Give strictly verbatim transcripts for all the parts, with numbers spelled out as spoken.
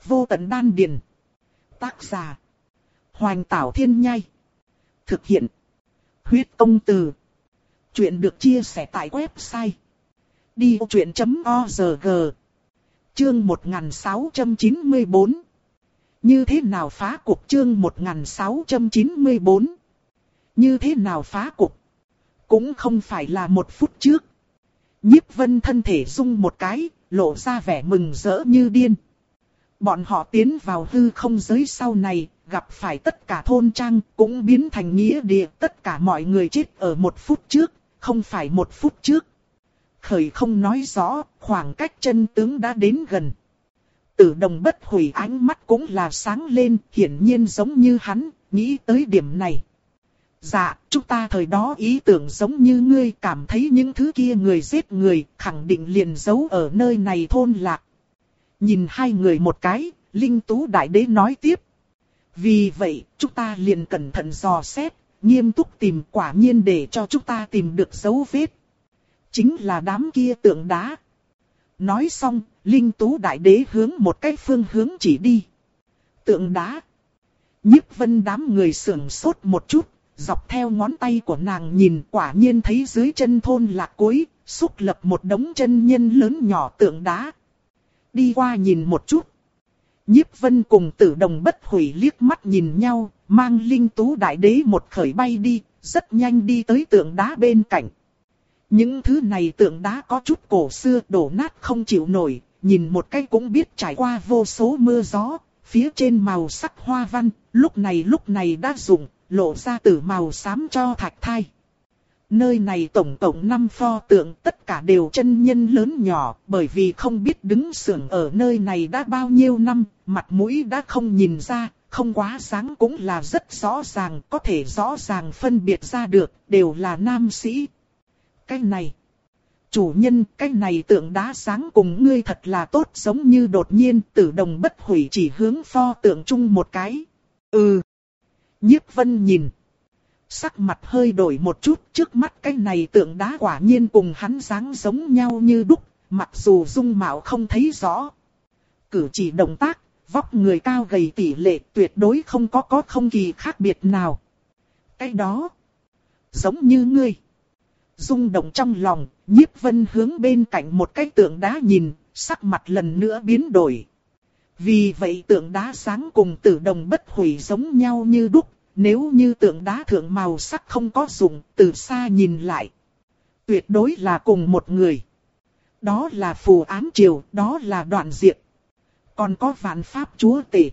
Vô tận đan điền. Tác giả. Hoành Tảo Thiên Nhai. Thực hiện. Huyết Công Từ. Chuyện được chia sẻ tại website đi vô chuyện chấm org. Chương một nghìn sáu trăm chín mươi bốn. Như thế nào phá cục? Chương một nghìn sáu trăm chín mươi bốn. Như thế nào phá cục? Cũng không phải là một phút trước. Nhiếp Vân thân thể rung một cái, lộ ra vẻ mừng rỡ như điên. Bọn họ tiến vào hư không giới sau này, gặp phải tất cả thôn trang, cũng biến thành nghĩa địa. Tất cả mọi người chết ở một phút trước, không phải một phút trước. Khởi không nói rõ, khoảng cách chân tướng đã đến gần. Tử Đồng Bất Hủy ánh mắt cũng là sáng lên, hiển nhiên giống như hắn, nghĩ tới điểm này. Dạ, chúng ta thời đó ý tưởng giống như ngươi, cảm thấy những thứ kia người giết người, khẳng định liền giấu ở nơi này thôn lạc. Nhìn hai người một cái, Linh Tú Đại Đế nói tiếp. Vì vậy, chúng ta liền cẩn thận dò xét, nghiêm túc tìm, quả nhiên để cho chúng ta tìm được dấu vết. Chính là đám kia tượng đá. Nói xong, Linh Tú Đại Đế hướng một cái phương hướng chỉ đi. Tượng đá. Nhiếp Vân đám người sưởng sốt một chút, dọc theo ngón tay của nàng nhìn, quả nhiên thấy dưới chân thôn lạc cuối, xúc lập một đống chân nhân lớn nhỏ tượng đá. Đi qua nhìn một chút. Nhiếp Vân cùng Tử Đồng Bất Hủy liếc mắt nhìn nhau, mang Linh Tú Đại Đế một khởi bay đi, rất nhanh đi tới tượng đá bên cạnh. Những thứ này tượng đá có chút cổ xưa, đổ nát không chịu nổi, nhìn một cái cũng biết trải qua vô số mưa gió, phía trên màu sắc hoa văn, lúc này lúc này đã rụng, lộ ra từ màu xám cho thạch thai. Nơi này tổng cộng năm pho tượng, tất cả đều chân nhân lớn nhỏ, bởi vì không biết đứng sưởng ở nơi này đã bao nhiêu năm, mặt mũi đã không nhìn ra, không quá sáng cũng là rất rõ ràng, có thể rõ ràng phân biệt ra được, đều là nam sĩ. Cái này, chủ nhân, cái này tượng đá sáng cùng ngươi thật là tốt, giống như đột nhiên Tử Đồng Bất Hủy chỉ hướng pho tượng chung một cái. Ừ. Nhiếp Vân nhìn. Sắc mặt hơi đổi một chút, trước mắt cái này tượng đá quả nhiên cùng hắn dáng giống nhau như đúc, mặc dù dung mạo không thấy rõ. Cử chỉ động tác, vóc người cao gầy tỷ lệ tuyệt đối không có có không kỳ khác biệt nào. Cái đó, giống như ngươi. Rung động trong lòng, Nhiếp Vân hướng bên cạnh một cái tượng đá nhìn, sắc mặt lần nữa biến đổi. Vì vậy tượng đá sáng cùng Tử Đồng Bất Hủy giống nhau như đúc. Nếu như tượng đá thượng màu sắc không có dùng, từ xa nhìn lại, tuyệt đối là cùng một người. Đó là Phù Ám Triều, đó là Đoạn Diệt. Còn có Vạn Pháp Chúa Tể.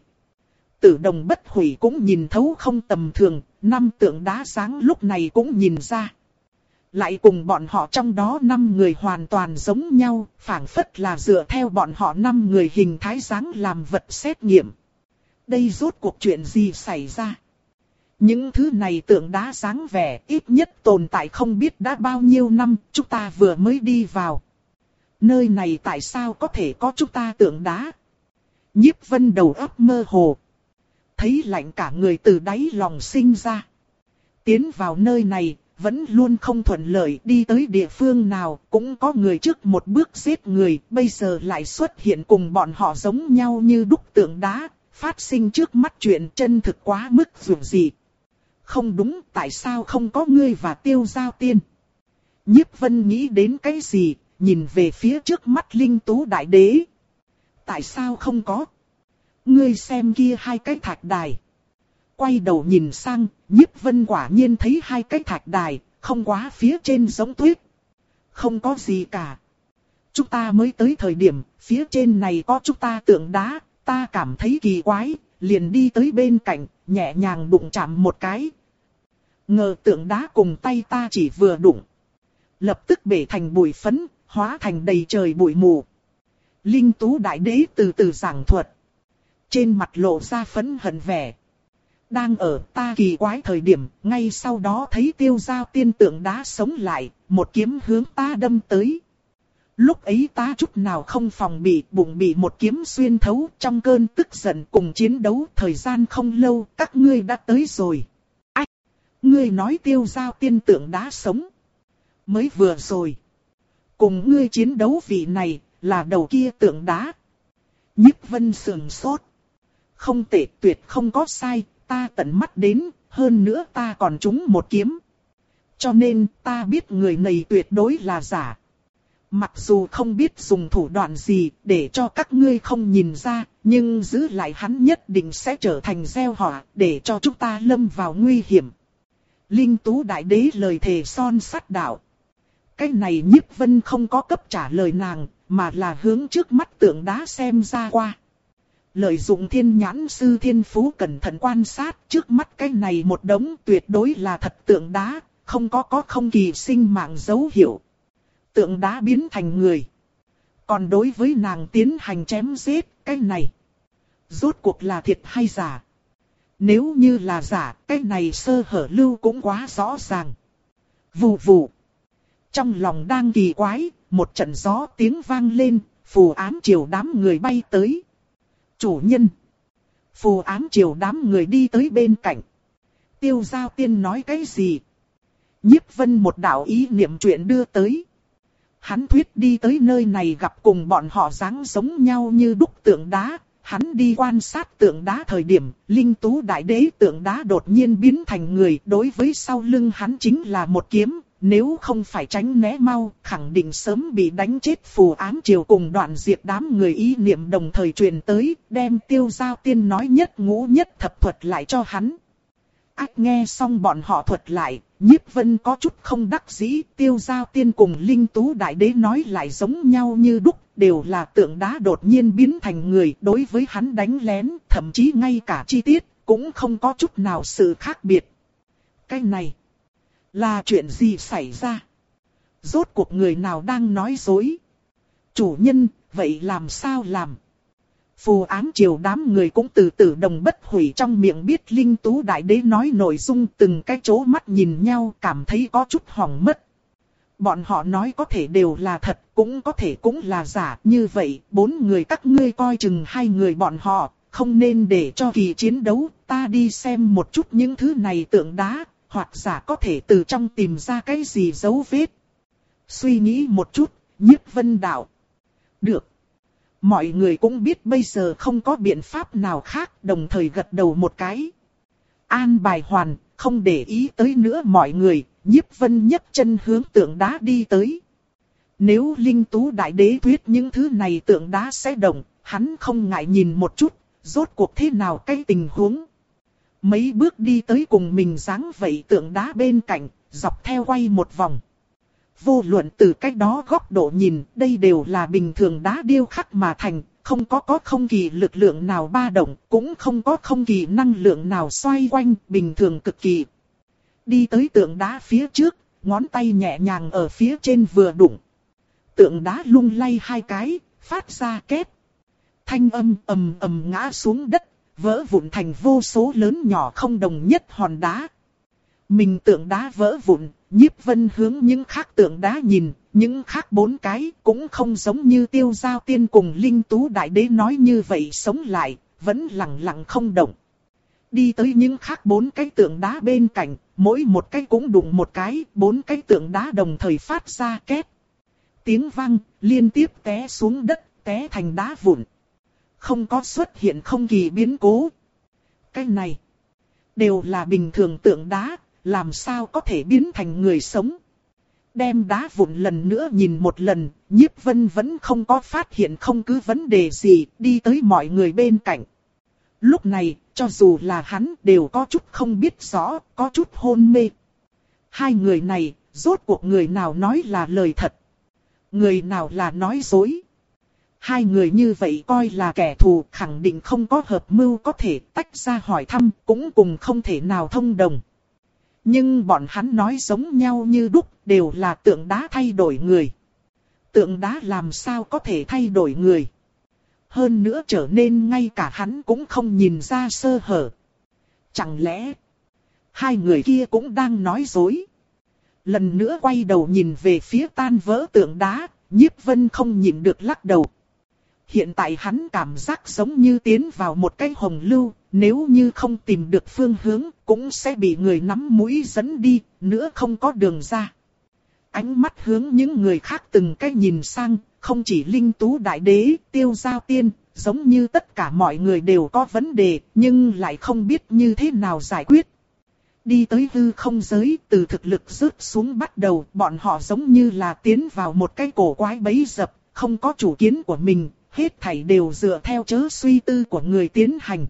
Tử Đồng Bất Hủy cũng nhìn thấu không tầm thường, năm tượng đá sáng lúc này cũng nhìn ra. Lại cùng bọn họ trong đó năm người hoàn toàn giống nhau, phảng phất là dựa theo bọn họ năm người hình thái dáng làm vật xét nghiệm. Đây rốt cuộc chuyện gì xảy ra? Những thứ này tượng đá sáng vẻ ít nhất tồn tại không biết đã bao nhiêu năm, chúng ta vừa mới đi vào. Nơi này tại sao có thể có chúng ta tượng đá? Nhiếp Vân đầu óc mơ hồ. Thấy lạnh cả người từ đáy lòng sinh ra. Tiến vào nơi này, vẫn luôn không thuận lợi, đi tới địa phương nào cũng có người trước một bước giết người, bây giờ lại xuất hiện cùng bọn họ giống nhau như đúc tượng đá, phát sinh trước mắt chuyện chân thực quá mức dù gì. Không đúng, tại sao không có ngươi và Tiêu Giao Tiên? Nhiếp Vân nghĩ đến cái gì, nhìn về phía trước mắt Linh Tú Đại Đế. Tại sao không có? Ngươi xem kia hai cái thạch đài. Quay đầu nhìn sang, Nhiếp Vân quả nhiên thấy hai cái thạch đài, không quá phía trên giống tuyết. Không có gì cả. Chúng ta mới tới thời điểm, phía trên này có chúng ta tượng đá, ta cảm thấy kỳ quái, liền đi tới bên cạnh, nhẹ nhàng đụng chạm một cái. Ngờ tượng đá cùng tay ta chỉ vừa đụng. Lập tức bể thành bụi phấn, hóa thành đầy trời bụi mù. Linh Tú Đại Đế từ từ giảng thuật. Trên mặt lộ ra phẫn hận vẻ. Đang ở ta kỳ quái thời điểm, ngay sau đó thấy Tiêu Giao Tiên tượng đá sống lại, một kiếm hướng ta đâm tới. Lúc ấy ta chút nào không phòng bị, bụng bị một kiếm xuyên thấu, trong cơn tức giận cùng chiến đấu, thời gian không lâu, các ngươi đã tới rồi. Ách! Ngươi nói Tiêu Giao Tiên tượng đá sống. Mới vừa rồi. Cùng ngươi chiến đấu vị này, là đầu kia tượng đá. Nhiếp Vân sườn sốt. Không tệ, tuyệt không có sai, ta tận mắt đến, hơn nữa ta còn trúng một kiếm. Cho nên ta biết người này tuyệt đối là giả. Mặc dù không biết dùng thủ đoạn gì để cho các ngươi không nhìn ra, nhưng giữ lại hắn nhất định sẽ trở thành gieo họa để cho chúng ta lâm vào nguy hiểm. Linh Tú Đại Đế lời thề son sắt đạo. Cái này Nhiếp Vân không có cấp trả lời nàng, mà là hướng trước mắt tượng đá xem ra qua. Lợi dụng thiên nhãn sư thiên phú cẩn thận quan sát trước mắt cái này một đống tuyệt đối là thật tượng đá, không có có không kỳ sinh mạng dấu hiệu. Tượng đá biến thành người. Còn đối với nàng tiến hành chém giết, cái này rốt cuộc là thiệt hay giả? Nếu như là giả, cái này sơ hở lưu cũng quá rõ ràng. Vù vù. Trong lòng đang kỳ quái, một trận gió tiếng vang lên, phù ám triều đám người bay tới. Chủ nhân. Phù ám triều đám người đi tới bên cạnh. Tiêu Giao Tiên nói cái gì? Nhiếp Vân một đạo ý niệm chuyện đưa tới. Hắn thuyết đi tới nơi này gặp cùng bọn họ dáng giống nhau như đúc tượng đá. Hắn đi quan sát tượng đá thời điểm, Linh Tú Đại Đế tượng đá đột nhiên biến thành người. Đối với sau lưng hắn chính là một kiếm. Nếu không phải tránh né mau, khẳng định sớm bị đánh chết. Phù ám triều cùng Đoạn Diệt đám người ý niệm đồng thời truyền tới, đem Tiêu Giao Tiên nói nhất ngũ nhất thập thuật lại cho hắn. Ách nghe xong bọn họ thuật lại, Nhiếp Vân có chút không đắc dĩ. Tiêu Giao Tiên cùng Linh Tú Đại Đế nói lại giống nhau như đúc, đều là tượng đá đột nhiên biến thành người. Đối với hắn đánh lén, thậm chí ngay cả chi tiết, cũng không có chút nào sự khác biệt. Cái này là chuyện gì xảy ra? Rốt cuộc người nào đang nói dối? Chủ nhân, vậy làm sao làm? Phù ám triều đám người cũng từ từ đồng bất hủy trong miệng biết Linh Tú Đại Đế nói nội dung, từng cái chố mắt nhìn nhau cảm thấy có chút hoảng mất. Bọn họ nói có thể đều là thật, cũng có thể cũng là giả. Như vậy, bốn người các ngươi coi chừng hai người bọn họ, không nên để cho kỳ chiến đấu. Ta đi xem một chút những thứ này tượng đá, hoặc giả có thể từ trong tìm ra cái gì dấu vết. Suy nghĩ một chút, Nhiếp Vân đạo. Được. Mọi người cũng biết bây giờ không có biện pháp nào khác, đồng thời gật đầu một cái. An bài hoàn, không để ý tới nữa mọi người, Nhiếp Vân nhấc chân hướng tượng đá đi tới. Nếu Linh Tú Đại Đế thuyết những thứ này tượng đá sẽ động, hắn không ngại nhìn một chút, rốt cuộc thế nào cái tình huống. Mấy bước đi tới cùng mình dáng vậy tượng đá bên cạnh, dọc theo quay một vòng. Vô luận từ cách đó góc độ nhìn, đây đều là bình thường đá điêu khắc mà thành, không có có không kỳ lực lượng nào ba động, cũng không có không kỳ năng lượng nào xoay quanh, bình thường cực kỳ. Đi tới tượng đá phía trước, ngón tay nhẹ nhàng ở phía trên vừa đụng. Tượng đá lung lay hai cái, phát ra két. Thanh âm ầm ầm ngã xuống đất, vỡ vụn thành vô số lớn nhỏ không đồng nhất hòn đá. Mình tượng đá vỡ vụn, Nhiếp Vân hướng những khác tượng đá nhìn, những khác bốn cái cũng không giống như Tiêu Giao Tiên cùng Linh Tú Đại Đế nói như vậy sống lại, vẫn lặng lặng không động. Đi tới những khác bốn cái tượng đá bên cạnh, mỗi một cái cũng đụng một cái, bốn cái tượng đá đồng thời phát ra két. Tiếng vang, liên tiếp té xuống đất, té thành đá vụn. Không có xuất hiện không kỳ biến cố. Cái này đều là bình thường tượng đá, làm sao có thể biến thành người sống. Đem đá vụn lần nữa nhìn một lần, Nhiếp Vân vẫn không có phát hiện không cứ vấn đề gì, đi tới mọi người bên cạnh. Lúc này, cho dù là hắn đều có chút không biết rõ, có chút hôn mê. Hai người này, rốt cuộc người nào nói là lời thật, người nào là nói dối. Hai người như vậy coi là kẻ thù, khẳng định không có hợp mưu có thể tách ra hỏi thăm, cũng cùng không thể nào thông đồng. Nhưng bọn hắn nói giống nhau như đúc, đều là tượng đá thay đổi người. Tượng đá làm sao có thể thay đổi người? Hơn nữa trở nên ngay cả hắn cũng không nhìn ra sơ hở. Chẳng lẽ hai người kia cũng đang nói dối? Lần nữa quay đầu nhìn về phía tan vỡ tượng đá, Nhiếp Vân không nhịn được lắc đầu. Hiện tại hắn cảm giác giống như tiến vào một cái hồng lưu, nếu như không tìm được phương hướng, cũng sẽ bị người nắm mũi dẫn đi, nữa không có đường ra. Ánh mắt hướng những người khác từng cái nhìn sang, không chỉ Linh Tú Đại Đế, Tiêu Giao Tiên, giống như tất cả mọi người đều có vấn đề, nhưng lại không biết như thế nào giải quyết. Đi tới hư không giới, từ thực lực rớt xuống bắt đầu, bọn họ giống như là tiến vào một cái cổ quái bẫy dập, không có chủ kiến của mình, hết thảy đều dựa theo chớ suy tư của người tiến hành.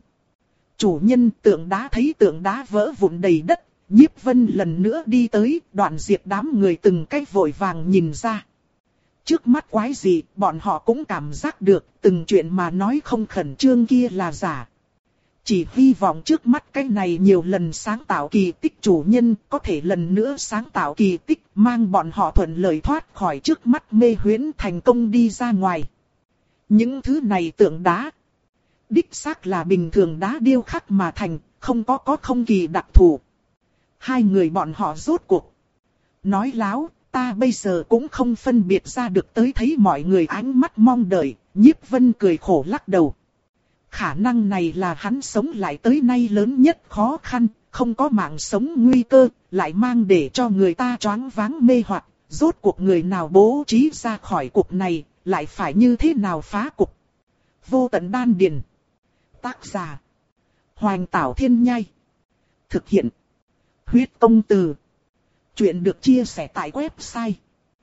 Chủ nhân tượng đá thấy tượng đá vỡ vụn đầy đất, Nhiếp Vân lần nữa đi tới, Đoạn Diệt đám người từng cách vội vàng nhìn ra. Trước mắt quái gì, bọn họ cũng cảm giác được, từng chuyện mà nói không khẩn trương kia là giả. Chỉ hy vọng trước mắt cái này nhiều lần sáng tạo kỳ tích chủ nhân có thể lần nữa sáng tạo kỳ tích, mang bọn họ thuận lợi thoát khỏi trước mắt mê huyễn, thành công đi ra ngoài. Những thứ này tượng đá, đích xác là bình thường đá điêu khắc mà thành, không có có không kỳ đặc thù. Hai người bọn họ rốt cuộc nói láo, ta bây giờ cũng không phân biệt ra được, tới thấy mọi người ánh mắt mong đợi. Nhiếp Vân cười khổ lắc đầu. Khả năng này là hắn sống lại tới nay lớn nhất khó khăn, không có mạng sống nguy cơ, lại mang để cho người ta choáng váng mê hoặc. Rốt cuộc người nào bố trí ra khỏi cục này, lại phải như thế nào phá cục. Vô tận đan điền. Tác giả Hoành Tảo Thiên Nhai. Thực hiện Huyết Công Từ. Chuyện được chia sẻ tại website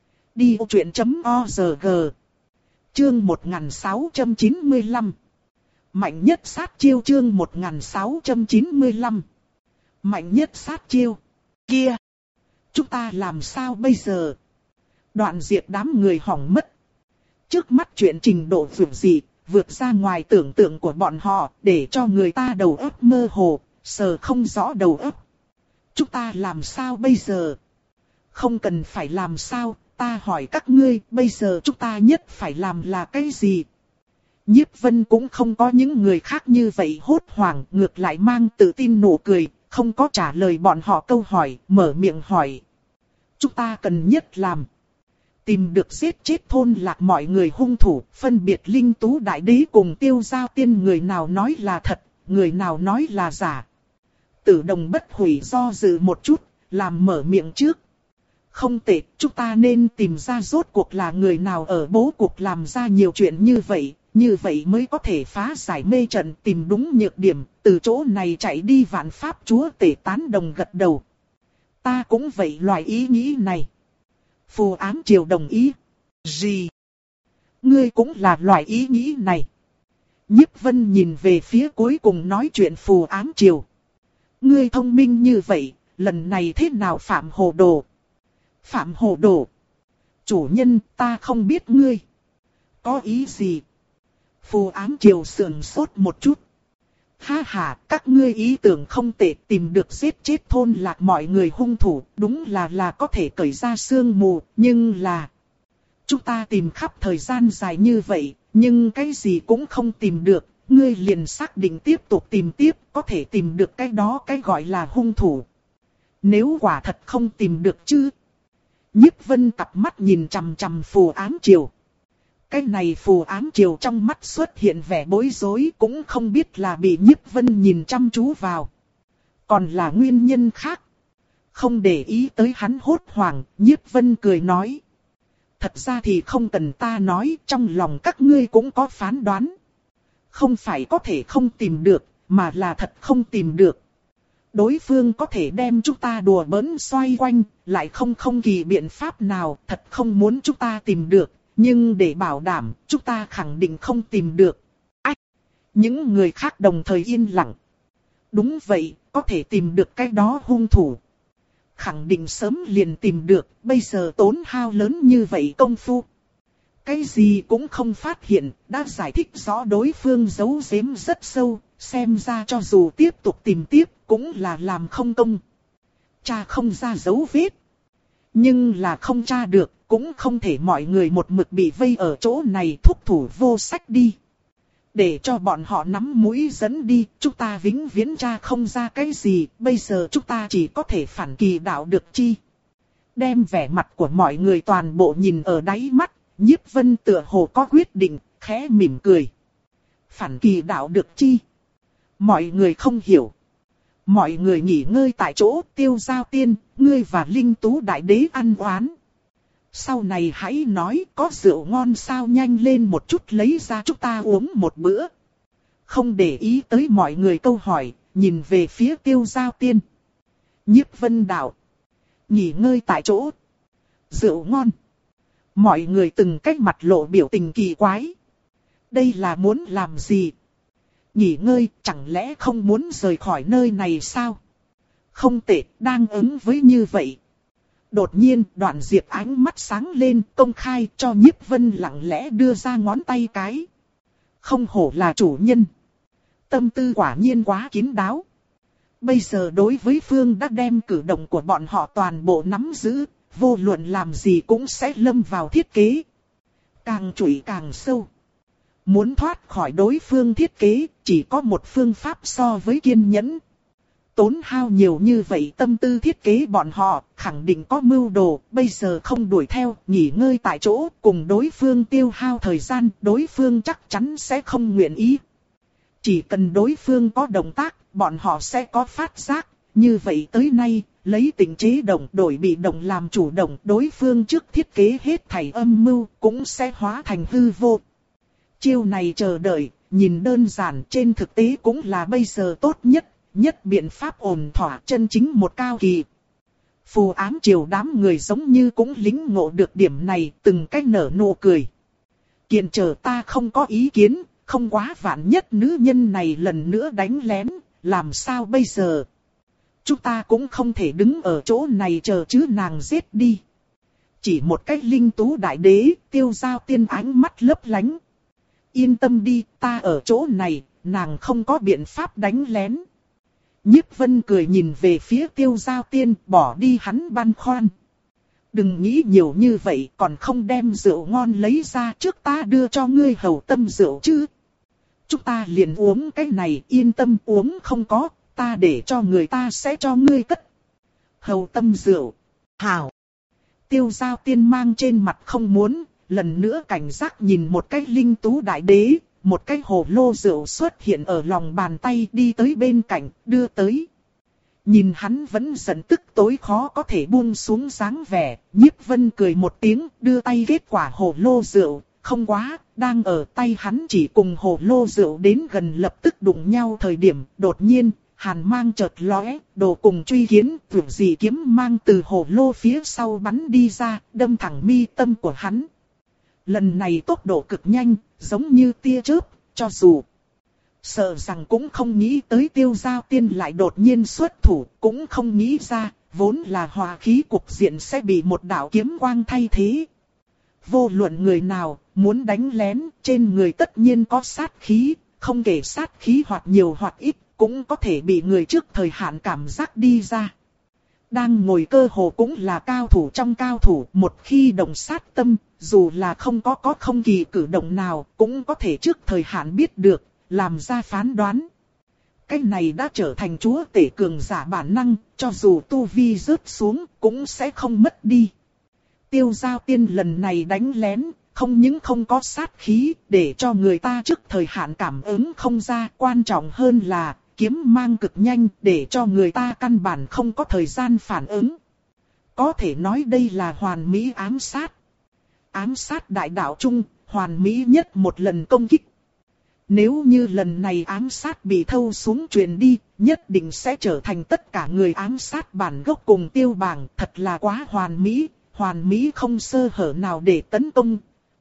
đi ô chuyện chấm org. Chương một nghìn sáu trăm chín mươi lăm. Mạnh nhất sát chiêu. Chương một nghìn sáu trăm chín mươi lăm. Mạnh nhất sát chiêu. Kia, chúng ta làm sao bây giờ? Đoạn Diệt đám người hỏng mất. Trước mắt chuyện trình độ vượt dị, vượt ra ngoài tưởng tượng của bọn họ, để cho người ta đầu óc mơ hồ, sờ không rõ đầu óc. Chúng ta làm sao bây giờ? Không cần phải làm sao, ta hỏi các ngươi, bây giờ chúng ta nhất phải làm là cái gì? Nhiếp Vân cũng không có những người khác như vậy hốt hoảng, ngược lại mang tự tin nụ cười, không có trả lời bọn họ câu hỏi, mở miệng hỏi. Chúng ta cần nhất làm tìm được giết chết thôn lạc mọi người hung thủ, phân biệt Linh Tú Đại Đế cùng Tiêu Giao Tiên, người nào nói là thật, người nào nói là giả. Tử Đồng bất hủy do dự một chút, làm mở miệng trước. Không tệ, chúng ta nên tìm ra rốt cuộc là người nào ở bố cục làm ra nhiều chuyện như vậy, như vậy mới có thể phá giải mê trận, tìm đúng nhược điểm, từ chỗ này chạy đi. Vạn Pháp Chúa Tể tán đồng gật đầu. Ta cũng vậy loại ý nghĩ này. Phù Ám Triều đồng ý. Gì? Ngươi cũng là loại ý nghĩ này. Nhiếp Vân nhìn về phía cuối cùng nói chuyện Phù Ám Triều. Ngươi thông minh như vậy, lần này thế nào phạm hồ đồ? Phạm hồ đồ? Chủ nhân, ta không biết ngươi có ý gì? Phù Ám Triều sườn sốt một chút. Ha ha, các ngươi ý tưởng không tệ, tìm được giết chết thôn lạc mọi người hung thủ, đúng là là có thể cởi ra sương mù, nhưng là... Chúng ta tìm khắp thời gian dài như vậy, nhưng cái gì cũng không tìm được, ngươi liền xác định tiếp tục tìm tiếp, có thể tìm được cái đó cái gọi là hung thủ. Nếu quả thật không tìm được chứ? Nhiếp Vân cặp mắt nhìn chằm chằm Phù Ám Triều. Cái này Phù Ám Triều trong mắt xuất hiện vẻ bối rối, cũng không biết là bị Nhiếp Vân nhìn chăm chú vào, còn là nguyên nhân khác. Không để ý tới hắn hốt hoảng, Nhiếp Vân cười nói. Thật ra thì không cần ta nói, trong lòng các ngươi cũng có phán đoán. Không phải có thể không tìm được, mà là thật không tìm được. Đối phương có thể đem chúng ta đùa bỡn xoay quanh, lại không không kỳ biện pháp nào, thật không muốn chúng ta tìm được. Nhưng để bảo đảm, chúng ta khẳng định không tìm được. Ách! Những người khác đồng thời yên lặng. Đúng vậy, có thể tìm được cái đó hung thủ. Khẳng định sớm liền tìm được, bây giờ tốn hao lớn như vậy công phu. Cái gì cũng không phát hiện, đã giải thích rõ đối phương giấu giếm rất sâu, xem ra cho dù tiếp tục tìm tiếp, cũng là làm không công. Tra không ra dấu vết. Nhưng là không tra được, cũng không thể mọi người một mực bị vây ở chỗ này, thúc thủ vô sách đi. Để cho bọn họ nắm mũi dẫn đi, chúng ta vĩnh viễn tra không ra cái gì, bây giờ chúng ta chỉ có thể phản kỳ đạo được chi. Đem vẻ mặt của mọi người toàn bộ nhìn ở đáy mắt, Nhiếp Vân tựa hồ có quyết định, khẽ mỉm cười. Phản kỳ đạo được chi? Mọi người không hiểu. Mọi người nghỉ ngơi tại chỗ. Tiêu Giao Tiên, ngươi và Linh Tú Đại Đế ăn oán. Sau này hãy nói có rượu ngon sao nhanh lên một chút lấy ra chúng ta uống một bữa. Không để ý tới mọi người câu hỏi, nhìn về phía Tiêu Giao Tiên. Nhiếp Vân đạo. Nghỉ ngơi tại chỗ. Rượu ngon. Mọi người từng cách mặt lộ biểu tình kỳ quái. Đây là muốn làm gì? Nghỉ ngơi, chẳng lẽ không muốn rời khỏi nơi này sao? Không tệ, đang ứng với như vậy. Đột nhiên, Đoạn Diệp ánh mắt sáng lên, công khai cho Nhiếp Vân lặng lẽ đưa ra ngón tay cái. Không hổ là chủ nhân. Tâm tư quả nhiên quá kín đáo. Bây giờ đối với Phương đã đem cử động của bọn họ toàn bộ nắm giữ, vô luận làm gì cũng sẽ lâm vào thiết kế. Càng trụi càng sâu. Muốn thoát khỏi đối phương thiết kế, chỉ có một phương pháp so với kiên nhẫn. Tốn hao nhiều như vậy tâm tư thiết kế bọn họ, khẳng định có mưu đồ, bây giờ không đuổi theo, nghỉ ngơi tại chỗ, cùng đối phương tiêu hao thời gian, đối phương chắc chắn sẽ không nguyện ý. Chỉ cần đối phương có động tác, bọn họ sẽ có phát giác, như vậy tới nay, lấy tình chế động đổi bị động làm chủ động, đối phương trước thiết kế hết thảy âm mưu, cũng sẽ hóa thành hư vô. Chiêu này chờ đợi, nhìn đơn giản trên thực tế cũng là bây giờ tốt nhất, nhất biện pháp ổn thỏa chân chính một cao kỳ. Phù ám triều đám người giống như cũng lính ngộ được điểm này, từng cách nở nụ cười. Kiện trở ta không có ý kiến, không quá vạn nhất nữ nhân này lần nữa đánh lén, làm sao bây giờ? Chúng ta cũng không thể đứng ở chỗ này chờ chứ nàng giết đi. Chỉ một cách linh tú đại đế, Tiêu Giao Tiên ánh mắt lấp lánh. Yên tâm đi, ta ở chỗ này, nàng không có biện pháp đánh lén. Nhiếp Vân cười nhìn về phía Tiêu Giao Tiên, bỏ đi hắn băn khoăn. Đừng nghĩ nhiều như vậy, còn không đem rượu ngon lấy ra trước ta đưa cho ngươi hầu tâm rượu chứ. Chúng ta liền uống cái này, yên tâm uống không có, ta để cho người ta sẽ cho ngươi cất. Hầu tâm rượu. Hảo. Tiêu Giao Tiên mang trên mặt không muốn, lần nữa cảnh giác nhìn một cái linh tú đại đế, một cái hồ lô rượu xuất hiện ở lòng bàn tay đi tới bên cạnh, đưa tới. Nhìn hắn vẫn giận tức tối khó có thể buông xuống dáng vẻ, Nhiếp Vân cười một tiếng, đưa tay kết quả hồ lô rượu, không quá, đang ở tay hắn chỉ cùng hồ lô rượu đến gần lập tức đụng nhau thời điểm, đột nhiên, hàn mang chợt lóe, đồ cùng truy kiến, vượt gì kiếm mang từ hồ lô phía sau bắn đi ra, đâm thẳng mi tâm của hắn. Lần này tốc độ cực nhanh, giống như tia chớp, cho dù sợ rằng cũng không nghĩ tới Tiêu Giao Tiên lại đột nhiên xuất thủ, cũng không nghĩ ra, vốn là hòa khí cục diện sẽ bị một đạo kiếm quang thay thế. Vô luận người nào, muốn đánh lén, trên người tất nhiên có sát khí, không kể sát khí hoặc nhiều hoặc ít, cũng có thể bị người trước thời hạn cảm giác đi ra. Đang ngồi cơ hồ cũng là cao thủ trong cao thủ, một khi động sát tâm, dù là không có có không kỳ cử động nào, cũng có thể trước thời hạn biết được, làm ra phán đoán. Cái này đã trở thành chúa tể cường giả bản năng, cho dù tu vi rớt xuống, cũng sẽ không mất đi. Tiêu Giao Tiên lần này đánh lén, không những không có sát khí, để cho người ta trước thời hạn cảm ứng không ra, quan trọng hơn là kiếm mang cực nhanh, để cho người ta căn bản không có thời gian phản ứng. Có thể nói đây là hoàn mỹ ám sát. Ám sát đại đạo trung, hoàn mỹ nhất một lần công kích. Nếu như lần này ám sát bị thâu xuống truyền đi, nhất định sẽ trở thành tất cả người ám sát bản gốc cùng tiêu bảng, thật là quá hoàn mỹ, hoàn mỹ không sơ hở nào để tấn công.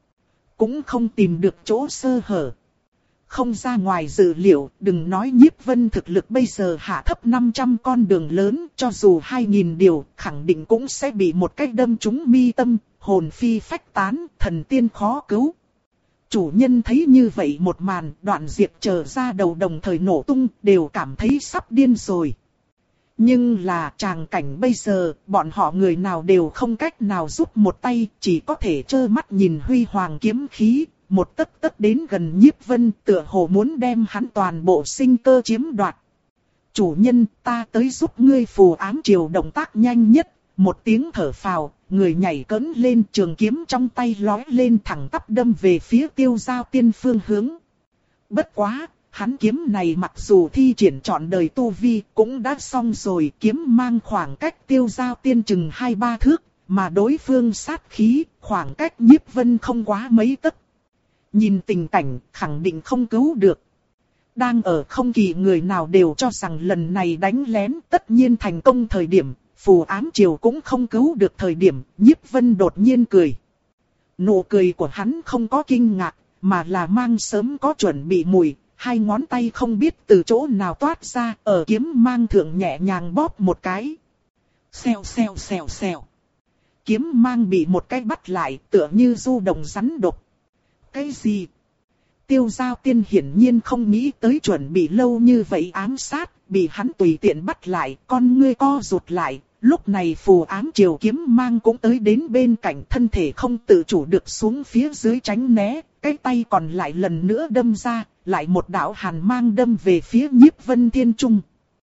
Cũng không tìm được chỗ sơ hở. Không ra ngoài dự liệu, đừng nói Nhiếp Vân thực lực bây giờ hạ thấp năm trăm con đường lớn, cho dù hai nghìn điều, khẳng định cũng sẽ bị một cách đâm trúng mi tâm, hồn phi phách tán, thần tiên khó cứu. Chủ nhân thấy như vậy một màn, Đoạn Diệp chờ ra đầu đồng thời nổ tung, đều cảm thấy sắp điên rồi. Nhưng là tràng cảnh bây giờ, bọn họ người nào đều không cách nào giúp một tay, chỉ có thể trơ mắt nhìn huy hoàng kiếm khí, một tấc tấc đến gần Nhiếp Vân, tựa hồ muốn đem hắn toàn bộ sinh cơ chiếm đoạt. Chủ nhân, ta tới giúp ngươi phù ám triều động tác nhanh nhất, một tiếng thở phào, người nhảy cẫng lên, trường kiếm trong tay lói lên thẳng tắp đâm về phía Tiêu Giao Tiên phương hướng. Bất quá, hắn kiếm này mặc dù thi triển trọn đời tu vi cũng đã xong rồi, kiếm mang khoảng cách Tiêu Giao Tiên chừng hai ba thước, mà đối phương sát khí, khoảng cách Nhiếp Vân không quá mấy tấc. Nhìn tình cảnh, khẳng định không cứu được. Đang ở không kỳ người nào đều cho rằng lần này đánh lén tất nhiên thành công thời điểm, phù ám triều cũng không cứu được thời điểm, Nhiếp Vân đột nhiên cười. Nụ cười của hắn không có kinh ngạc, mà là mang sớm có chuẩn bị mùi, hai ngón tay không biết từ chỗ nào toát ra, ở kiếm mang thượng nhẹ nhàng bóp một cái. Xèo xèo xèo xèo. Kiếm mang bị một cái bắt lại, tựa như du đồng rắn độc. Cái gì? Tiêu Giao Tiên hiển nhiên không nghĩ tới chuẩn bị lâu như vậy ám sát, bị hắn tùy tiện bắt lại, con ngươi co rụt lại. Lúc này phù ám triều kiếm mang cũng tới đến bên cạnh, thân thể không tự chủ được xuống phía dưới tránh né, cái tay còn lại lần nữa đâm ra, lại một đạo hàn mang đâm về phía Nhiếp Vân Thiên Trung.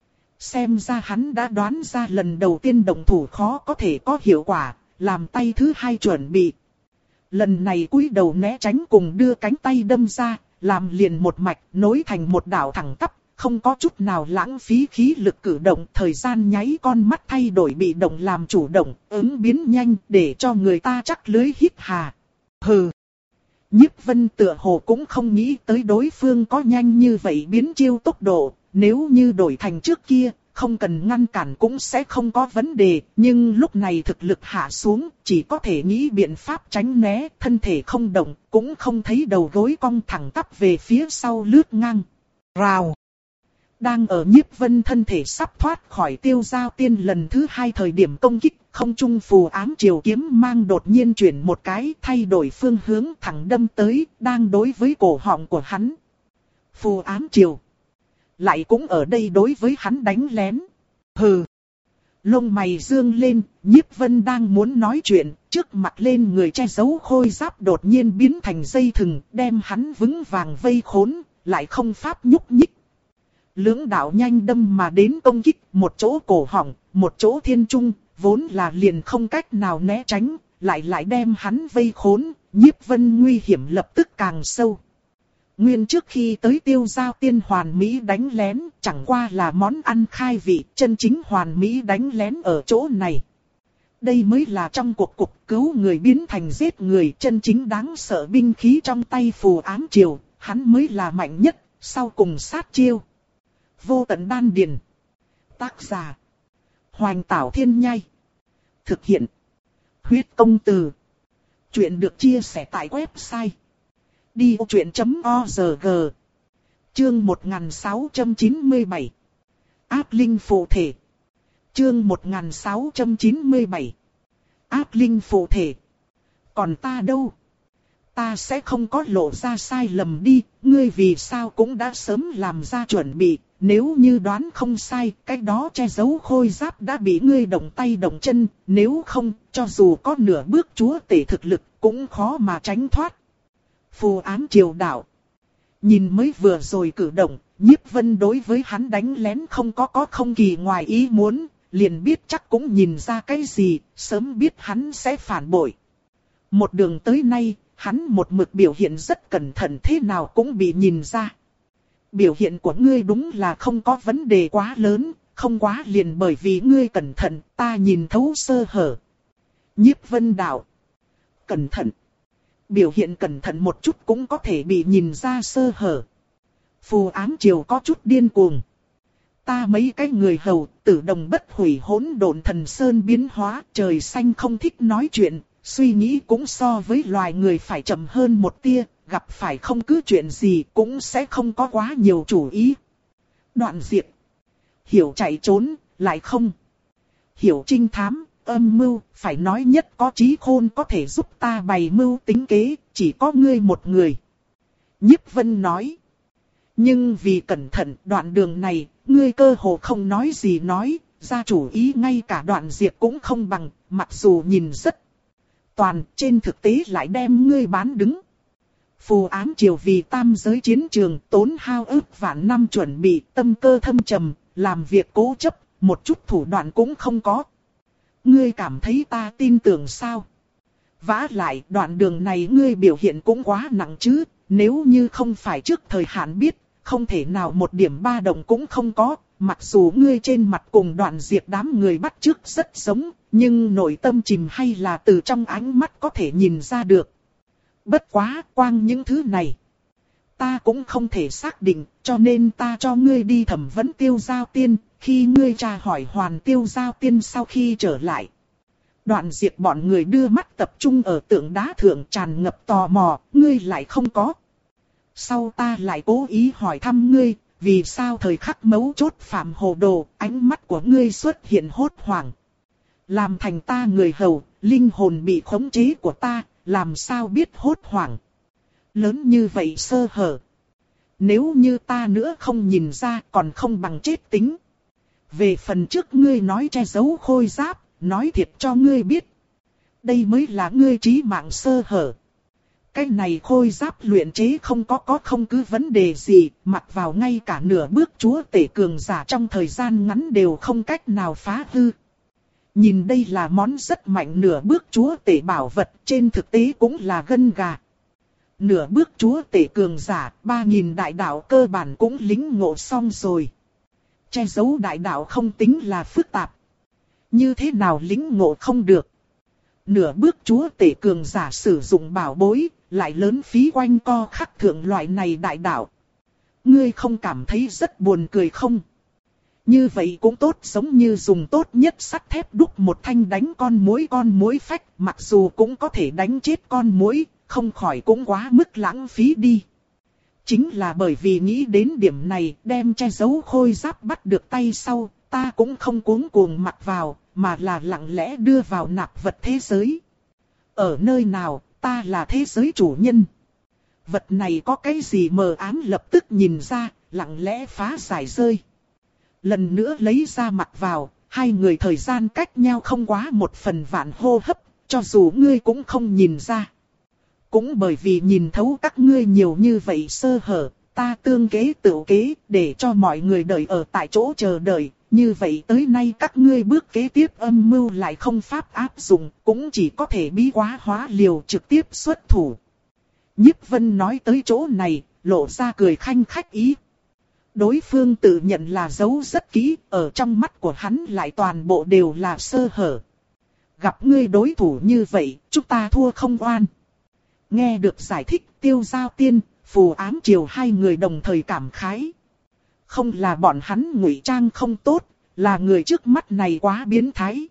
Xem ra hắn đã đoán ra lần đầu tiên động thủ khó có thể có hiệu quả, làm tay thứ hai chuẩn bị. Lần này cúi đầu né tránh cùng đưa cánh tay đâm ra, làm liền một mạch nối thành một đạo thẳng tắp, không có chút nào lãng phí khí lực cử động, thời gian nháy con mắt thay đổi bị động làm chủ động, ứng biến nhanh để cho người ta chắc lưới hít hà. Hừ. Nhiếp Vân tựa hồ cũng không nghĩ tới đối phương có nhanh như vậy biến chiêu tốc độ, nếu như đổi thành trước kia, không cần ngăn cản cũng sẽ không có vấn đề, nhưng lúc này thực lực hạ xuống, chỉ có thể nghĩ biện pháp tránh né, thân thể không động, cũng không thấy đầu gối cong thẳng tắp về phía sau lướt ngang. Rào! Đang ở Nhiếp Vân thân thể sắp thoát khỏi Tiêu Giao Tiên lần thứ hai thời điểm công kích, không trung phù ám triều kiếm mang đột nhiên chuyển một cái, thay đổi phương hướng thẳng đâm tới, đang đối với cổ họng của hắn. Phù ám triều lại cũng ở đây đối với hắn đánh lén. Hừ. Lông mày dương lên, Nhiếp Vân đang muốn nói chuyện, trước mặt lên người che giấu khôi giáp đột nhiên biến thành dây thừng, đem hắn vững vàng vây khốn, lại không pháp nhúc nhích. Lưỡng đạo nhanh đâm mà đến công kích, một chỗ cổ họng, một chỗ thiên trung, vốn là liền không cách nào né tránh, lại lại đem hắn vây khốn, Nhiếp Vân nguy hiểm lập tức càng sâu. Nguyên trước khi tới Tiêu Giao Tiên hoàn mỹ đánh lén, chẳng qua là món ăn khai vị, chân chính hoàn mỹ đánh lén ở chỗ này. Đây mới là trong cuộc cuộc cứu người biến thành giết người, chân chính đáng sợ binh khí trong tay phù ám triều, hắn mới là mạnh nhất, sau cùng sát chiêu. Vô tận đan điền. Tác giả: Hoành Tảo Thiên Nhai. Thực hiện: Huyết Công Từ. Chuyện được chia sẻ tại website đi ô chuyện chấm org. Chương một nghìn sáu trăm chín mươi bảy. Áp linh phụ thể. Chương một nghìn sáu trăm chín mươi bảy. Áp linh phụ thể. Còn ta đâu? Ta sẽ không có lộ ra sai lầm đi, ngươi vì sao cũng đã sớm làm ra chuẩn bị, nếu như đoán không sai, cái đó che giấu khôi giáp đã bị ngươi động tay động chân, nếu không, cho dù có nửa bước chúa tể thực lực, cũng khó mà tránh thoát. Phù ám triều đạo. Nhìn mới vừa rồi cử động, Nhiếp Vân đối với hắn đánh lén không có có không kỳ ngoài ý muốn, liền biết chắc cũng nhìn ra cái gì, sớm biết hắn sẽ phản bội. Một đường tới nay, hắn một mực biểu hiện rất cẩn thận, thế nào cũng bị nhìn ra. Biểu hiện của ngươi đúng là không có vấn đề quá lớn, không quá liền bởi vì ngươi cẩn thận, ta nhìn thấu sơ hở. Nhiếp Vân đạo. Cẩn thận. Biểu hiện cẩn thận một chút cũng có thể bị nhìn ra sơ hở. Phù ám triều có chút điên cuồng. Ta mấy cái người hầu, tử đồng bất hủy hỗn độn thần sơn biến hóa, trời xanh không thích nói chuyện, suy nghĩ cũng so với loài người phải chậm hơn một tia, gặp phải không cứ chuyện gì cũng sẽ không có quá nhiều chủ ý. Đoạn diệt. Hiểu chạy trốn, lại không. Hiểu trinh thám, âm mưu, phải nói nhất có trí khôn có thể giúp ta bày mưu tính kế, chỉ có ngươi một người. Nhiếp Vân nói. Nhưng vì cẩn thận đoạn đường này, ngươi cơ hồ không nói gì nói, ra chủ ý ngay cả đoạn diệt cũng không bằng, mặc dù nhìn rất toàn, trên thực tế lại đem ngươi bán đứng. Phù ám triều vì tam giới chiến trường tốn hao ước vạn năm chuẩn bị, tâm cơ thâm trầm, làm việc cố chấp, một chút thủ đoạn cũng không có. Ngươi cảm thấy ta tin tưởng sao? Vả lại đoạn đường này ngươi biểu hiện cũng quá nặng chứ, nếu như không phải trước thời hạn biết, không thể nào một điểm ba động cũng không có, mặc dù ngươi trên mặt cùng Đoạn Diệp đám người bắt chước rất giống, nhưng nội tâm chìm hay là từ trong ánh mắt có thể nhìn ra được. Bất quá, quang những thứ này ta cũng không thể xác định, cho nên ta cho ngươi đi thẩm vấn Tiêu Giao Tiên, khi ngươi tra hỏi hoàn Tiêu Giao Tiên sau khi trở lại. Đoạn Diệp bọn người đưa mắt tập trung ở tượng đá thượng tràn ngập tò mò, ngươi lại không có. Sau ta lại cố ý hỏi thăm ngươi, vì sao thời khắc mấu chốt phạm hồ đồ, ánh mắt của ngươi xuất hiện hốt hoảng. Làm thành ta người hầu, linh hồn bị khống chế của ta, làm sao biết hốt hoảng. Lớn như vậy sơ hở. Nếu như ta nữa không nhìn ra còn không bằng chết tính. Về phần trước ngươi nói che giấu khôi giáp, nói thiệt cho ngươi biết. Đây mới là ngươi trí mạng sơ hở. Cái này khôi giáp luyện chế không có có không cứ vấn đề gì, mặc vào ngay cả nửa bước chúa tể cường giả trong thời gian ngắn đều không cách nào phá hư. Nhìn đây là món rất mạnh nửa bước chúa tể bảo vật, trên thực tế cũng là gân gà. Nửa bước chúa tể cường giả, ba nghìn đại đạo cơ bản cũng lính ngộ xong rồi. Che giấu đại đạo không tính là phức tạp. Như thế nào lính ngộ không được. Nửa bước chúa tể cường giả sử dụng bảo bối, lại lớn phí quanh co khắc thượng loại này đại đạo. Ngươi không cảm thấy rất buồn cười không? Như vậy cũng tốt, giống như dùng tốt nhất sắt thép đúc một thanh đánh con muỗi con muỗi phách, mặc dù cũng có thể đánh chết con muỗi, không khỏi cũng quá mức lãng phí đi. Chính là bởi vì nghĩ đến điểm này, đem che giấu khôi giáp bắt được tay sau, ta cũng không cuống cuồng mặc vào, mà là lặng lẽ đưa vào nạp vật thế giới. Ở nơi nào, ta là thế giới chủ nhân. Vật này có cái gì mờ ám lập tức nhìn ra, lặng lẽ phá giải rơi. Lần nữa lấy ra mặc vào, hai người thời gian cách nhau không quá một phần vạn hô hấp, cho dù ngươi cũng không nhìn ra. Cũng bởi vì nhìn thấu các ngươi nhiều như vậy sơ hở, ta tương kế tự kế để cho mọi người đợi ở tại chỗ chờ đợi. Như vậy tới nay các ngươi bước kế tiếp âm mưu lại không pháp áp dụng, cũng chỉ có thể bí quá hóa liều trực tiếp xuất thủ. Nhiếp Vân nói tới chỗ này, lộ ra cười khanh khách ý. Đối phương tự nhận là giấu rất kỹ, ở trong mắt của hắn lại toàn bộ đều là sơ hở. Gặp ngươi đối thủ như vậy, chúng ta thua không oan. Nghe được giải thích, Tiêu Giao Tiên, Phù Ám Triều hai người đồng thời cảm khái. Không là bọn hắn ngụy trang không tốt, là người trước mắt này quá biến thái.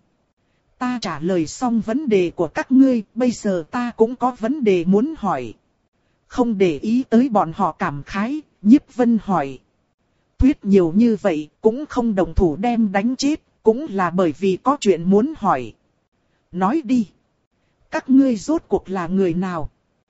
Ta trả lời xong vấn đề của các ngươi, bây giờ ta cũng có vấn đề muốn hỏi. Không để ý tới bọn họ cảm khái, Nhiếp Vân hỏi. Thuyết nhiều như vậy, cũng không đồng thủ đem đánh chết, cũng là bởi vì có chuyện muốn hỏi. Nói đi. Các ngươi rốt cuộc là người nào?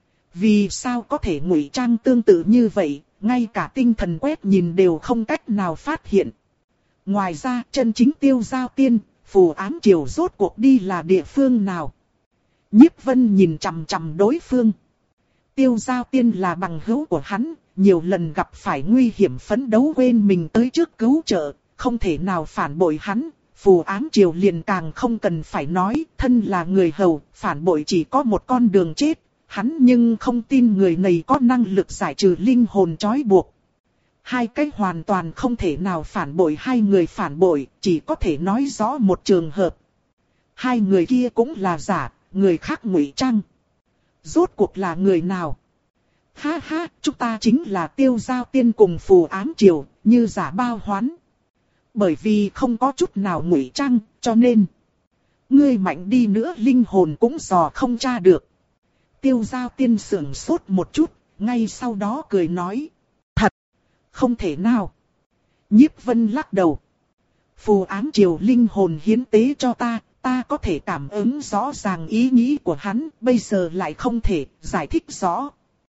Vì sao có thể ngụy trang tương tự như vậy, ngay cả tinh thần quét nhìn đều không cách nào phát hiện. Ngoài ra, chân chính Tiêu Giao Tiên, Phù Ám Triều rốt cuộc đi là địa phương nào? Nhiếp Vân nhìn chằm chằm đối phương. Tiêu Giao Tiên là bằng hữu của hắn, nhiều lần gặp phải nguy hiểm phấn đấu quên mình tới trước cứu trợ, không thể nào phản bội hắn. Phù Ám Triều liền càng không cần phải nói, thân là người hầu, phản bội chỉ có một con đường chết. Hắn nhưng không tin người này có năng lực giải trừ linh hồn trói buộc. Hai cái hoàn toàn không thể nào phản bội hai người phản bội, chỉ có thể nói rõ một trường hợp. Hai người kia cũng là giả, người khác ngụy trang. Rốt cuộc là người nào? Ha ha, chúng ta chính là Tiêu Giao Tiên cùng Phù Ám Triều, như giả bao hoán. Bởi vì không có chút nào ngụy trang, cho nên ngươi mạnh đi nữa linh hồn cũng dò không tra được. Tiêu Giao Tiên sững sốt một chút, ngay sau đó cười nói. Thật, không thể nào. Nhiếp Vân lắc đầu. Phù Ám Triều linh hồn hiến tế cho ta, ta có thể cảm ứng rõ ràng ý nghĩ của hắn, bây giờ lại không thể giải thích rõ.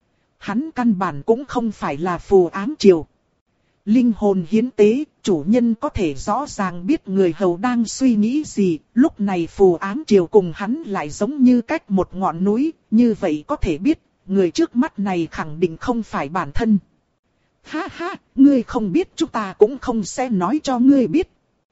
Hắn căn bản cũng không phải là Phù Ám Triều. Linh hồn hiến tế, chủ nhân có thể rõ ràng biết người hầu đang suy nghĩ gì, lúc này Phù Ám Triều cùng hắn lại giống như cách một ngọn núi, như vậy có thể biết, người trước mắt này khẳng định không phải bản thân. Ha ha, ngươi không biết chúng ta cũng không sẽ nói cho ngươi biết.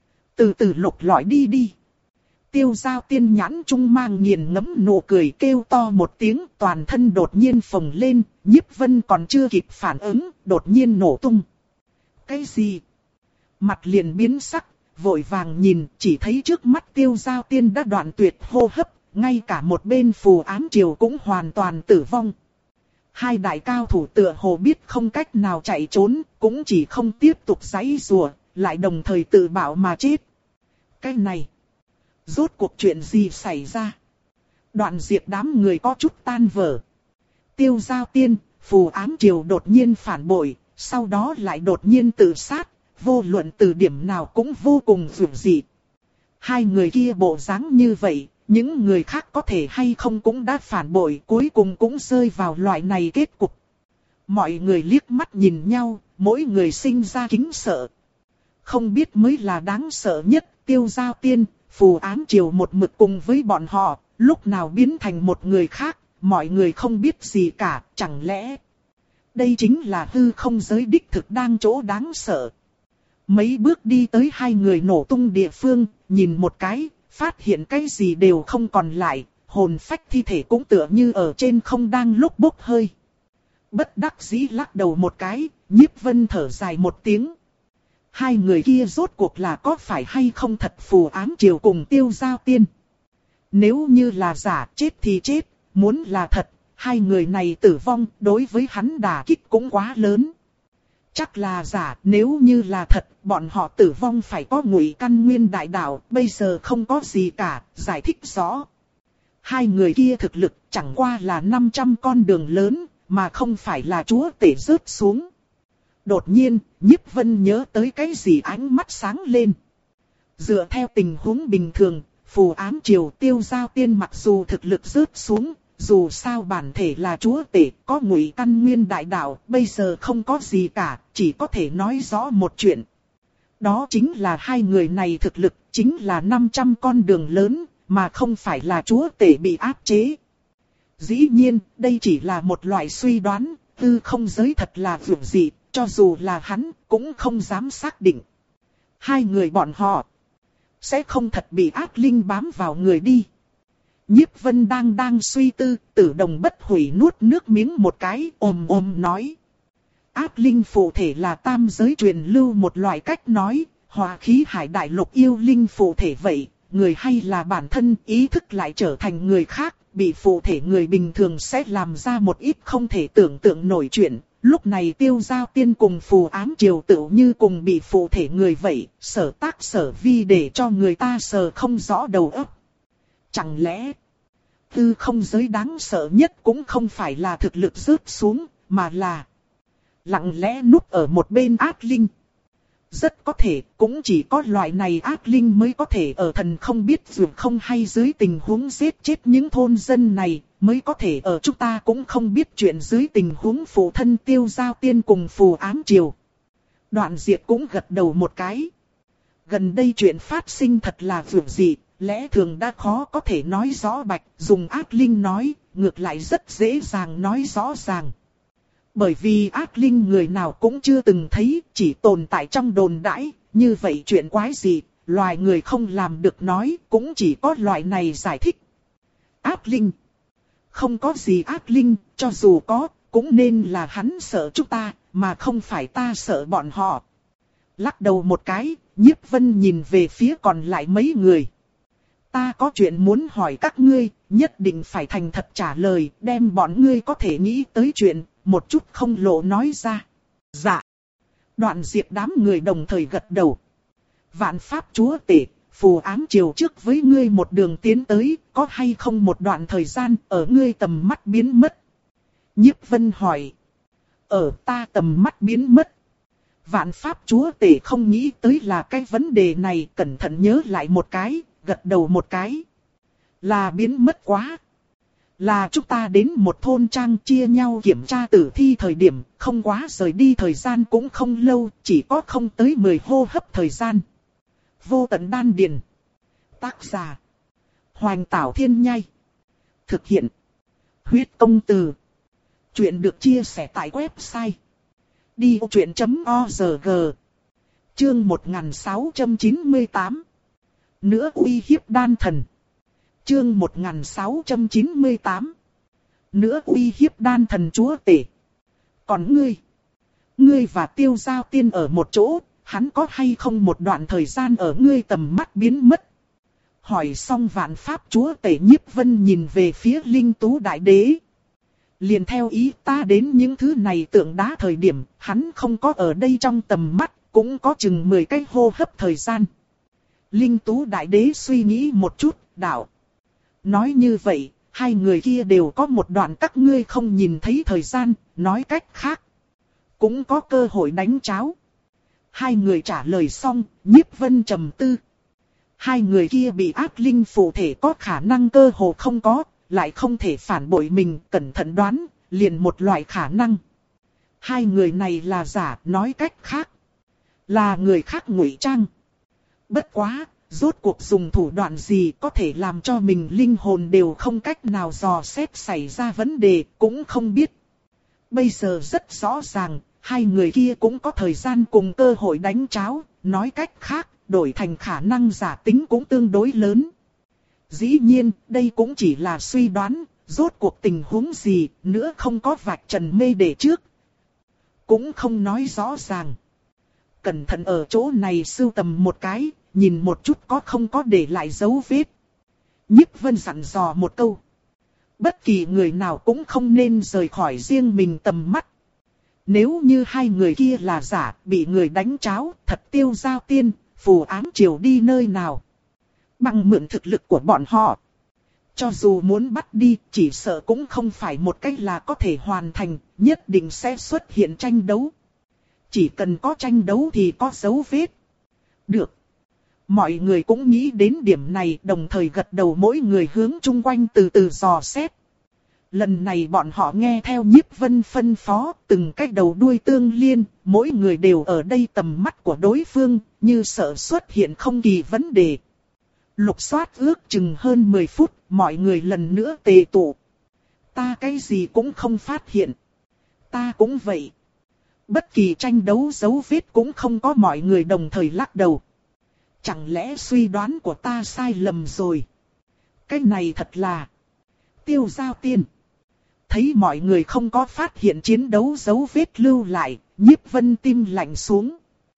Từ từ lục lọi đi đi. Tiêu Giao Tiên nhãn trung mang nghiền ngẫm nụ cười kêu to một tiếng, toàn thân đột nhiên phồng lên, Nhiếp Vân còn chưa kịp phản ứng, đột nhiên nổ tung. Cái gì? Mặt liền biến sắc, vội vàng nhìn, chỉ thấy trước mắt Tiêu Giao Tiên đã đoạn tuyệt hô hấp, ngay cả một bên Phù Ám Triều cũng hoàn toàn tử vong. Hai đại cao thủ tựa hồ biết không cách nào chạy trốn, cũng chỉ không tiếp tục giãy giụa, lại đồng thời tự bạo mà chết. Cái này, rốt cuộc chuyện gì xảy ra? Đoạn Diệp đám người có chút tan vỡ. Tiêu Giao Tiên, Phù Ám Triều đột nhiên phản bội, sau đó lại đột nhiên tự sát, vô luận từ điểm nào cũng vô cùng dữ dị. Hai người kia bộ dáng như vậy, những người khác có thể hay không cũng đã phản bội, cuối cùng cũng rơi vào loại này kết cục. Mọi người liếc mắt nhìn nhau, mỗi người sinh ra kính sợ. Không biết mới là đáng sợ nhất, Tiêu Giao Tiên, Phù Ám Triều một mực cùng với bọn họ, lúc nào biến thành một người khác, mọi người không biết gì cả, chẳng lẽ đây chính là hư không giới đích thực đang chỗ đáng sợ. Mấy bước đi tới hai người nổ tung địa phương, nhìn một cái, phát hiện cái gì đều không còn lại, hồn phách thi thể cũng tựa như ở trên không đang lúc bốc hơi. Bất đắc dĩ lắc đầu một cái, Nhiếp Vân thở dài một tiếng. Hai người kia rốt cuộc là có phải hay không thật Phù Ám Triều cùng Tiêu Giao Tiên? Nếu như là giả, chết thì chết, muốn là thật, hai người này tử vong đối với hắn đả kích cũng quá lớn. Chắc là giả, nếu như là thật, bọn họ tử vong phải có Ngụy Căn Nguyên đại đạo, bây giờ không có gì cả, giải thích rõ. Hai người kia thực lực chẳng qua là năm trăm con đường lớn, mà không phải là chúa tể rớt xuống. Đột nhiên, Nhiếp Vân nhớ tới cái gì, ánh mắt sáng lên. Dựa theo tình huống bình thường, Phù Ám Triều Tiêu Giao Tiên mặc dù thực lực rớt xuống, dù sao bản thể là chúa tể, có Ngụy Căn Nguyên đại đạo, bây giờ không có gì cả, chỉ có thể nói rõ một chuyện. Đó chính là hai người này thực lực, chính là năm trăm con đường lớn, mà không phải là chúa tể bị áp chế. Dĩ nhiên, đây chỉ là một loại suy đoán, tư không giới thật là vượt dị, cho dù là hắn, cũng không dám xác định. Hai người bọn họ sẽ không thật bị ác linh bám vào người đi. Nhiếp Vân đang đang suy tư, Tử Đồng bất hủy nuốt nước miếng một cái, ồm ồm nói. Ác linh phụ thể là tam giới truyền lưu một loại cách nói, hòa khí hải đại lục yêu linh phụ thể vậy, người hay là bản thân ý thức lại trở thành người khác, bị phụ thể người bình thường sẽ làm ra một ít không thể tưởng tượng nổi chuyện. Lúc này Tiêu Giao Tiên cùng Phù Ám Triều tựu như cùng bị phụ thể người vậy, sở tác sở vi để cho người ta sờ không rõ đầu óc. Chẳng lẽ tư không giới đáng sợ nhất cũng không phải là thực lực rớt xuống, mà là lặng lẽ núp ở một bên ác linh. Rất có thể, cũng chỉ có loại này ác linh mới có thể ở thần không biết dù không hay dưới tình huống giết chết những thôn dân này, mới có thể ở chúng ta cũng không biết chuyện dưới tình huống phụ thân Tiêu Giao Tiên cùng Phù Ám Triều. Đoạn Diệp cũng gật đầu một cái. Gần đây chuyện phát sinh thật là vượt dị, lẽ thường đã khó có thể nói rõ bạch, dùng ác linh nói, ngược lại rất dễ dàng nói rõ ràng. Bởi vì ác linh người nào cũng chưa từng thấy, chỉ tồn tại trong đồn đãi, như vậy chuyện quái gì, loài người không làm được nói, cũng chỉ có loại này giải thích. Ác linh. Không có gì ác linh, cho dù có, cũng nên là hắn sợ chúng ta, mà không phải ta sợ bọn họ. Lắc đầu một cái, Nhiếp Vân nhìn về phía còn lại mấy người. Ta có chuyện muốn hỏi các ngươi, nhất định phải thành thật trả lời, đem bọn ngươi có thể nghĩ tới chuyện, một chút không lộ nói ra. Dạ. Đoạn Diệp đám người đồng thời gật đầu. Vạn Pháp Chúa Tể, Phù Ám Triều trước với ngươi một đường tiến tới, có hay không một đoạn thời gian ở ngươi tầm mắt biến mất? Nhiếp Vân hỏi. Ở ta tầm mắt biến mất. Vạn Pháp Chúa Tể không nghĩ tới là cái vấn đề này, cẩn thận nhớ lại một cái, gật đầu một cái. Là biến mất quá. Là chúng ta đến một thôn trang chia nhau kiểm tra tử thi thời điểm, không quá rời đi thời gian cũng không lâu, chỉ có không tới mười hô hấp thời gian. Vô Tận Đan Điền. Tác giả Hoành Tảo Thiên Nhai. Thực hiện Huyết Công Từ. Chuyện được chia sẻ tại website đi vô chuyện chấm org. Chương một nghìn sáu trăm chín mươi tám. Nữa uy hiếp đan thần. Chương một nghìn sáu trăm chín mươi tám. Nữa uy hiếp đan thần chúa tể. Còn ngươi, ngươi và Tiêu Giao Tiên ở một chỗ, hắn có hay không một đoạn thời gian ở ngươi tầm mắt biến mất. Hỏi xong vạn pháp chúa tể Nhiếp Vân nhìn về phía Linh Tú Đại Đế. Liền theo ý ta đến những thứ này tượng đá thời điểm, hắn không có ở đây trong tầm mắt, cũng có chừng mười cái hô hấp thời gian. Linh Tú Đại Đế suy nghĩ một chút, đạo. Nói như vậy, hai người kia đều có một đoạn các ngươi không nhìn thấy thời gian, nói cách khác. Cũng có cơ hội đánh cháo. Hai người trả lời xong, Nhiếp Vân trầm tư. Hai người kia bị ác linh phụ thể có khả năng cơ hồ không có, lại không thể phản bội mình, cẩn thận đoán, liền một loại khả năng. Hai người này là giả, nói cách khác. Là người khác ngụy trang. Bất quá, rốt cuộc dùng thủ đoạn gì có thể làm cho mình linh hồn đều không cách nào dò xét xảy ra vấn đề, cũng không biết. Bây giờ rất rõ ràng, hai người kia cũng có thời gian cùng cơ hội đánh cháo, nói cách khác, đổi thành khả năng giả tính cũng tương đối lớn. Dĩ nhiên, đây cũng chỉ là suy đoán, rốt cuộc tình huống gì, nữa không có vạch trần mê để trước. Cũng không nói rõ ràng. Cẩn thận ở chỗ này sưu tầm một cái, nhìn một chút có không có để lại dấu vết. Nhiếp Vân dặn dò một câu. Bất kỳ người nào cũng không nên rời khỏi riêng mình tầm mắt. Nếu như hai người kia là giả, bị người đánh cháo, thật Tiêu Giao Tiên, Phù Ám Triều đi nơi nào. Bằng mượn thực lực của bọn họ. Cho dù muốn bắt đi, chỉ sợ cũng không phải một cách là có thể hoàn thành, nhất định sẽ xuất hiện tranh đấu. Chỉ cần có tranh đấu thì có dấu vết. Được. Mọi người cũng nghĩ đến điểm này, đồng thời gật đầu, mỗi người hướng chung quanh từ từ dò xét. Lần này bọn họ nghe theo Nhiếp Vân phân phó, từng cách đầu đuôi tương liên, mỗi người đều ở đây tầm mắt của đối phương, như sợ xuất hiện không kỳ vấn đề. Lục soát ước chừng hơn mười phút, mọi người lần nữa tề tụ. Ta cái gì cũng không phát hiện. Ta cũng vậy. Bất kỳ tranh đấu dấu vết cũng không có, mọi người đồng thời lắc đầu. Chẳng lẽ suy đoán của ta sai lầm rồi? Cái này thật là Tiêu Giao Tiên. Thấy mọi người không có phát hiện chiến đấu dấu vết lưu lại, Nhiếp Vân tim lạnh xuống.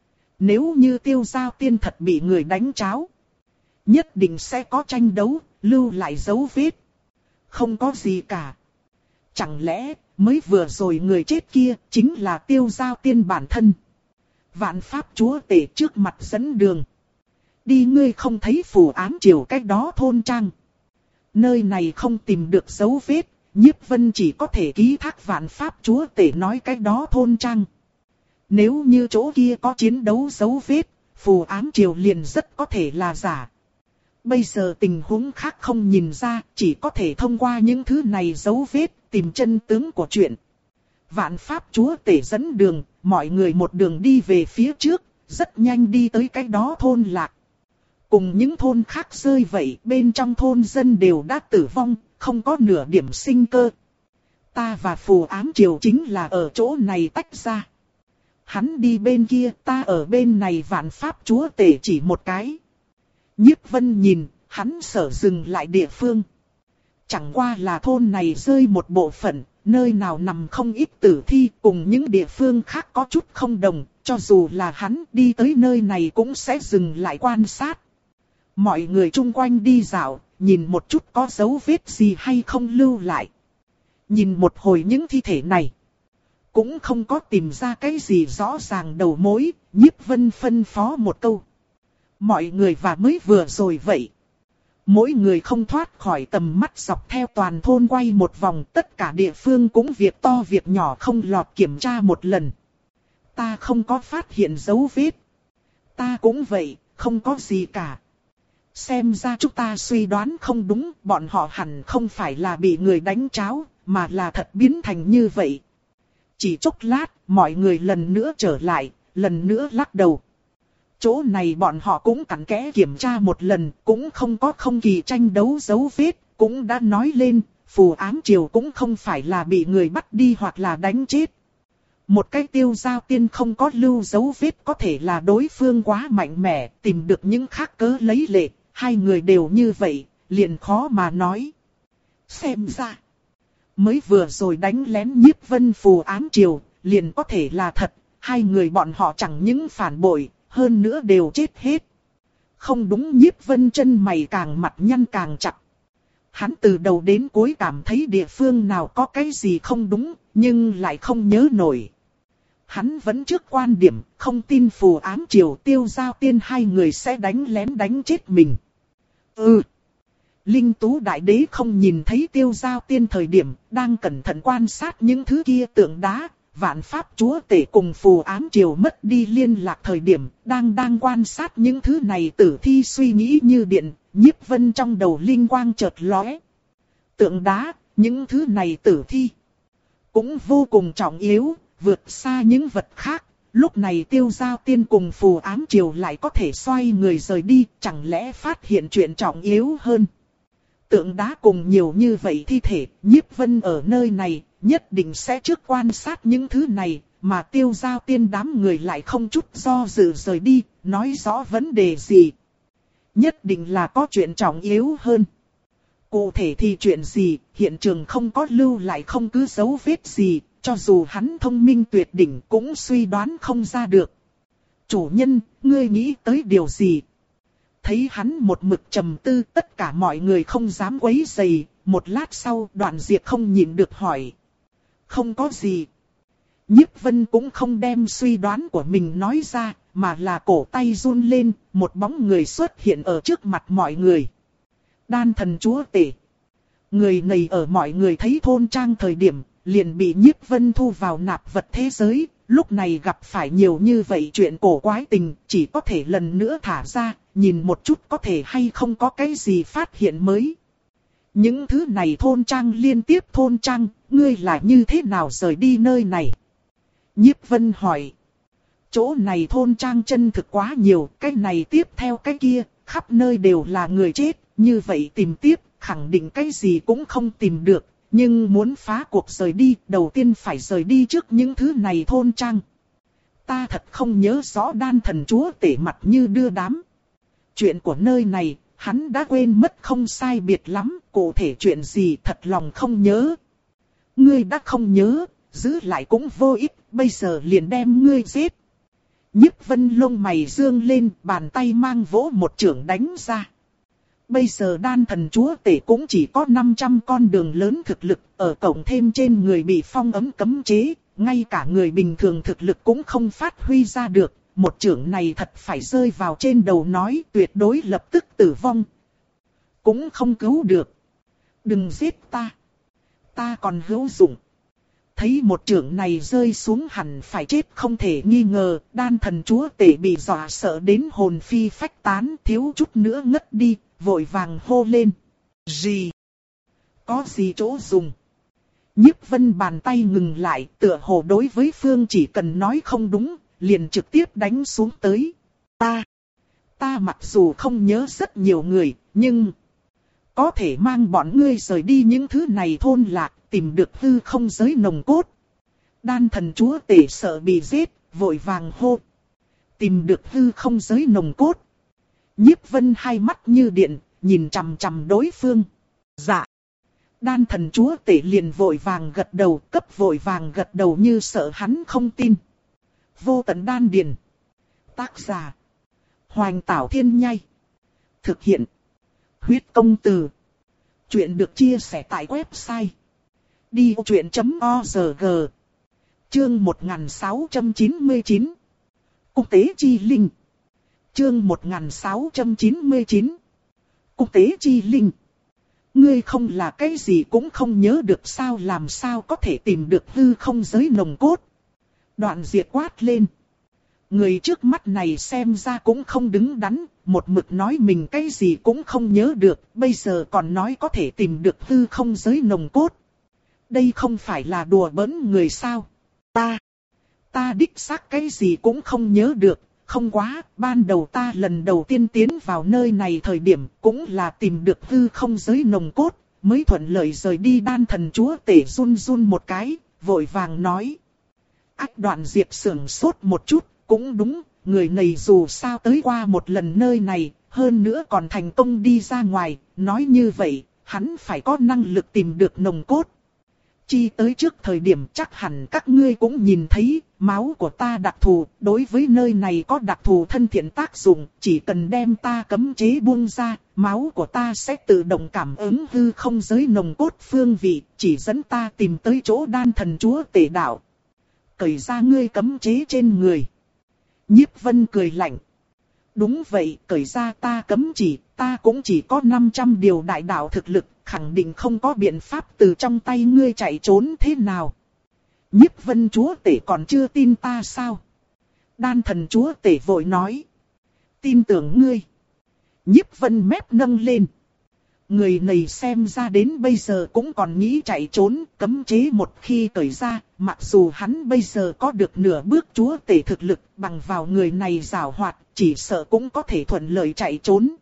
Nếu như Tiêu Giao Tiên thật bị người đánh cháo, nhất định sẽ có tranh đấu, lưu lại dấu vết. Không có gì cả. Chẳng lẽ, mới vừa rồi người chết kia, chính là Tiêu Giao Tiên bản thân. Vạn Pháp Chúa Tể trước mặt dẫn đường. Đi, ngươi không thấy Phù Ám Triều cách đó thôn trang. Nơi này không tìm được dấu vết, Nhiếp Vân chỉ có thể ký thác Vạn Pháp Chúa Tể nói cách đó thôn trang. Nếu như chỗ kia có chiến đấu dấu vết, Phù Ám Triều liền rất có thể là giả. Bây giờ tình huống khác không nhìn ra, chỉ có thể thông qua những thứ này dấu vết, tìm chân tướng của chuyện. Vạn Pháp Chúa Tể dẫn đường, mọi người một đường đi về phía trước, rất nhanh đi tới cái đó thôn lạc. Cùng những thôn khác rơi vậy, bên trong thôn dân đều đã tử vong, không có nửa điểm sinh cơ. Ta và Phù Ám Triều chính là ở chỗ này tách ra. Hắn đi bên kia, ta ở bên này. Vạn Pháp Chúa Tể chỉ một cái. Nhiếp Vân nhìn, hắn sở dừng lại địa phương. Chẳng qua là thôn này rơi một bộ phận, nơi nào nằm không ít tử thi, cùng những địa phương khác có chút không đồng, cho dù là hắn đi tới nơi này cũng sẽ dừng lại quan sát. Mọi người chung quanh đi dạo, nhìn một chút có dấu vết gì hay không lưu lại. Nhìn một hồi những thi thể này, cũng không có tìm ra cái gì rõ ràng đầu mối. Nhiếp Vân phân phó một câu. Mọi người và mới vừa rồi vậy. Mỗi người không thoát khỏi tầm mắt, dọc theo toàn thôn quay một vòng, tất cả địa phương cũng việc to việc nhỏ không lọt kiểm tra một lần. Ta không có phát hiện dấu vết. Ta cũng vậy, không có gì cả. Xem ra chúng ta suy đoán không đúng, bọn họ hẳn không phải là bị người đánh cháo, mà là thật biến thành như vậy. Chỉ chốc lát, mọi người lần nữa trở lại, lần nữa lắc đầu. Chỗ này bọn họ cũng cặn kẽ kiểm tra một lần, cũng không có không kỳ tranh đấu dấu vết, cũng đã nói lên, Phù Ám Triều cũng không phải là bị người bắt đi hoặc là đánh chết. Một cái Tiêu Giao Tiên không có lưu dấu vết có thể là đối phương quá mạnh mẽ, tìm được những khác cớ lấy lệ, hai người đều như vậy, liền khó mà nói. Xem ra, mới vừa rồi đánh lén Nhiếp Vân Phù Ám Triều, liền có thể là thật. hai người bọn họ chẳng những phản bội, hơn nữa đều chết hết. Không đúng, Nhiếp Vân chân mày càng mặt nhăn càng chặt. Hắn từ đầu đến cuối cảm thấy địa phương nào có cái gì không đúng, nhưng lại không nhớ nổi. Hắn vẫn trước quan điểm, không tin phù ám triều Tiêu Giao Tiên hai người sẽ đánh lén đánh chết mình. Ừ. Linh Tú Đại Đế không nhìn thấy Tiêu Giao Tiên thời điểm, đang cẩn thận quan sát những thứ kia tượng đá. Vạn Pháp Chúa Tể cùng phù ám triều mất đi liên lạc thời điểm, đang đang quan sát những thứ này tử thi, suy nghĩ như điện, Nhiếp Vân trong đầu linh quang chợt lóe. Tượng đá, những thứ này tử thi, cũng vô cùng trọng yếu, vượt xa những vật khác. Lúc này Tiêu Giao Tiên cùng phù ám triều lại có thể xoay người rời đi, chẳng lẽ phát hiện chuyện trọng yếu hơn. Tượng đá cùng nhiều như vậy thi thể, Nhiếp Vân ở nơi này, nhất định sẽ trước quan sát những thứ này, mà Tiêu Giao Tiên đám người lại không chút do dự rời đi, nói rõ vấn đề gì. Nhất định là có chuyện trọng yếu hơn. Cụ thể thì chuyện gì, hiện trường không có lưu lại không cứ dấu vết gì, cho dù hắn thông minh tuyệt đỉnh cũng suy đoán không ra được. Chủ nhân, ngươi nghĩ tới điều gì? Thấy hắn một mực trầm tư, tất cả mọi người không dám quấy rầy. Một lát sau Đoạn Diệp không nhịn được hỏi. Không có gì. Nhiếp Vân cũng không đem suy đoán của mình nói ra, mà là cổ tay run lên, một bóng người xuất hiện ở trước mặt mọi người. Đan Thần Chúa Tể. Người này ở mọi người thấy thôn trang thời điểm, liền bị Nhiếp Vân thu vào nạp vật thế giới. Lúc này gặp phải nhiều như vậy chuyện cổ quái tình, chỉ có thể lần nữa thả ra, nhìn một chút có thể hay không có cái gì phát hiện mới. Những thứ này thôn trang liên tiếp thôn trang, ngươi là như thế nào rời đi nơi này? Nhiếp Vân hỏi. Chỗ này thôn trang chân thực quá nhiều, cái này tiếp theo cái kia, khắp nơi đều là người chết, như vậy tìm tiếp, khẳng định cái gì cũng không tìm được. Nhưng muốn phá cuộc rời đi, đầu tiên phải rời đi trước những thứ này thôn trang. Ta thật không nhớ rõ. Đan Thần Chúa Tể mặt như đưa đám. Chuyện của nơi này, hắn đã quên mất không sai biệt lắm, cụ thể chuyện gì thật lòng không nhớ. Ngươi đã không nhớ, giữ lại cũng vô ích, bây giờ liền đem ngươi giết. Nhiếp Vân lông mày dương lên, bàn tay mang vỗ một chưởng đánh ra. Bây giờ Đan Thần Chúa Tể cũng chỉ có năm trăm con đường lớn thực lực, ở cộng thêm trên người bị phong ấm cấm chế, ngay cả người bình thường thực lực cũng không phát huy ra được. Một chưởng này thật phải rơi vào trên đầu nói tuyệt đối lập tức tử vong. Cũng không cứu được. Đừng giết ta. Ta còn hữu dụng. Thấy một chưởng này rơi xuống hẳn phải chết không thể nghi ngờ. Đan Thần Chúa Tể bị dọa sợ đến hồn phi phách tán, thiếu chút nữa ngất đi, vội vàng hô lên. Gì? Có gì chỗ dùng? Nhiếp Vân bàn tay ngừng lại, tựa hồ đối với Phương chỉ cần nói không đúng, liền trực tiếp đánh xuống tới. Ta, ta mặc dù không nhớ rất nhiều người, nhưng có thể mang bọn ngươi rời đi những thứ này thôn lạc, tìm được hư không giới nồng cốt. Đan Thần Chúa Tể sợ bị giết, vội vàng hô. Tìm được hư không giới nồng cốt. Nhiếp Vân hai mắt như điện, nhìn chằm chằm đối phương. Dạ. Đan Thần Chúa Tể liền vội vàng gật đầu, cấp vội vàng gật đầu như sợ hắn không tin. Vô Tận Đan Điền. Tác giả. Hoành Tảo Thiên Nhai. Thực hiện. Huyết Công Từ. Chuyện được chia sẻ tại website. đi ô chuyện chấm org. Chương một nghìn sáu trăm chín mươi chín. Quốc tế chi linh. Chương một nghìn sáu trăm chín mươi chín. Quốc tế chi linh. Ngươi không là cái gì cũng không nhớ được sao, làm sao có thể tìm được hư không giới nồng cốt? Đoạn Diệt quát lên. Người trước mắt này xem ra cũng không đứng đắn, một mực nói mình cái gì cũng không nhớ được, bây giờ còn nói có thể tìm được hư không giới nồng cốt. Đây không phải là đùa bỡn người sao? Ta, ta đích xác cái gì cũng không nhớ được, không quá, ban đầu ta lần đầu tiên tiến vào nơi này thời điểm cũng là tìm được hư không giới nồng cốt, mới thuận lợi rời đi. Đan Thần Chúa Tể run run một cái, vội vàng nói. Ách Đoạn Diệp sưởng sốt một chút, cũng đúng, người này dù sao tới qua một lần nơi này, hơn nữa còn thành công đi ra ngoài, nói như vậy, hắn phải có năng lực tìm được nồng cốt. Chi tới trước thời điểm chắc hẳn các ngươi cũng nhìn thấy, máu của ta đặc thù, đối với nơi này có đặc thù thân thiện tác dụng, chỉ cần đem ta cấm chế buông ra, máu của ta sẽ tự động cảm ứng hư không giới nồng cốt phương vị, chỉ dẫn ta tìm tới chỗ đan thần chúa tể đạo. Cởi ra ngươi cấm chế trên người. Nhiếp Vân cười lạnh. Đúng vậy, cởi ra ta cấm chỉ, ta cũng chỉ có năm trăm điều đại đạo thực lực, khẳng định không có biện pháp từ trong tay ngươi chạy trốn thế nào. Nhiếp Vân chúa tể còn chưa tin ta sao? Đan thần chúa tể vội nói. Tin tưởng ngươi. Nhiếp Vân mép nâng lên. Người này xem ra đến bây giờ cũng còn nghĩ chạy trốn, cấm chế một khi cởi ra, mặc dù hắn bây giờ có được nửa bước chúa tể thực lực, bằng vào người này giảo hoạt, chỉ sợ cũng có thể thuận lợi chạy trốn.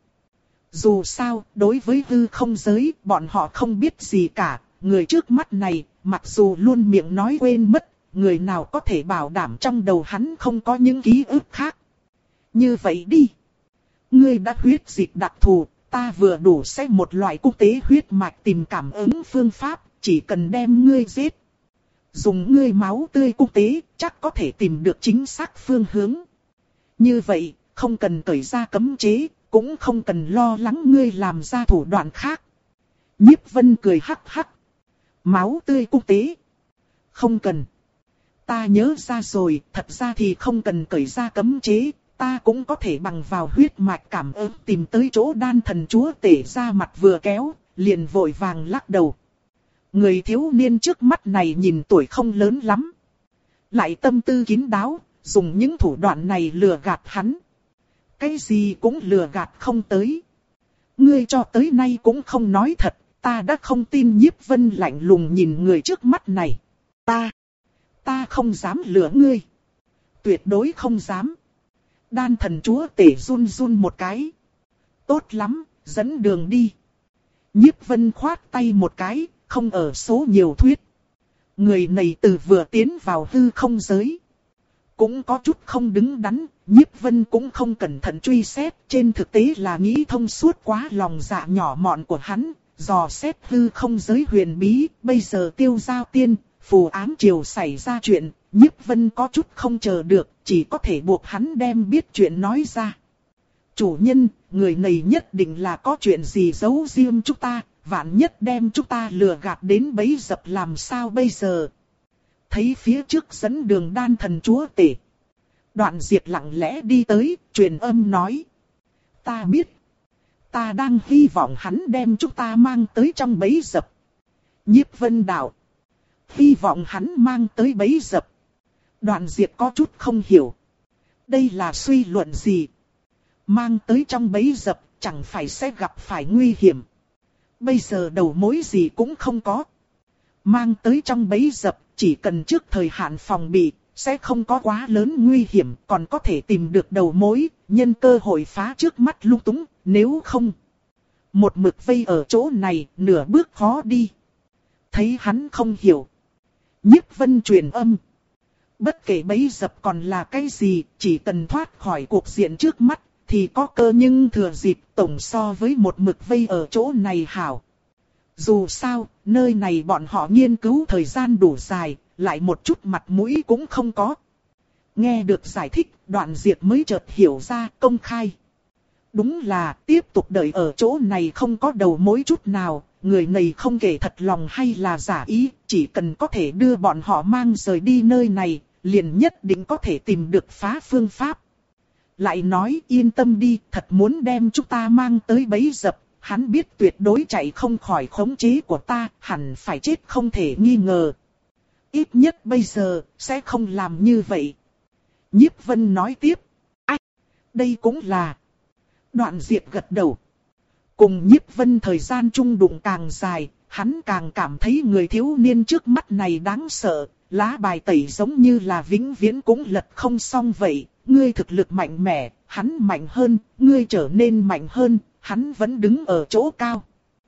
Dù sao, đối với hư không giới, bọn họ không biết gì cả, người trước mắt này, mặc dù luôn miệng nói quên mất, người nào có thể bảo đảm trong đầu hắn không có những ký ức khác. Như vậy đi. Ngươi đã huyết dịch đặc thù, ta vừa đủ sẽ một loại quốc tế huyết mạch tìm cảm ứng phương pháp, chỉ cần đem ngươi giết. Dùng ngươi máu tươi quốc tế, chắc có thể tìm được chính xác phương hướng. Như vậy, không cần cởi ra cấm chế, cũng không cần lo lắng ngươi làm ra thủ đoạn khác. Nhiếp Vân cười hắc hắc. Máu tươi quốc tế. Không cần. Ta nhớ ra rồi, thật ra thì không cần cởi ra cấm chế, ta cũng có thể bằng vào huyết mạch cảm ứng tìm tới chỗ đan thần chúa tể. Ra mặt vừa kéo, liền vội vàng lắc đầu. Người thiếu niên trước mắt này nhìn tuổi không lớn lắm. Lại tâm tư kín đáo, dùng những thủ đoạn này lừa gạt hắn. Cái gì cũng lừa gạt không tới. Ngươi cho tới nay cũng không nói thật, ta đã không tin. Nhiếp Vân lạnh lùng nhìn người trước mắt này. Ta, ta không dám lừa ngươi. Tuyệt đối không dám. Đan thần chúa tể run run một cái. Tốt lắm, dẫn đường đi. Nhiếp Vân khoát tay một cái, không ở số nhiều thuyết. Người này từ vừa tiến vào hư không giới, cũng có chút không đứng đắn, Nhiếp Vân cũng không cẩn thận truy xét, trên thực tế là nghĩ thông suốt quá lòng dạ nhỏ mọn của hắn, dò xét hư không giới huyền bí, bây giờ Tiêu Giao Tiên, phù ám triều xảy ra chuyện, Nhiếp Vân có chút không chờ được, chỉ có thể buộc hắn đem biết chuyện nói ra. Chủ nhân, người này nhất định là có chuyện gì giấu riêng chúng ta, vạn nhất đem chúng ta lừa gạt đến bấy dập làm sao bây giờ. Thấy phía trước dẫn đường đan thần chúa tể, Đoạn Diệt lặng lẽ đi tới, truyền âm nói. Ta biết. Ta đang hy vọng hắn đem chúng ta mang tới trong bấy dập. Nhiếp Vân đạo. Hy vọng hắn mang tới bấy dập. Đoạn Diệt có chút không hiểu. Đây là suy luận gì? Mang tới trong bấy dập, chẳng phải sẽ gặp phải nguy hiểm. Bây giờ đầu mối gì cũng không có. Mang tới trong bấy dập, chỉ cần trước thời hạn phòng bị, sẽ không có quá lớn nguy hiểm, còn có thể tìm được đầu mối, nhân cơ hội phá trước mắt lung túng, nếu không. Một mực vây ở chỗ này, nửa bước khó đi. Thấy hắn không hiểu. Nhiếp Vân truyền âm. Bất kể bấy dập còn là cái gì, chỉ cần thoát khỏi cuộc diện trước mắt, thì có cơ nhưng thừa dịp tổng so với một mực vây ở chỗ này hảo. Dù sao, nơi này bọn họ nghiên cứu thời gian đủ dài, lại một chút mặt mũi cũng không có. Nghe được giải thích, Đoạn Diệt mới chợt hiểu ra, công khai. Đúng là, tiếp tục đợi ở chỗ này không có đầu mối chút nào, người này không kể thật lòng hay là giả ý, chỉ cần có thể đưa bọn họ mang rời đi nơi này, liền nhất định có thể tìm được phá phương pháp. Lại nói yên tâm đi, thật muốn đem chúng ta mang tới bấy dập, hắn biết tuyệt đối chạy không khỏi khống chế của ta, hẳn phải chết không thể nghi ngờ. Ít nhất bây giờ, sẽ không làm như vậy. Nhiếp Vân nói tiếp. Ách, đây cũng là. Đoạn Diệt gật đầu. Cùng Nhiếp Vân thời gian chung đụng càng dài, hắn càng cảm thấy người thiếu niên trước mắt này đáng sợ. Lá bài tẩy giống như là vĩnh viễn cũng lật không xong vậy. Ngươi thực lực mạnh mẽ, hắn mạnh hơn, ngươi trở nên mạnh hơn, hắn vẫn đứng ở chỗ cao.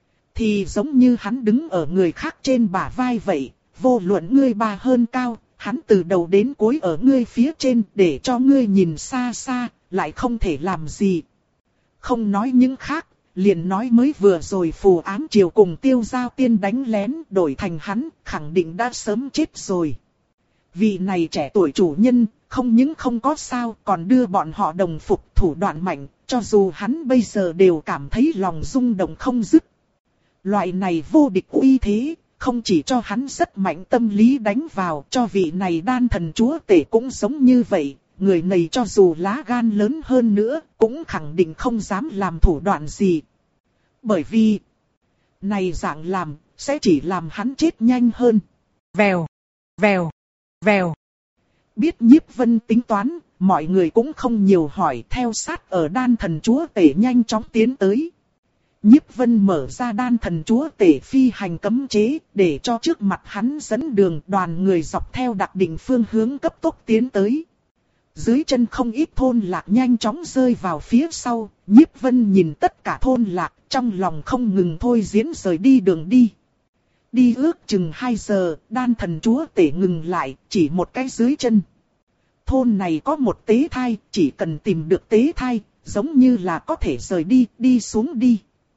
Thì giống như hắn đứng ở người khác trên bả vai vậy, vô luận ngươi ba hơn cao, hắn từ đầu đến cuối ở ngươi phía trên để cho ngươi nhìn xa xa, lại không thể làm gì. Không nói những khác, liền nói mới vừa rồi phù ám triều cùng Tiêu Giao Tiên đánh lén đổi thành hắn, khẳng định đã sớm chết rồi. Vị này trẻ tuổi chủ nhân, không những không có sao còn đưa bọn họ đồng phục thủ đoạn mạnh, cho dù hắn bây giờ đều cảm thấy lòng rung động không dứt. Loại này vô địch uy thế, không chỉ cho hắn rất mạnh tâm lý đánh vào, cho vị này đan thần chúa tể cũng giống như vậy. Người này cho dù lá gan lớn hơn nữa, cũng khẳng định không dám làm thủ đoạn gì. Bởi vì, này dạng làm, sẽ chỉ làm hắn chết nhanh hơn. Vèo, vèo, vèo. Biết Nhiếp Vân tính toán, mọi người cũng không nhiều hỏi, theo sát ở đan thần chúa tể nhanh chóng tiến tới. Nhiếp Vân mở ra đan thần chúa tể phi hành cấm chế, để cho trước mặt hắn dẫn đường, đoàn người dọc theo đặc định phương hướng cấp tốc tiến tới. Dưới chân không ít thôn lạc nhanh chóng rơi vào phía sau, Nhiếp Vân nhìn tất cả thôn lạc, trong lòng không ngừng thôi diễn rời đi đường đi. Đi ước chừng hai giờ, đan thần chúa tể ngừng lại, chỉ một cái dưới chân. Thôn này có một tế thai, chỉ cần tìm được tế thai, giống như là có thể rời đi, đi xuống đi.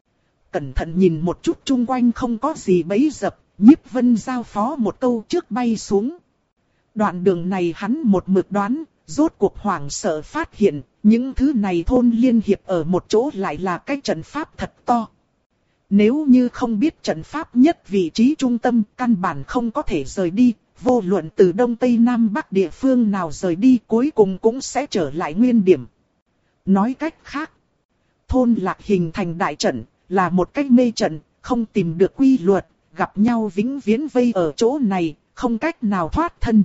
Cẩn thận nhìn một chút chung quanh không có gì bẫy dập, Nhiếp Vân giao phó một câu trước bay xuống. Đoạn đường này hắn một mực đoán, rốt cuộc hoảng sợ phát hiện, những thứ này thôn liên hiệp ở một chỗ lại là cái trận pháp thật to. Nếu như không biết trận pháp nhất vị trí trung tâm, căn bản không có thể rời đi, vô luận từ đông tây nam bắc địa phương nào rời đi cuối cùng cũng sẽ trở lại nguyên điểm. Nói cách khác, thôn lạc hình thành đại trận, là một cách mê trận, không tìm được quy luật, gặp nhau vĩnh viễn vây ở chỗ này, không cách nào thoát thân.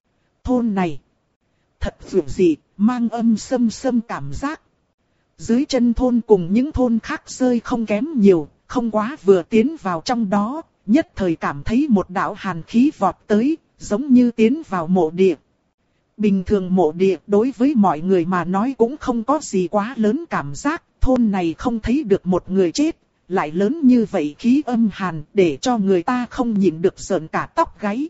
Thôn này thật dữ dị, mang âm sâm sâm cảm giác. Dưới chân thôn cùng những thôn khác rơi không kém nhiều, không quá vừa tiến vào trong đó, nhất thời cảm thấy một đạo hàn khí vọt tới, giống như tiến vào mộ địa. Bình thường mộ địa đối với mọi người mà nói cũng không có gì quá lớn cảm giác, thôn này không thấy được một người chết, lại lớn như vậy khí âm hàn để cho người ta không nhịn được rợn cả tóc gáy.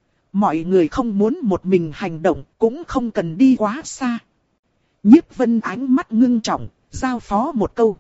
Mọi người không muốn một mình hành động, cũng không cần đi quá xa. Nhiếp Vân ánh mắt ngưng trọng, giao phó một câu.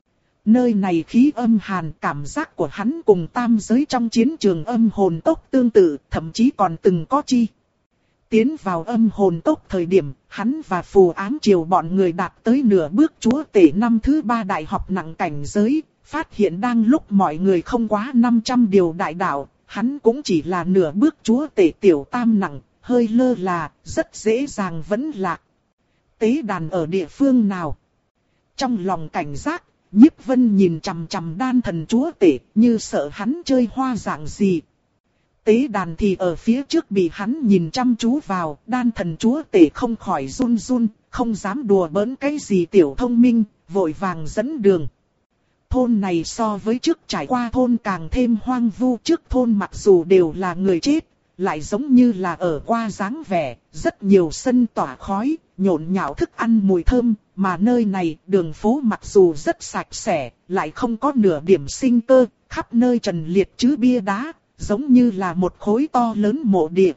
Nơi này khí âm hàn, cảm giác của hắn cùng tam giới trong chiến trường âm hồn tốc tương tự, thậm chí còn từng có chi. Tiến vào âm hồn tốc thời điểm, hắn và phù ám triều bọn người đạt tới nửa bước chúa tể năm thứ ba đại học nặng cảnh giới, phát hiện đang lúc mọi người không quá năm trăm điều đại đạo. Hắn cũng chỉ là nửa bước chúa tể tiểu tam nặng, hơi lơ là, rất dễ dàng vẫn lạc. Tế đàn ở địa phương nào? Trong lòng cảnh giác, Nhiếp Vân nhìn chằm chằm đan thần chúa tể, như sợ hắn chơi hoa dạng gì. Tế đàn thì ở phía trước bị hắn nhìn chăm chú vào, đan thần chúa tể không khỏi run run, không dám đùa bỡn cái gì tiểu thông minh, vội vàng dẫn đường. Thôn này so với trước trải qua thôn càng thêm hoang vu, trước thôn mặc dù đều là người chết, lại giống như là ở qua dáng vẻ, rất nhiều sân tỏa khói, nhộn nhạo thức ăn mùi thơm, mà nơi này đường phố mặc dù rất sạch sẽ, lại không có nửa điểm sinh cơ, khắp nơi trần liệt chứ bia đá, giống như là một khối to lớn mộ địa.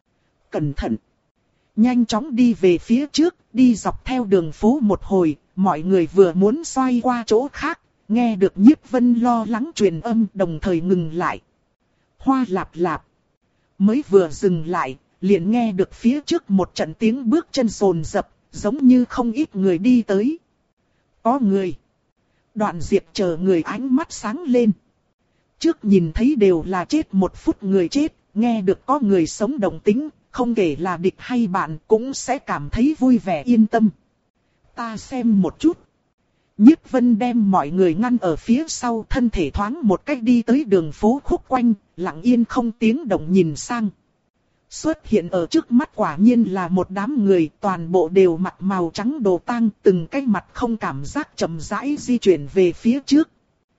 Cẩn thận! Nhanh chóng đi về phía trước, đi dọc theo đường phố một hồi, mọi người vừa muốn xoay qua chỗ khác. Nghe được Nhiếp Vân lo lắng truyền âm đồng thời ngừng lại. Hoa lạp lạp. Mới vừa dừng lại, liền nghe được phía trước một trận tiếng bước chân sồn dập, giống như không ít người đi tới. Có người. Đoạn Diệp chờ người ánh mắt sáng lên. Trước nhìn thấy đều là chết một phút người chết, nghe được có người sống động tính, không kể là địch hay bạn cũng sẽ cảm thấy vui vẻ yên tâm. Ta xem một chút. Nhiếp Vân đem mọi người ngăn ở phía sau, thân thể thoáng một cách đi tới đường phố khúc quanh, lặng yên không tiếng động nhìn sang. Xuất hiện ở trước mắt quả nhiên là một đám người, toàn bộ đều mặc màu trắng đồ tang, từng cái mặt không cảm giác chậm rãi di chuyển về phía trước.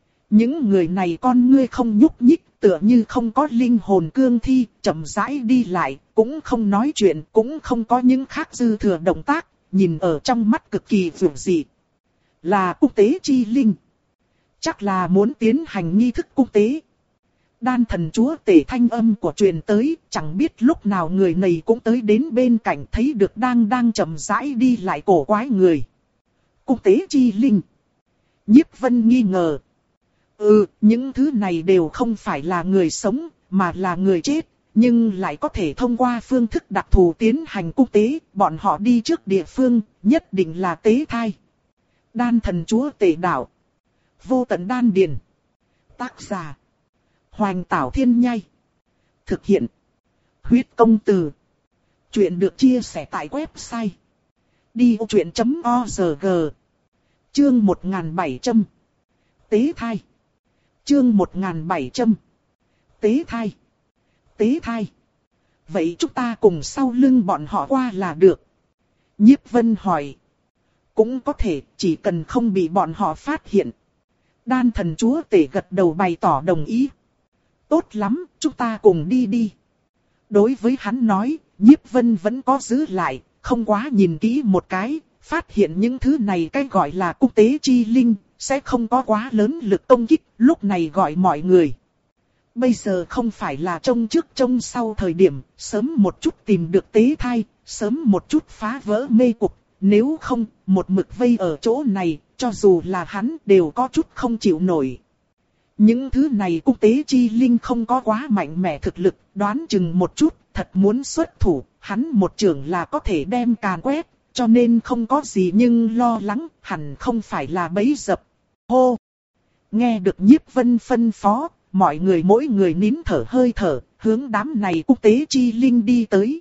Những người này con ngươi không nhúc nhích, tựa như không có linh hồn cương thi, chậm rãi đi lại, cũng không nói chuyện, cũng không có những khác dư thừa động tác, nhìn ở trong mắt cực kỳ vượng dị. Là cung tế chi linh. Chắc là muốn tiến hành nghi thức cung tế. Đan thần chúa tể thanh âm của truyền tới, chẳng biết lúc nào người này cũng tới đến bên cạnh, thấy được đang đang chậm rãi đi lại cổ quái người. Cung tế chi linh. Nhiếp Vân nghi ngờ. Ừ, những thứ này đều không phải là người sống, mà là người chết. nhưng lại có thể thông qua phương thức đặc thù tiến hành cung tế, bọn họ đi trước địa phương, nhất định là tế thai. Đan thần chúa tể đạo. Vô tận đan điền. Tác giả. Hoành Tảo Thiên Nhai. Thực hiện. Huyết Công Từ. Chuyện được chia sẻ tại website đi ô truyện chấm org. Chương một nghìn bảy trăm. Tế thai. Chương một nghìn bảy trăm. Tế thai. Tế thai. Vậy chúng ta cùng sau lưng bọn họ qua là được. Nhiếp Vân hỏi. Cũng có thể, chỉ cần không bị bọn họ phát hiện. Đan thần chúa tể gật đầu bày tỏ đồng ý. Tốt lắm, chúng ta cùng đi đi. Đối với hắn nói, Nhiếp Vân vẫn có giữ lại, không quá nhìn kỹ một cái, phát hiện những thứ này cái gọi là cung tế chi linh, sẽ không có quá lớn lực công kích, lúc này gọi mọi người. Bây giờ không phải là trông trước trông sau thời điểm, sớm một chút tìm được tế thai, sớm một chút phá vỡ mê cục, nếu không, một mực vây ở chỗ này, cho dù là hắn đều có chút không chịu nổi. Những thứ này cung tế chi linh không có quá mạnh mẽ thực lực, đoán chừng một chút, thật muốn xuất thủ, hắn một trưởng là có thể đem càn quét, cho nên không có gì nhưng lo lắng, hẳn không phải là bẫy dập. Hô! Nghe được Nhiếp Vân phân phó, mọi người mỗi người nín thở hơi thở, hướng đám này cung tế chi linh đi tới.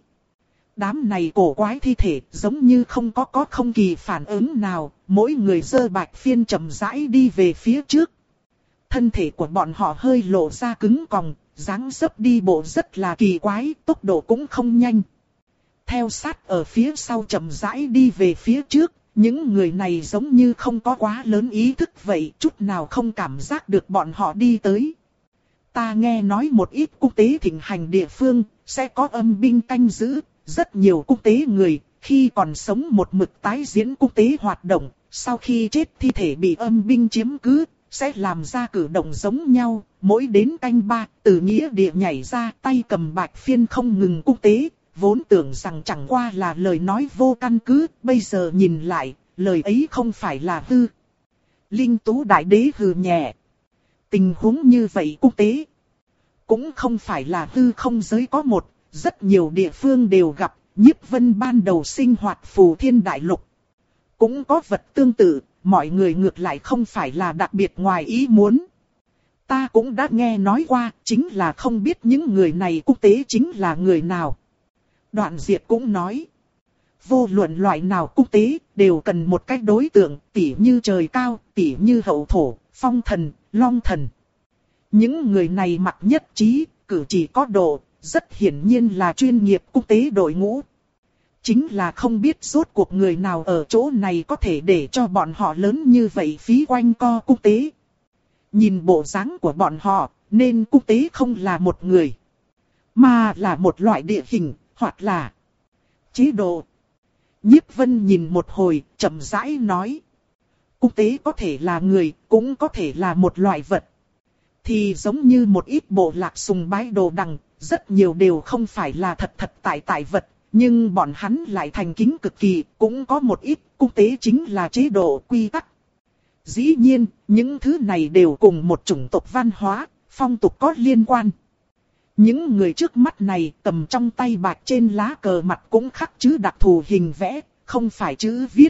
Đám này cổ quái thi thể giống như không có có không kỳ phản ứng nào, mỗi người giơ bạch phiên chậm rãi đi về phía trước. Thân thể của bọn họ hơi lộ ra cứng còng, dáng dấp đi bộ rất là kỳ quái, tốc độ cũng không nhanh. Theo sát ở phía sau chậm rãi đi về phía trước, những người này giống như không có quá lớn ý thức vậy, chút nào không cảm giác được bọn họ đi tới. Ta nghe nói một ít cung tế thịnh hành địa phương, sẽ có âm binh canh giữ, rất nhiều cung tế người, khi còn sống một mực tái diễn cung tế hoạt động, sau khi chết thi thể bị âm binh chiếm cứ, sẽ làm ra cử động giống nhau, mỗi đến canh ba, từ nghĩa địa nhảy ra, tay cầm bạch phiên không ngừng cung tế, vốn tưởng rằng chẳng qua là lời nói vô căn cứ, bây giờ nhìn lại, lời ấy không phải là hư. Linh Tú Đại Đế hừ nhẹ. Tình huống như vậy cung tế, cũng không phải là hư không giới có một, rất nhiều địa phương đều gặp, Nhiếp Vân ban đầu sinh hoạt Phù Thiên Đại Lục. Cũng có vật tương tự, mọi người ngược lại không phải là đặc biệt ngoài ý muốn. Ta cũng đã nghe nói qua, chính là không biết những người này cung tế chính là người nào. Đoạn Diệt cũng nói, vô luận loại nào cung tế, đều cần một cách đối tượng, tỉ như trời cao, tỉ như hậu thổ, phong thần, long thần. Những người này mặc nhất trí, cử chỉ có độ, rất hiển nhiên là chuyên nghiệp cung tế đội ngũ. Chính là không biết rốt cuộc người nào ở chỗ này có thể để cho bọn họ lớn như vậy phí quanh co cung tế. Nhìn bộ dáng của bọn họ, nên cung tế không là một người, mà là một loại địa hình, hoặc là chế độ. Nhiếp Vân nhìn một hồi, chậm rãi nói. Cung tế có thể là người, cũng có thể là một loại vật. Thì giống như một ít bộ lạc sùng bái đồ đằng, rất nhiều đều không phải là thật thật tại tại vật. Nhưng bọn hắn lại thành kính cực kỳ, cũng có một ít cung tế chính là chế độ quy tắc. Dĩ nhiên, những thứ này đều cùng một chủng tộc văn hóa, phong tục có liên quan. Những người trước mắt này cầm trong tay bạch trên lá cờ mặt cũng khắc chữ đặc thù hình vẽ, không phải chữ viết.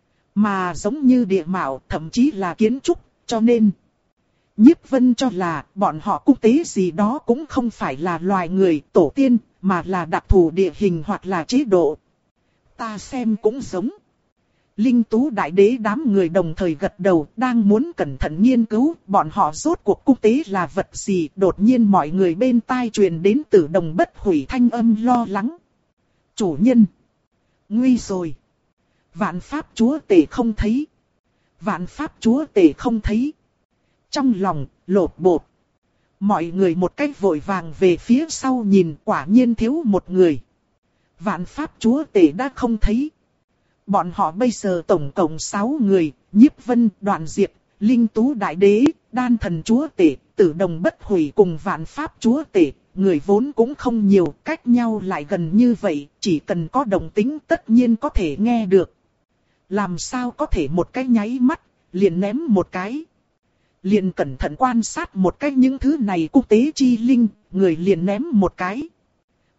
Mà giống như địa mạo, thậm chí là kiến trúc, cho nên Nhiếp Vân cho là bọn họ cung tế gì đó cũng không phải là loài người tổ tiên, mà là đặc thù địa hình hoặc là chế độ. Ta xem cũng giống. Linh Tú Đại Đế đám người đồng thời gật đầu, đang muốn cẩn thận nghiên cứu bọn họ rốt cuộc cung tế là vật gì. Đột nhiên mọi người bên tai truyền đến Tử Đồng Bất Hủy thanh âm lo lắng. Chủ nhân! Nguy rồi! Vạn Pháp Chúa Tể không thấy! Vạn Pháp Chúa Tể không thấy! Trong lòng, lột bột. Mọi người một cách vội vàng về phía sau nhìn, quả nhiên thiếu một người. Vạn Pháp Chúa Tể đã không thấy. Bọn họ bây giờ tổng cộng sáu người, Nhiếp Vân, Đoạn Diệt, Linh Tú Đại Đế, Đan Thần Chúa Tể, Tử Đồng Bất Hủy cùng Vạn Pháp Chúa Tể. Người vốn cũng không nhiều, cách nhau lại gần như vậy, chỉ cần có đồng tính tất nhiên có thể nghe được. Làm sao có thể một cái nháy mắt, liền ném một cái. Liền cẩn thận quan sát một cách những thứ này cung tế chi linh, người liền ném một cái.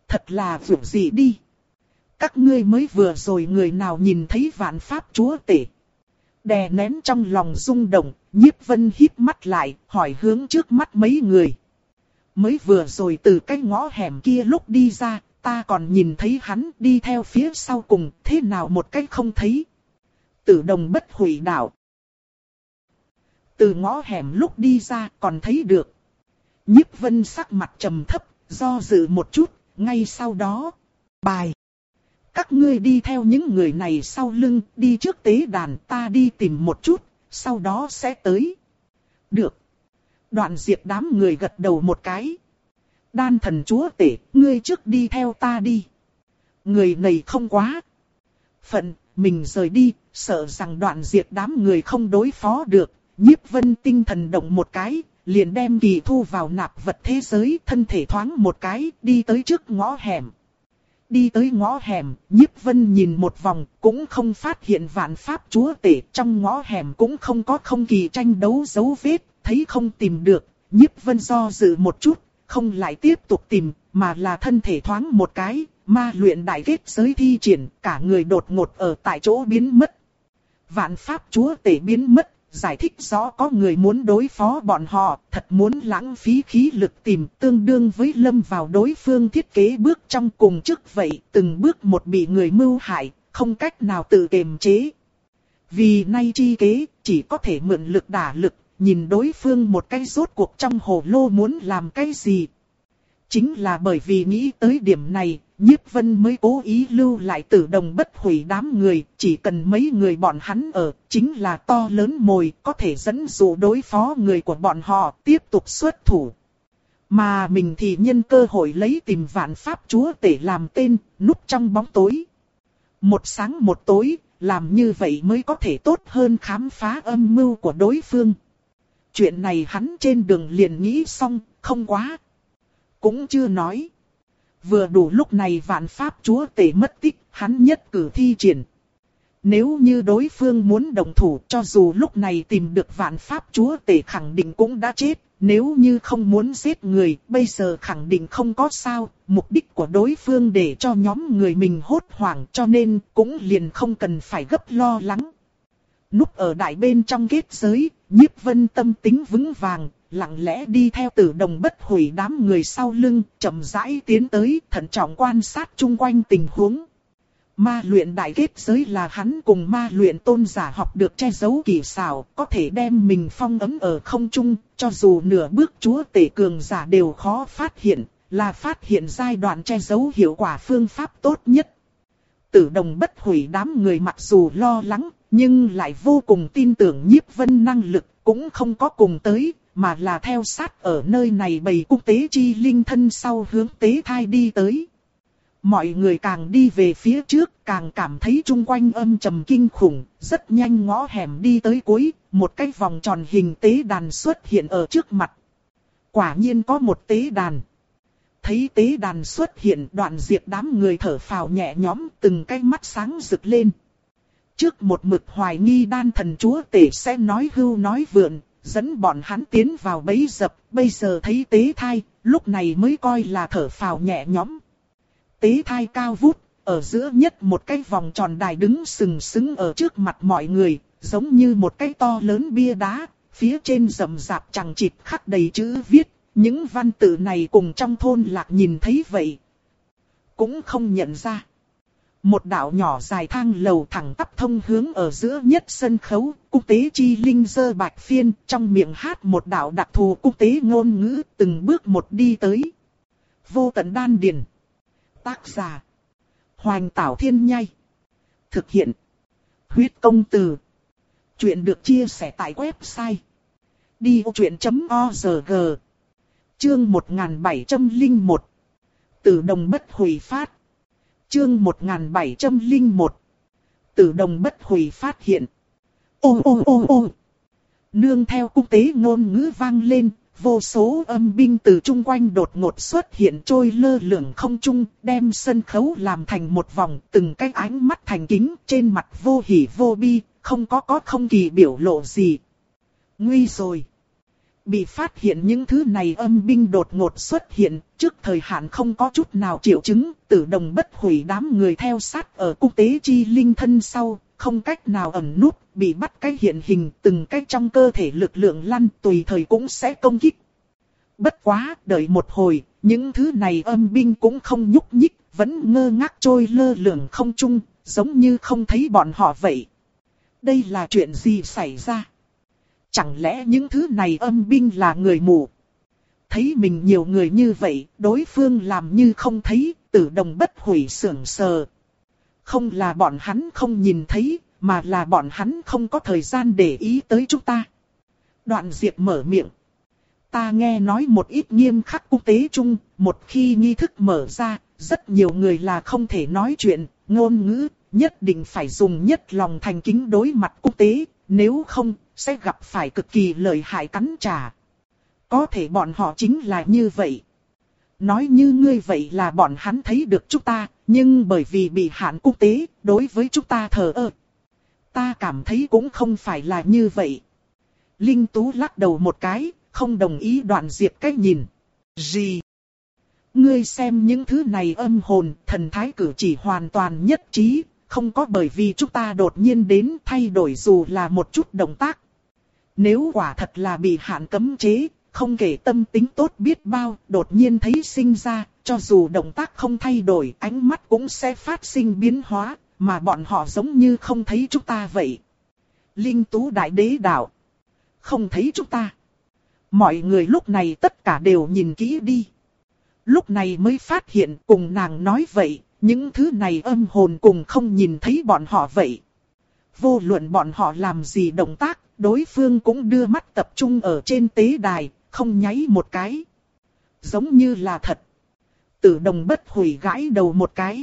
Thật là vượt gì đi. Các ngươi mới vừa rồi người nào nhìn thấy vạn pháp chúa tể. Đè nén trong lòng rung động, Nhiếp Vân híp mắt lại, hỏi hướng trước mắt mấy người. Mới vừa rồi từ cái ngõ hẻm kia lúc đi ra, ta còn nhìn thấy hắn đi theo phía sau cùng, thế nào một cách không thấy. Tử Đồng Bất Hủy đạo. Từ ngõ hẻm lúc đi ra còn thấy được. Nhiếp Vân sắc mặt trầm thấp, do dự một chút, ngay sau đó. Bài. Các ngươi đi theo những người này sau lưng, đi trước tế đàn, ta đi tìm một chút, sau đó sẽ tới. Được. Đoạn Diệp đám người gật đầu một cái. Đan thần chúa tể, ngươi trước đi theo ta đi. Người này không quá phận, mình rời đi, sợ rằng Đoạn Diệp đám người không đối phó được. Nhiếp Vân tinh thần động một cái, liền đem kỳ thu vào nạp vật thế giới, thân thể thoáng một cái, đi tới trước ngõ hẻm. Đi tới ngõ hẻm, Nhiếp Vân nhìn một vòng, cũng không phát hiện vạn pháp chúa tể, trong ngõ hẻm cũng không có không kỳ tranh đấu dấu vết, thấy không tìm được, Nhiếp Vân do dự một chút, không lại tiếp tục tìm, mà là thân thể thoáng một cái, ma luyện đại kết giới thi triển, cả người đột ngột ở tại chỗ biến mất. Vạn pháp chúa tể biến mất, giải thích rõ có người muốn đối phó bọn họ, thật muốn lãng phí khí lực tìm, tương đương với lâm vào đối phương thiết kế bước trong cùng trước vậy, từng bước một bị người mưu hại, không cách nào tự kiềm chế. Vì nay chi kế, chỉ có thể mượn lực đả lực, nhìn đối phương một cái rốt cuộc trong hồ lô muốn làm cái gì. Chính là bởi vì nghĩ tới điểm này, Nhiếp Vân mới cố ý lưu lại Tử Đồng Bất Hủy đám người, chỉ cần mấy người bọn hắn ở, chính là to lớn mồi, có thể dẫn dụ đối phó người của bọn họ, tiếp tục xuất thủ. Mà mình thì nhân cơ hội lấy tìm vạn pháp chúa tể làm tên, núp trong bóng tối. Một sáng một tối, làm như vậy mới có thể tốt hơn khám phá âm mưu của đối phương. Chuyện này hắn trên đường liền nghĩ xong, không quá. Cũng chưa nói. Vừa đủ lúc này vạn pháp chúa tể mất tích, hắn nhất cử thi triển. Nếu như đối phương muốn đồng thủ, cho dù lúc này tìm được vạn pháp chúa tể khẳng định cũng đã chết. Nếu như không muốn giết người, bây giờ khẳng định không có sao. Mục đích của đối phương để cho nhóm người mình hốt hoảng, cho nên cũng liền không cần phải gấp lo lắng. Núp ở đại bên trong kết giới, Nhiếp Vân tâm tính vững vàng, lặng lẽ đi theo Tử Đồng Bất Hủy đám người sau lưng, chậm rãi tiến tới, thận trọng quan sát chung quanh tình huống. Ma luyện đại kết giới là hắn cùng ma luyện tôn giả học được che giấu kỳ xảo, có thể đem mình phong ấn ở không trung, cho dù nửa bước chúa tể cường giả đều khó phát hiện, là phát hiện giai đoạn che giấu hiệu quả phương pháp tốt nhất. Tử Đồng Bất Hủy đám người mặc dù lo lắng, nhưng lại vô cùng tin tưởng Nhiếp Vân năng lực, cũng không có cùng tới, mà là theo sát ở nơi này bày cung tế chi linh thân sau hướng tế thai đi tới. Mọi người càng đi về phía trước, càng cảm thấy chung quanh âm trầm kinh khủng, rất nhanh ngõ hẻm đi tới cuối, một cái vòng tròn hình tế đàn xuất hiện ở trước mặt. Quả nhiên có một tế đàn. Thấy tế đàn xuất hiện, Đoạn Diệp đám người thở phào nhẹ nhõm, từng cái mắt sáng rực lên. Trước một mực hoài nghi đan thần chúa tể sẽ nói hưu nói vượn, dẫn bọn hắn tiến vào bẫy dập, bây giờ thấy tế thai, lúc này mới coi là thở phào nhẹ nhõm. Tế thai cao vút, ở giữa nhất một cái vòng tròn đài đứng sừng sững ở trước mặt mọi người, giống như một cái to lớn bia đá, phía trên rậm rạp chằng chịt khắc đầy chữ viết, những văn tự này cùng trong thôn lạc nhìn thấy vậy. Cũng không nhận ra. Một đạo nhỏ dài thang lầu thẳng tắp thông hướng ở giữa nhất sân khấu, cung tế chi linh dơ bạch phiên, trong miệng hát một đạo đặc thù cung tế ngôn ngữ, từng bước một đi tới. Vô tận đan điền. Tác giả: Hoành Tảo Thiên Nhai. Thực hiện: Huyết Công Từ. Chuyện được chia sẻ tại website đi ô chuyện chấm org. Chương một nghìn bảy trăm lẻ một. Tử Đồng Bất Hủy phát. Chương một nghìn bảy trăm lẻ một. Tử Đồng Bất Hủy phát hiện. Ô ô ô ô. Nương theo cung tế ngôn ngữ vang lên, vô số âm binh từ chung quanh đột ngột xuất hiện trôi lơ lửng không trung, đem sân khấu làm thành một vòng, từng cái ánh mắt thành kính, trên mặt vô hỉ vô bi, không có có không kỳ biểu lộ gì. Nguy rồi. bị phát hiện những thứ này âm binh đột ngột xuất hiện, trước thời hạn không có chút nào triệu chứng, Tử Đồng Bất Hủy đám người theo sát ở Cung Tế Chi Linh thân sau, không cách nào ẩn núp, bị bắt cái hiện hình, từng cái trong cơ thể lực lượng lăn tùy thời cũng sẽ công kích. Bất quá, đợi một hồi, những thứ này âm binh cũng không nhúc nhích, vẫn ngơ ngác trôi lơ lửng không trung, giống như không thấy bọn họ vậy. Đây là chuyện gì xảy ra? Chẳng lẽ những thứ này âm binh là người mù? Thấy mình nhiều người như vậy, đối phương làm như không thấy, Tử Đồng Bất Hủy sững sờ. Không là bọn hắn không nhìn thấy, mà là bọn hắn không có thời gian để ý tới chúng ta. Đoạn Diệp mở miệng. Ta nghe nói một ít nghiêm khắc quốc tế chung, một khi nghi thức mở ra, rất nhiều người là không thể nói chuyện, ngôn ngữ, nhất định phải dùng nhất lòng thành kính đối mặt quốc tế, nếu không, sẽ gặp phải cực kỳ lợi hại cắn trả. Có thể bọn họ chính là như vậy. Nói như ngươi vậy là bọn hắn thấy được chúng ta, nhưng bởi vì bị hạn quốc tế, đối với chúng ta thờ ơ. Ta cảm thấy cũng không phải là như vậy. Linh Tú lắc đầu một cái, không đồng ý Đoạn Diệp cách nhìn. Gì? Ngươi xem những thứ này âm hồn, thần thái cử chỉ hoàn toàn nhất trí, không có bởi vì chúng ta đột nhiên đến thay đổi dù là một chút động tác. Nếu quả thật là bị hạn cấm chế, không kể tâm tính tốt biết bao, đột nhiên thấy sinh ra, cho dù động tác không thay đổi, ánh mắt cũng sẽ phát sinh biến hóa, mà bọn họ giống như không thấy chúng ta vậy. Linh Tú Đại Đế đạo. Không thấy chúng ta. Mọi người lúc này tất cả đều nhìn kỹ đi. Lúc này mới phát hiện cùng nàng nói vậy, những thứ này âm hồn cùng không nhìn thấy bọn họ vậy. Vô luận bọn họ làm gì động tác, đối phương cũng đưa mắt tập trung ở trên tế đài, không nháy một cái. Giống như là thật. Tử Đồng Bất Hủy gãi đầu một cái.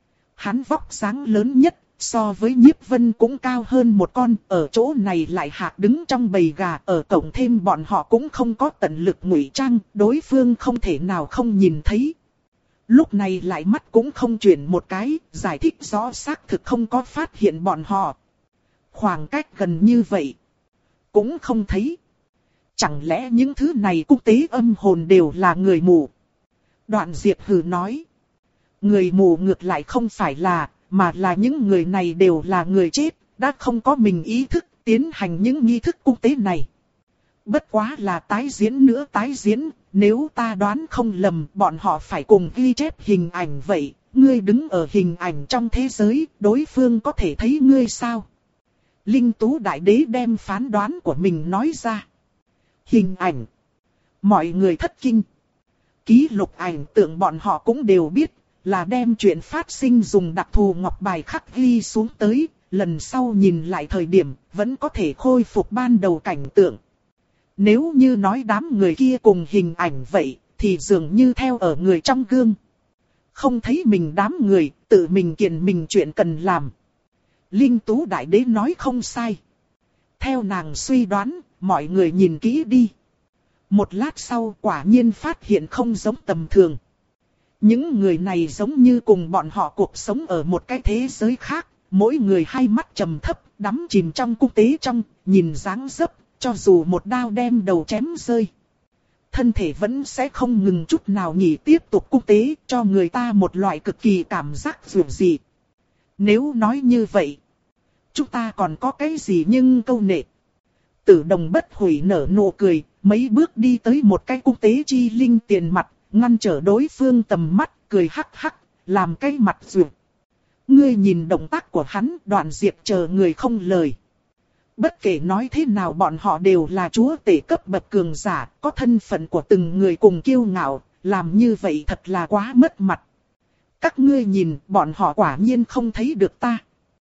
Hắn vóc dáng lớn nhất, so với Nhiếp Vân cũng cao hơn một con, ở chỗ này lại hạ đứng trong bầy gà, ở cổng thêm bọn họ cũng không có tận lực ngụy trang, đối phương không thể nào không nhìn thấy. Lúc này lại mắt cũng không chuyển một cái, giải thích rõ xác thực không có phát hiện bọn họ. Khoảng cách gần như vậy, cũng không thấy. Chẳng lẽ những thứ này quốc tế âm hồn đều là người mù? Đoạn Diệp hừ nói. Người mù ngược lại không phải là, mà là những người này đều là người chết, đã không có mình ý thức, tiến hành những nghi thức quốc tế này. Bất quá là tái diễn nữa tái diễn, nếu ta đoán không lầm, bọn họ phải cùng ghi chép hình ảnh vậy, ngươi đứng ở hình ảnh trong thế giới, đối phương có thể thấy ngươi sao? Linh Tú Đại Đế đem phán đoán của mình nói ra. Hình ảnh. Mọi người thất kinh. Ký lục ảnh tượng bọn họ cũng đều biết, là đem chuyện phát sinh dùng đặc thù ngọc bài khắc ghi xuống tới, lần sau nhìn lại thời điểm, vẫn có thể khôi phục ban đầu cảnh tượng. Nếu như nói đám người kia cùng hình ảnh vậy, thì dường như theo ở người trong gương. Không thấy mình đám người, tự mình kiện mình chuyện cần làm. Linh Tú Đại Đế nói không sai. Theo nàng suy đoán, mọi người nhìn kỹ đi. Một lát sau quả nhiên phát hiện không giống tầm thường. Những người này giống như cùng bọn họ cuộc sống ở một cái thế giới khác. Mỗi người hai mắt trầm thấp, đắm chìm trong quốc tế trong, nhìn dáng dấp, cho dù một đao đem đầu chém rơi. Thân thể vẫn sẽ không ngừng chút nào nghỉ tiếp tục quốc tế, cho người ta một loại cực kỳ cảm giác dường dị. Nếu nói như vậy, chúng ta còn có cái gì nhưng câu nệ. Tử Đồng Bất Hủy nở nụ cười, mấy bước đi tới một cái quốc tế chi linh tiền mặt, ngăn trở đối phương tầm mắt, cười hắc hắc, làm cái mặt dường. Ngươi nhìn động tác của hắn, Đoạn Diệp chờ người không lời. Bất kể nói thế nào bọn họ đều là chúa tể cấp bậc cường giả, có thân phận của từng người cùng kiêu ngạo, làm như vậy thật là quá mất mặt. Các ngươi nhìn, bọn họ quả nhiên không thấy được ta.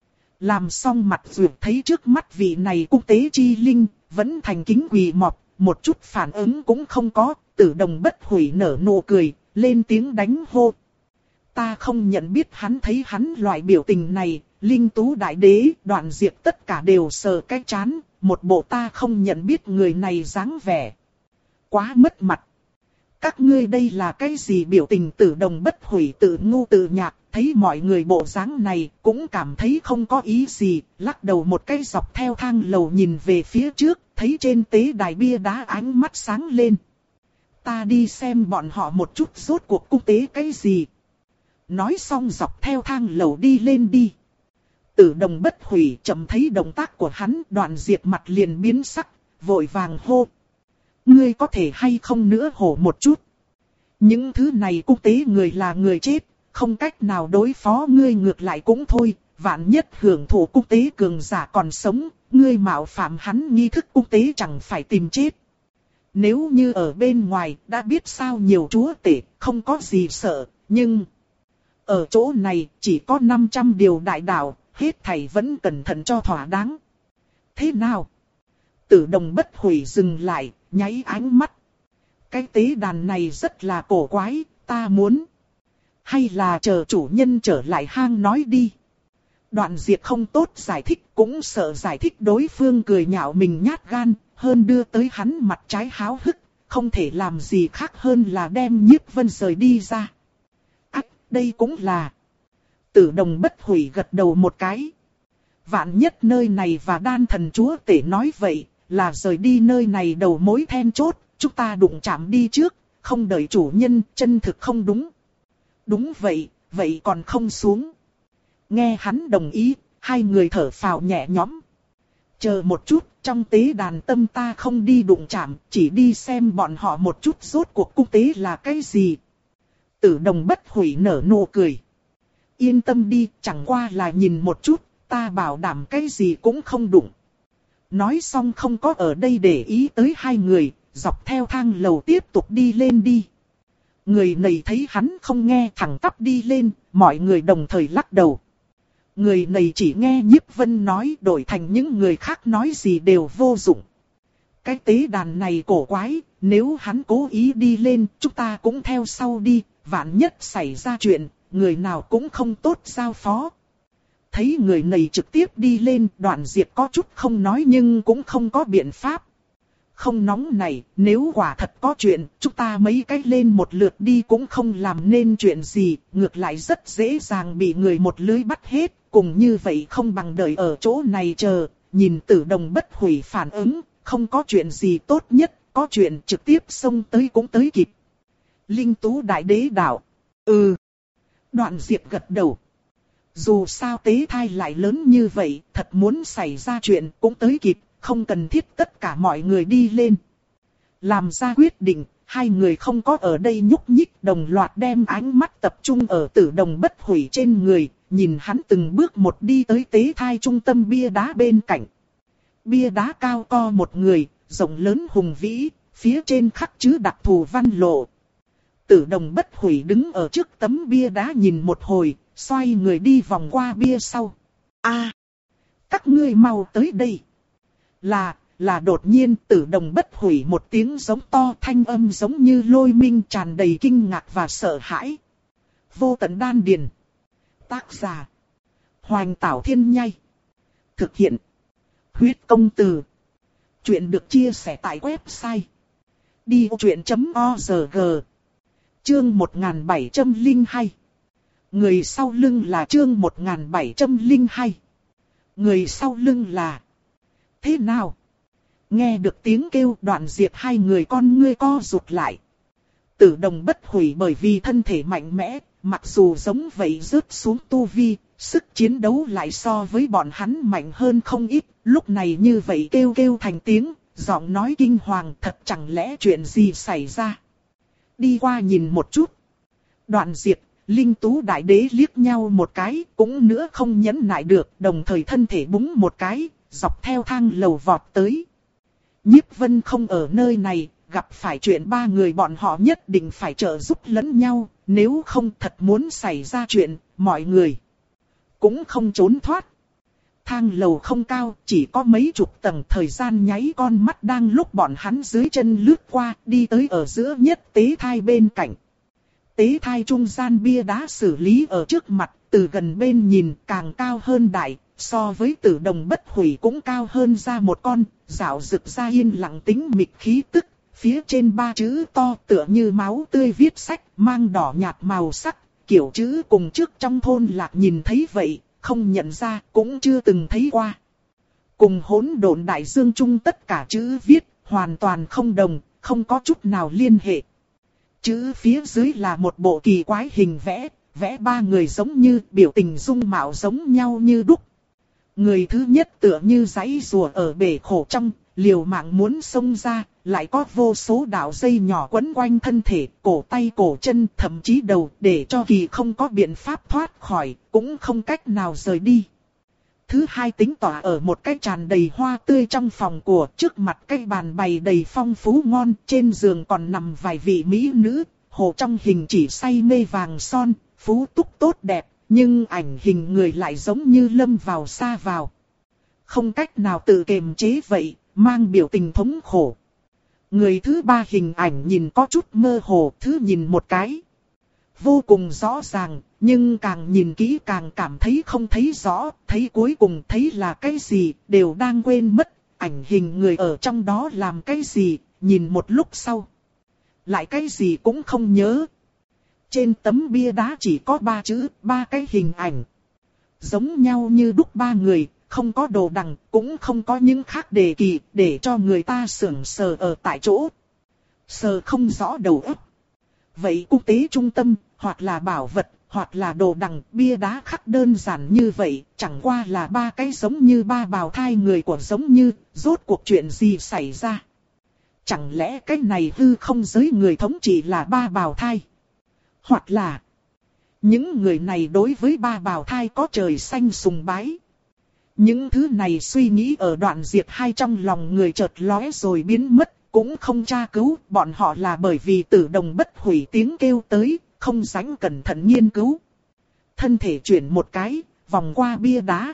Làm xong mặt dường thấy trước mắt vị này quốc tế chi linh, vẫn thành kính quỳ mọp, một chút phản ứng cũng không có, Tử Đồng Bất Hủy nở nụ cười, lên tiếng đánh hô. Ta không nhận biết hắn, thấy hắn loại biểu tình này, Linh Tú Đại Đế, Đoạn Diệp tất cả đều sờ cái chán, một bộ ta không nhận biết người này dáng vẻ. Quá mất mặt. Các ngươi đây là cái gì biểu tình? Tử Đồng Bất Hủy tự ngu tự nhạc, thấy mọi người bộ dáng này cũng cảm thấy không có ý gì, lắc đầu một cái dọc theo thang lầu nhìn về phía trước, thấy trên tế đài bia đá ánh mắt sáng lên. Ta đi xem bọn họ một chút rốt cuộc cung tế cái gì. Nói xong dọc theo thang lầu đi lên đi. Tử Đồng Bất Hủy chậm thấy động tác của hắn, Đoạn Diệp mặt liền biến sắc, vội vàng hô. Ngươi có thể hay không nữa hổ một chút. Những thứ này cung tế người là người chết, không cách nào đối phó ngươi ngược lại cũng thôi. Vạn nhất hưởng thụ cung tế cường giả còn sống, ngươi mạo phạm hắn nghi thức cung tế chẳng phải tìm chết. Nếu như ở bên ngoài đã biết sao nhiều chúa tể, không có gì sợ, nhưng ở chỗ này chỉ có năm trăm điều đại đạo, hết thảy vẫn cẩn thận cho thỏa đáng. Thế nào? Tử Đồng Bất Hủy dừng lại, nháy ánh mắt. Cái tế đàn này rất là cổ quái, ta muốn. Hay là chờ chủ nhân trở lại hang nói đi. Đoạn Diệp không tốt giải thích, cũng sợ giải thích đối phương cười nhạo mình nhát gan, hơn đưa tới hắn mặt trái háo hức, không thể làm gì khác hơn là đem Nhiếp Vân rời đi ra. Ách, đây cũng là. Tử Đồng Bất Hủy gật đầu một cái. Vạn nhất nơi này và Đan Thần Chúa Tể nói vậy, là rời đi nơi này đầu mối then chốt, chúng ta đụng chạm đi trước, không đợi chủ nhân, chân thực không đúng. Đúng vậy, vậy còn không xuống. Nghe hắn đồng ý, hai người thở phào nhẹ nhõm. Chờ một chút, trong tế đàn tâm ta không đi đụng chạm, chỉ đi xem bọn họ một chút rốt cuộc cung tế là cái gì. Tử Đồng Bất Hủy nở nụ cười. Yên tâm đi, chẳng qua là nhìn một chút, ta bảo đảm cái gì cũng không đụng. Nói xong không có ở đây để ý tới hai người, dọc theo thang lầu tiếp tục đi lên đi. Người này thấy hắn không nghe thẳng tắp đi lên, mọi người đồng thời lắc đầu. Người này chỉ nghe Nhiếp Vân nói, đổi thành những người khác nói gì đều vô dụng. Cái tế đàn này cổ quái, nếu hắn cố ý đi lên, chúng ta cũng theo sau đi, vạn nhất xảy ra chuyện, người nào cũng không tốt giao phó. Thấy người này trực tiếp đi lên, Đoạn Diệp có chút không nói nhưng cũng không có biện pháp. Không nóng này, nếu quả thật có chuyện, chúng ta mấy cách lên một lượt đi cũng không làm nên chuyện gì, ngược lại rất dễ dàng bị người một lưới bắt hết, cùng như vậy không bằng đợi ở chỗ này chờ, nhìn Tử Đồng Bất Hủy phản ứng, không có chuyện gì tốt nhất, có chuyện trực tiếp xông tới cũng tới kịp. Linh Tú Đại Đế đạo. Ừ. Đoạn Diệp gật đầu. Dù sao tế thai lại lớn như vậy, thật muốn xảy ra chuyện cũng tới kịp, không cần thiết tất cả mọi người đi lên. Làm ra quyết định, hai người không có ở đây nhúc nhích, đồng loạt đem ánh mắt tập trung ở Tử Đồng Bất Hủy trên người, nhìn hắn từng bước một đi tới tế thai trung tâm bia đá bên cạnh. Bia đá cao co một người, rộng lớn hùng vĩ, phía trên khắc chữ đặc thù văn lộ. Tử Đồng Bất Hủy đứng ở trước tấm bia đá nhìn một hồi, xoay người đi vòng qua bia sau. A, các ngươi mau tới đây. Là, là đột nhiên Tử Đồng Bất Hủy một tiếng giống to, thanh âm giống như lôi minh, tràn đầy kinh ngạc và sợ hãi. Vô Tận Đan Điền. Tác giả: Hoành Tảo Thiên Nhai. Thực hiện: Huyết Công Từ. Chuyện được chia sẻ tại website đi vô chuyện chấm org. Chương một nghìn bảy trăm lẻ hai. Người sau lưng là chương một nghìn bảy trăm lẻ hai. Người sau lưng là... Thế nào? Nghe được tiếng kêu, Đoạn Diệp hai người con ngươi co rụt lại. Tử Đồng Bất Hủy bởi vì thân thể mạnh mẽ, mặc dù giống vậy rớt xuống tu vi, sức chiến đấu lại so với bọn hắn mạnh hơn không ít. Lúc này như vậy kêu kêu thành tiếng, giọng nói kinh hoàng, thật chẳng lẽ chuyện gì xảy ra? Đi qua nhìn một chút. Đoạn Diệp, Linh Tú Đại Đế liếc nhau một cái, cũng nữa không nhẫn nại được, đồng thời thân thể búng một cái, dọc theo thang lầu vọt tới. Nhiếp Vân không ở nơi này, gặp phải chuyện ba người bọn họ nhất định phải trợ giúp lẫn nhau, nếu không thật muốn xảy ra chuyện, mọi người cũng không trốn thoát. Thang lầu không cao, chỉ có mấy chục tầng, thời gian nháy con mắt đang lúc bọn hắn dưới chân lướt qua, đi tới ở giữa nhất tế thai bên cạnh. Tế thai trung gian bia đá xử lý ở trước mặt, từ gần bên nhìn càng cao hơn đại, so với Tử Đồng Bất Hủy cũng cao hơn ra một con, rạo rực ra yên lặng tĩnh mịch khí tức, phía trên ba chữ to tựa như máu tươi viết sách, mang đỏ nhạt màu sắc, kiểu chữ cùng trước trong thôn lạc nhìn thấy vậy, không nhận ra, cũng chưa từng thấy qua. cùng hỗn độn đại dương chung tất cả chữ viết, hoàn toàn không đồng, không có chút nào liên hệ. Chữ phía dưới là một bộ kỳ quái hình vẽ, vẽ ba người giống như, biểu tình dung mạo giống nhau như đúc. Người thứ nhất tựa như giãy rùa ở bể khổ trong, liều mạng muốn xông ra, lại có vô số đạo dây nhỏ quấn quanh thân thể, cổ tay cổ chân, thậm chí đầu, để cho kỳ không có biện pháp thoát khỏi, cũng không cách nào rời đi. Thứ hai tính tỏa ở một cái tràn đầy hoa tươi trong phòng của, trước mặt cái bàn bày đầy phong phú ngon, trên giường còn nằm vài vị mỹ nữ, hồ trong hình chỉ say mê vàng son, phú túc tốt đẹp, nhưng ảnh hình người lại giống như lâm vào xa vào. Không cách nào tự kiềm chế vậy, mang biểu tình thống khổ. Người thứ ba hình ảnh nhìn có chút mơ hồ, thứ nhìn một cái vô cùng rõ ràng, nhưng càng nhìn kỹ càng cảm thấy không thấy rõ, thấy cuối cùng thấy là cái gì, đều đang quên mất, ảnh hình người ở trong đó làm cái gì, nhìn một lúc sau. Lại cái gì cũng không nhớ. Trên tấm bia đá chỉ có ba chữ, ba cái hình ảnh. Giống nhau như đúc ba người, không có đồ đằng, cũng không có những khác đề kỳ, để cho người ta sưởng sờ ở tại chỗ. Sờ không rõ đầu óc. Vậy quốc tế trung tâm, hoặc là bảo vật, hoặc là đồ đằng, bia đá khắc đơn giản như vậy, chẳng qua là ba cái giống như ba bào thai người của giống như, rốt cuộc chuyện gì xảy ra. Chẳng lẽ cái này hư không giới người thống trị là ba bào thai? Hoặc là, những người này đối với ba bào thai có trời xanh sùng bái. Những thứ này suy nghĩ ở đoạn diệt hai trong lòng người chợt lóe rồi biến mất. Cũng không tra cứu, bọn họ là bởi vì tử đồng bất hủy tiếng kêu tới, không dám cẩn thận nghiên cứu. Thân thể chuyển một cái, vòng qua bia đá.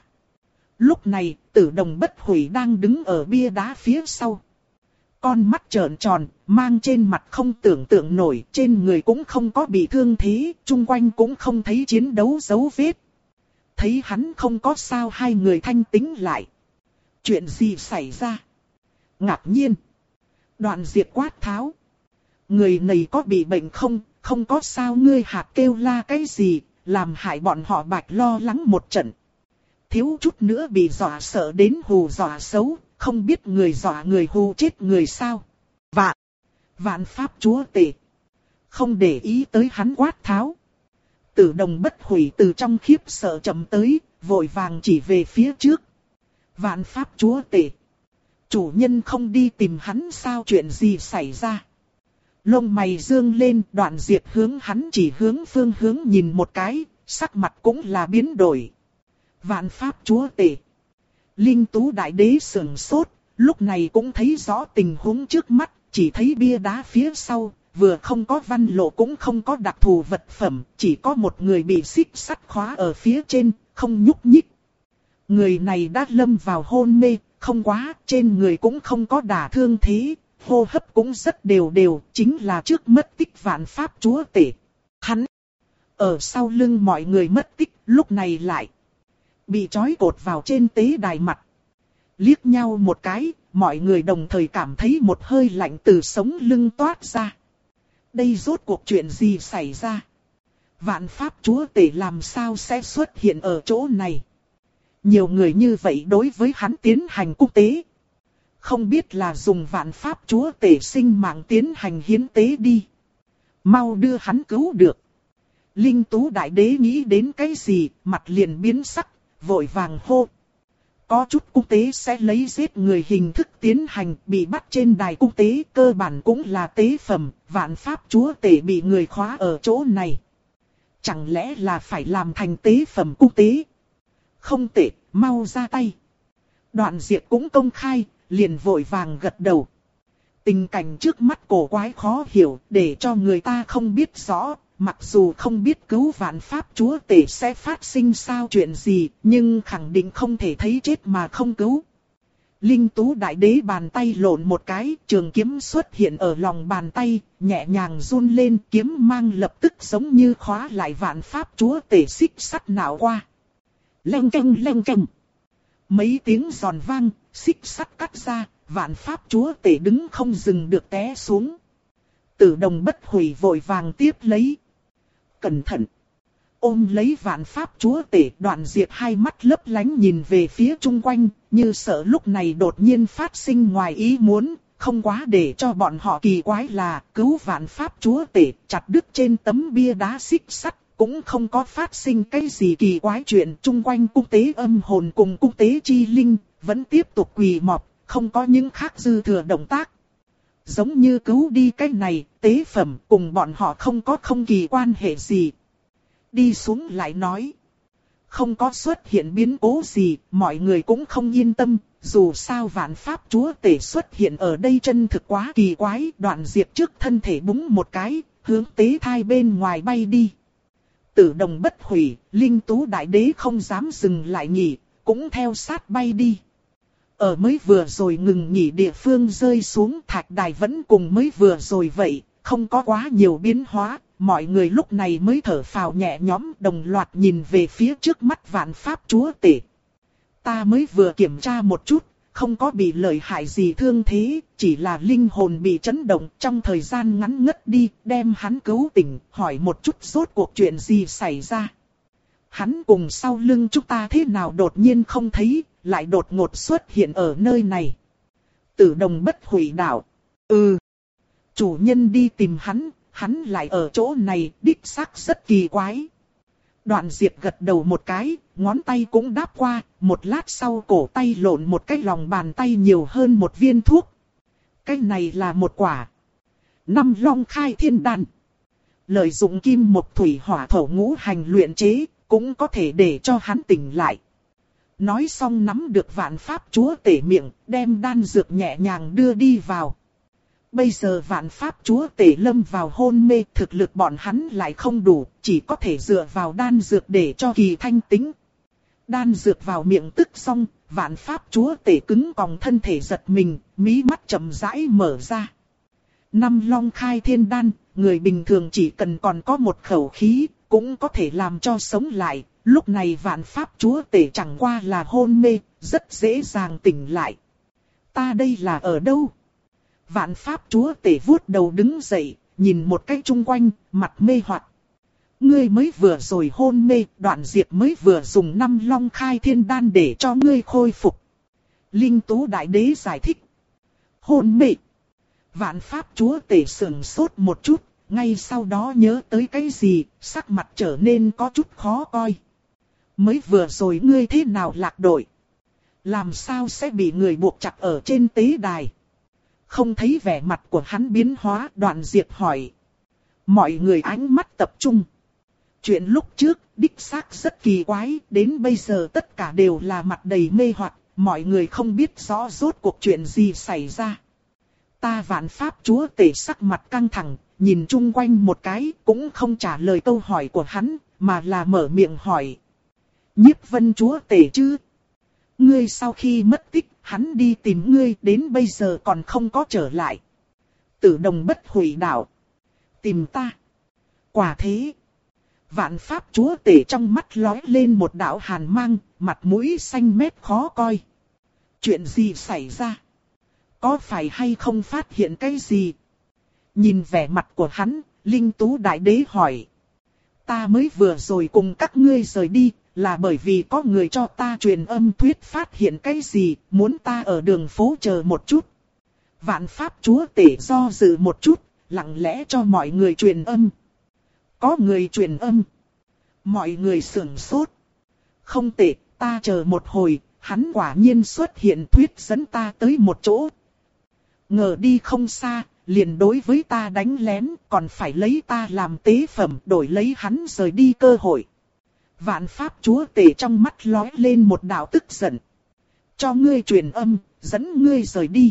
Lúc này, tử đồng bất hủy đang đứng ở bia đá phía sau. Con mắt trợn tròn, mang trên mặt không tưởng tượng nổi, trên người cũng không có bị thương thế, chung quanh cũng không thấy chiến đấu dấu vết. Thấy hắn không có sao, hai người thanh tĩnh lại. Chuyện gì xảy ra? Ngạc nhiên. Đoạn diệt quát tháo. Người này có bị bệnh không? Không có sao, ngươi hạt kêu la cái gì, làm hại bọn họ bạch lo lắng một trận. Thiếu chút nữa bị dọa sợ đến hù dọa xấu, không biết người dọa người hù chết người sao. Vạn, vạn pháp chúa tể. Không để ý tới hắn quát tháo. Tử đồng bất hủy từ trong khiếp sợ chậm tới, vội vàng chỉ về phía trước. Vạn pháp chúa tể. Chủ nhân không đi tìm hắn sao, chuyện gì xảy ra? Lông mày dương lên, đoạn diệt hướng hắn chỉ hướng phương hướng nhìn một cái, sắc mặt cũng là biến đổi. Vạn pháp chúa tể. Linh tú đại đế sườn sốt, lúc này cũng thấy rõ tình huống trước mắt, chỉ thấy bia đá phía sau, vừa không có văn lộ cũng không có đặc thù vật phẩm, chỉ có một người bị xích sắt khóa ở phía trên, không nhúc nhích. Người này đã lâm vào hôn mê. Không quá, trên người cũng không có đả thương thế, hô hấp cũng rất đều đều, chính là trước mất tích vạn pháp chúa tể. Hắn, ở sau lưng mọi người mất tích, lúc này lại bị trói cột vào trên tế đài mặt. Liếc nhau một cái, mọi người đồng thời cảm thấy một hơi lạnh từ sống lưng toát ra. Đây rốt cuộc chuyện gì xảy ra? Vạn pháp chúa tể làm sao sẽ xuất hiện ở chỗ này? Nhiều người như vậy đối với hắn tiến hành quốc tế. Không biết là dùng vạn pháp chúa tể sinh mạng tiến hành hiến tế đi. Mau đưa hắn cứu được. Linh tú đại đế nghĩ đến cái gì, mặt liền biến sắc, vội vàng hô. Có chút quốc tế sẽ lấy giết người hình thức tiến hành, bị bắt trên đài quốc tế cơ bản cũng là tế phẩm, vạn pháp chúa tể bị người khóa ở chỗ này. Chẳng lẽ là phải làm thành tế phẩm quốc tế? Không tệ, mau ra tay. Đoạn diệt cũng công khai, liền vội vàng gật đầu. Tình cảnh trước mắt cổ quái khó hiểu, để cho người ta không biết rõ. Mặc dù không biết cứu vạn pháp chúa tể sẽ phát sinh sao chuyện gì, nhưng khẳng định không thể thấy chết mà không cứu. Linh tú đại đế bàn tay lộn một cái, trường kiếm xuất hiện ở lòng bàn tay, nhẹ nhàng run lên, kiếm mang lập tức giống như khóa lại vạn pháp chúa tể xích sắt nạo qua. Leng keng leng keng. Mấy tiếng giòn vang, xích sắt cắt ra, vạn pháp chúa tể đứng không dừng được té xuống. Tử đồng bất hủy vội vàng tiếp lấy. Cẩn thận. ôm lấy vạn pháp chúa tể. Đoạn Diệp hai mắt lấp lánh nhìn về phía chung quanh, như sợ lúc này đột nhiên phát sinh ngoài ý muốn. Không quá để cho bọn họ kỳ quái là cứu vạn pháp chúa tể chặt đứt trên tấm bia đá xích sắt. Cũng không có phát sinh cái gì kỳ quái chuyện. Chung quanh cung tế âm hồn cùng cung tế chi linh vẫn tiếp tục quỳ mọp, không có những khác dư thừa động tác. Giống như cứu đi cái này, tế phẩm cùng bọn họ không có không kỳ quan hệ gì. Đi xuống lại nói. Không có xuất hiện biến cố gì, mọi người cũng không yên tâm. Dù sao vạn pháp chúa tể xuất hiện ở đây chân thực quá kỳ quái. Đoạn Diệp trước thân thể búng một cái, hướng tế thai bên ngoài bay đi. Tử đồng bất hủy, linh tú đại đế không dám dừng lại nghỉ, cũng theo sát bay đi. Ở mới vừa rồi ngừng nghỉ địa phương rơi xuống thạch đài vẫn cùng mới vừa rồi vậy, không có quá nhiều biến hóa. Mọi người lúc này mới thở phào nhẹ nhõm, đồng loạt nhìn về phía trước mắt vạn pháp chúa tể. Ta mới vừa kiểm tra một chút, không có bị lợi hại gì thương thế, chỉ là linh hồn bị chấn động trong thời gian ngắn ngất đi, đem hắn cứu tỉnh, hỏi một chút rốt cuộc chuyện gì xảy ra. Hắn cùng sau lưng chúng ta thế nào đột nhiên không thấy, lại đột ngột xuất hiện ở nơi này. Tử đồng bất hủy đạo. Ừ. Chủ nhân đi tìm hắn, hắn lại ở chỗ này, đích xác rất kỳ quái. Đoạn Diệp gật đầu một cái, ngón tay cũng đáp qua, một lát sau cổ tay lộn một cái lòng bàn tay nhiều hơn một viên thuốc. Cái này là một quả Năm Long Khai Thiên Đan. Lợi dụng kim mộc thủy hỏa thổ ngũ hành luyện chế, cũng có thể để cho hắn tỉnh lại. Nói xong nắm được vạn pháp chúa tể miệng, đem đan dược nhẹ nhàng đưa đi vào. Bây giờ vạn pháp chúa tể lâm vào hôn mê, thực lực bọn hắn lại không đủ, chỉ có thể dựa vào đan dược để cho kỳ thanh tĩnh. Đan dược vào miệng tức xong, vạn pháp chúa tể cứng còng thân thể giật mình, mí mắt chậm rãi mở ra. Năm Long Khai Thiên Đan, người bình thường chỉ cần còn có một khẩu khí, cũng có thể làm cho sống lại. Lúc này vạn pháp chúa tể chẳng qua là hôn mê, rất dễ dàng tỉnh lại. Ta đây là ở đâu? Vạn pháp chúa tể vuốt đầu đứng dậy, nhìn một cái chung quanh, mặt mê hoặc. Ngươi mới vừa rồi hôn mê, Đoạn Diệp mới vừa dùng năm Long Khai Thiên Đan để cho ngươi khôi phục. Linh tú đại đế giải thích. Hôn mê. Vạn pháp chúa tể sững sốt một chút, ngay sau đó nhớ tới cái gì, sắc mặt trở nên có chút khó coi. Mới vừa rồi ngươi thế nào lạc đội? Làm sao sẽ bị người buộc chặt ở trên tế đài? Không thấy vẻ mặt của hắn biến hóa, Đoạn Diệp hỏi. Mọi người ánh mắt tập trung. Chuyện lúc trước, đích xác rất kỳ quái, đến bây giờ tất cả đều là mặt đầy mê hoặc, mọi người không biết rõ rốt cuộc chuyện gì xảy ra. Ta vạn pháp chúa tể sắc mặt căng thẳng, nhìn chung quanh một cái, cũng không trả lời câu hỏi của hắn, mà là mở miệng hỏi. Nhiếp vân chúa tể chứ? Ngươi sau khi mất tích, hắn đi tìm ngươi đến bây giờ còn không có trở lại. Tử đồng bất hủy đạo. Tìm ta. Quả thế. Vạn pháp chúa tể trong mắt lóe lên một đạo hàn mang, mặt mũi xanh mét khó coi. Chuyện gì xảy ra? Có phải hay không phát hiện cái gì? Nhìn vẻ mặt của hắn, Linh tú đại đế hỏi. Ta mới vừa rồi cùng các ngươi rời đi, là bởi vì có người cho ta truyền âm thuyết phát hiện cái gì, muốn ta ở đường phố chờ một chút. Vạn pháp chúa tể do dự một chút, lặng lẽ cho mọi người truyền âm. Có người truyền âm. Mọi người sửng sốt. Không tệ, ta chờ một hồi, hắn quả nhiên xuất hiện thuyết dẫn ta tới một chỗ. Ngờ đi không xa, liền đối với ta đánh lén, còn phải lấy ta làm tế phẩm đổi lấy hắn rời đi cơ hội. Vạn pháp chúa tể trong mắt lóe lên một đạo tức giận. Cho ngươi truyền âm, dẫn ngươi rời đi.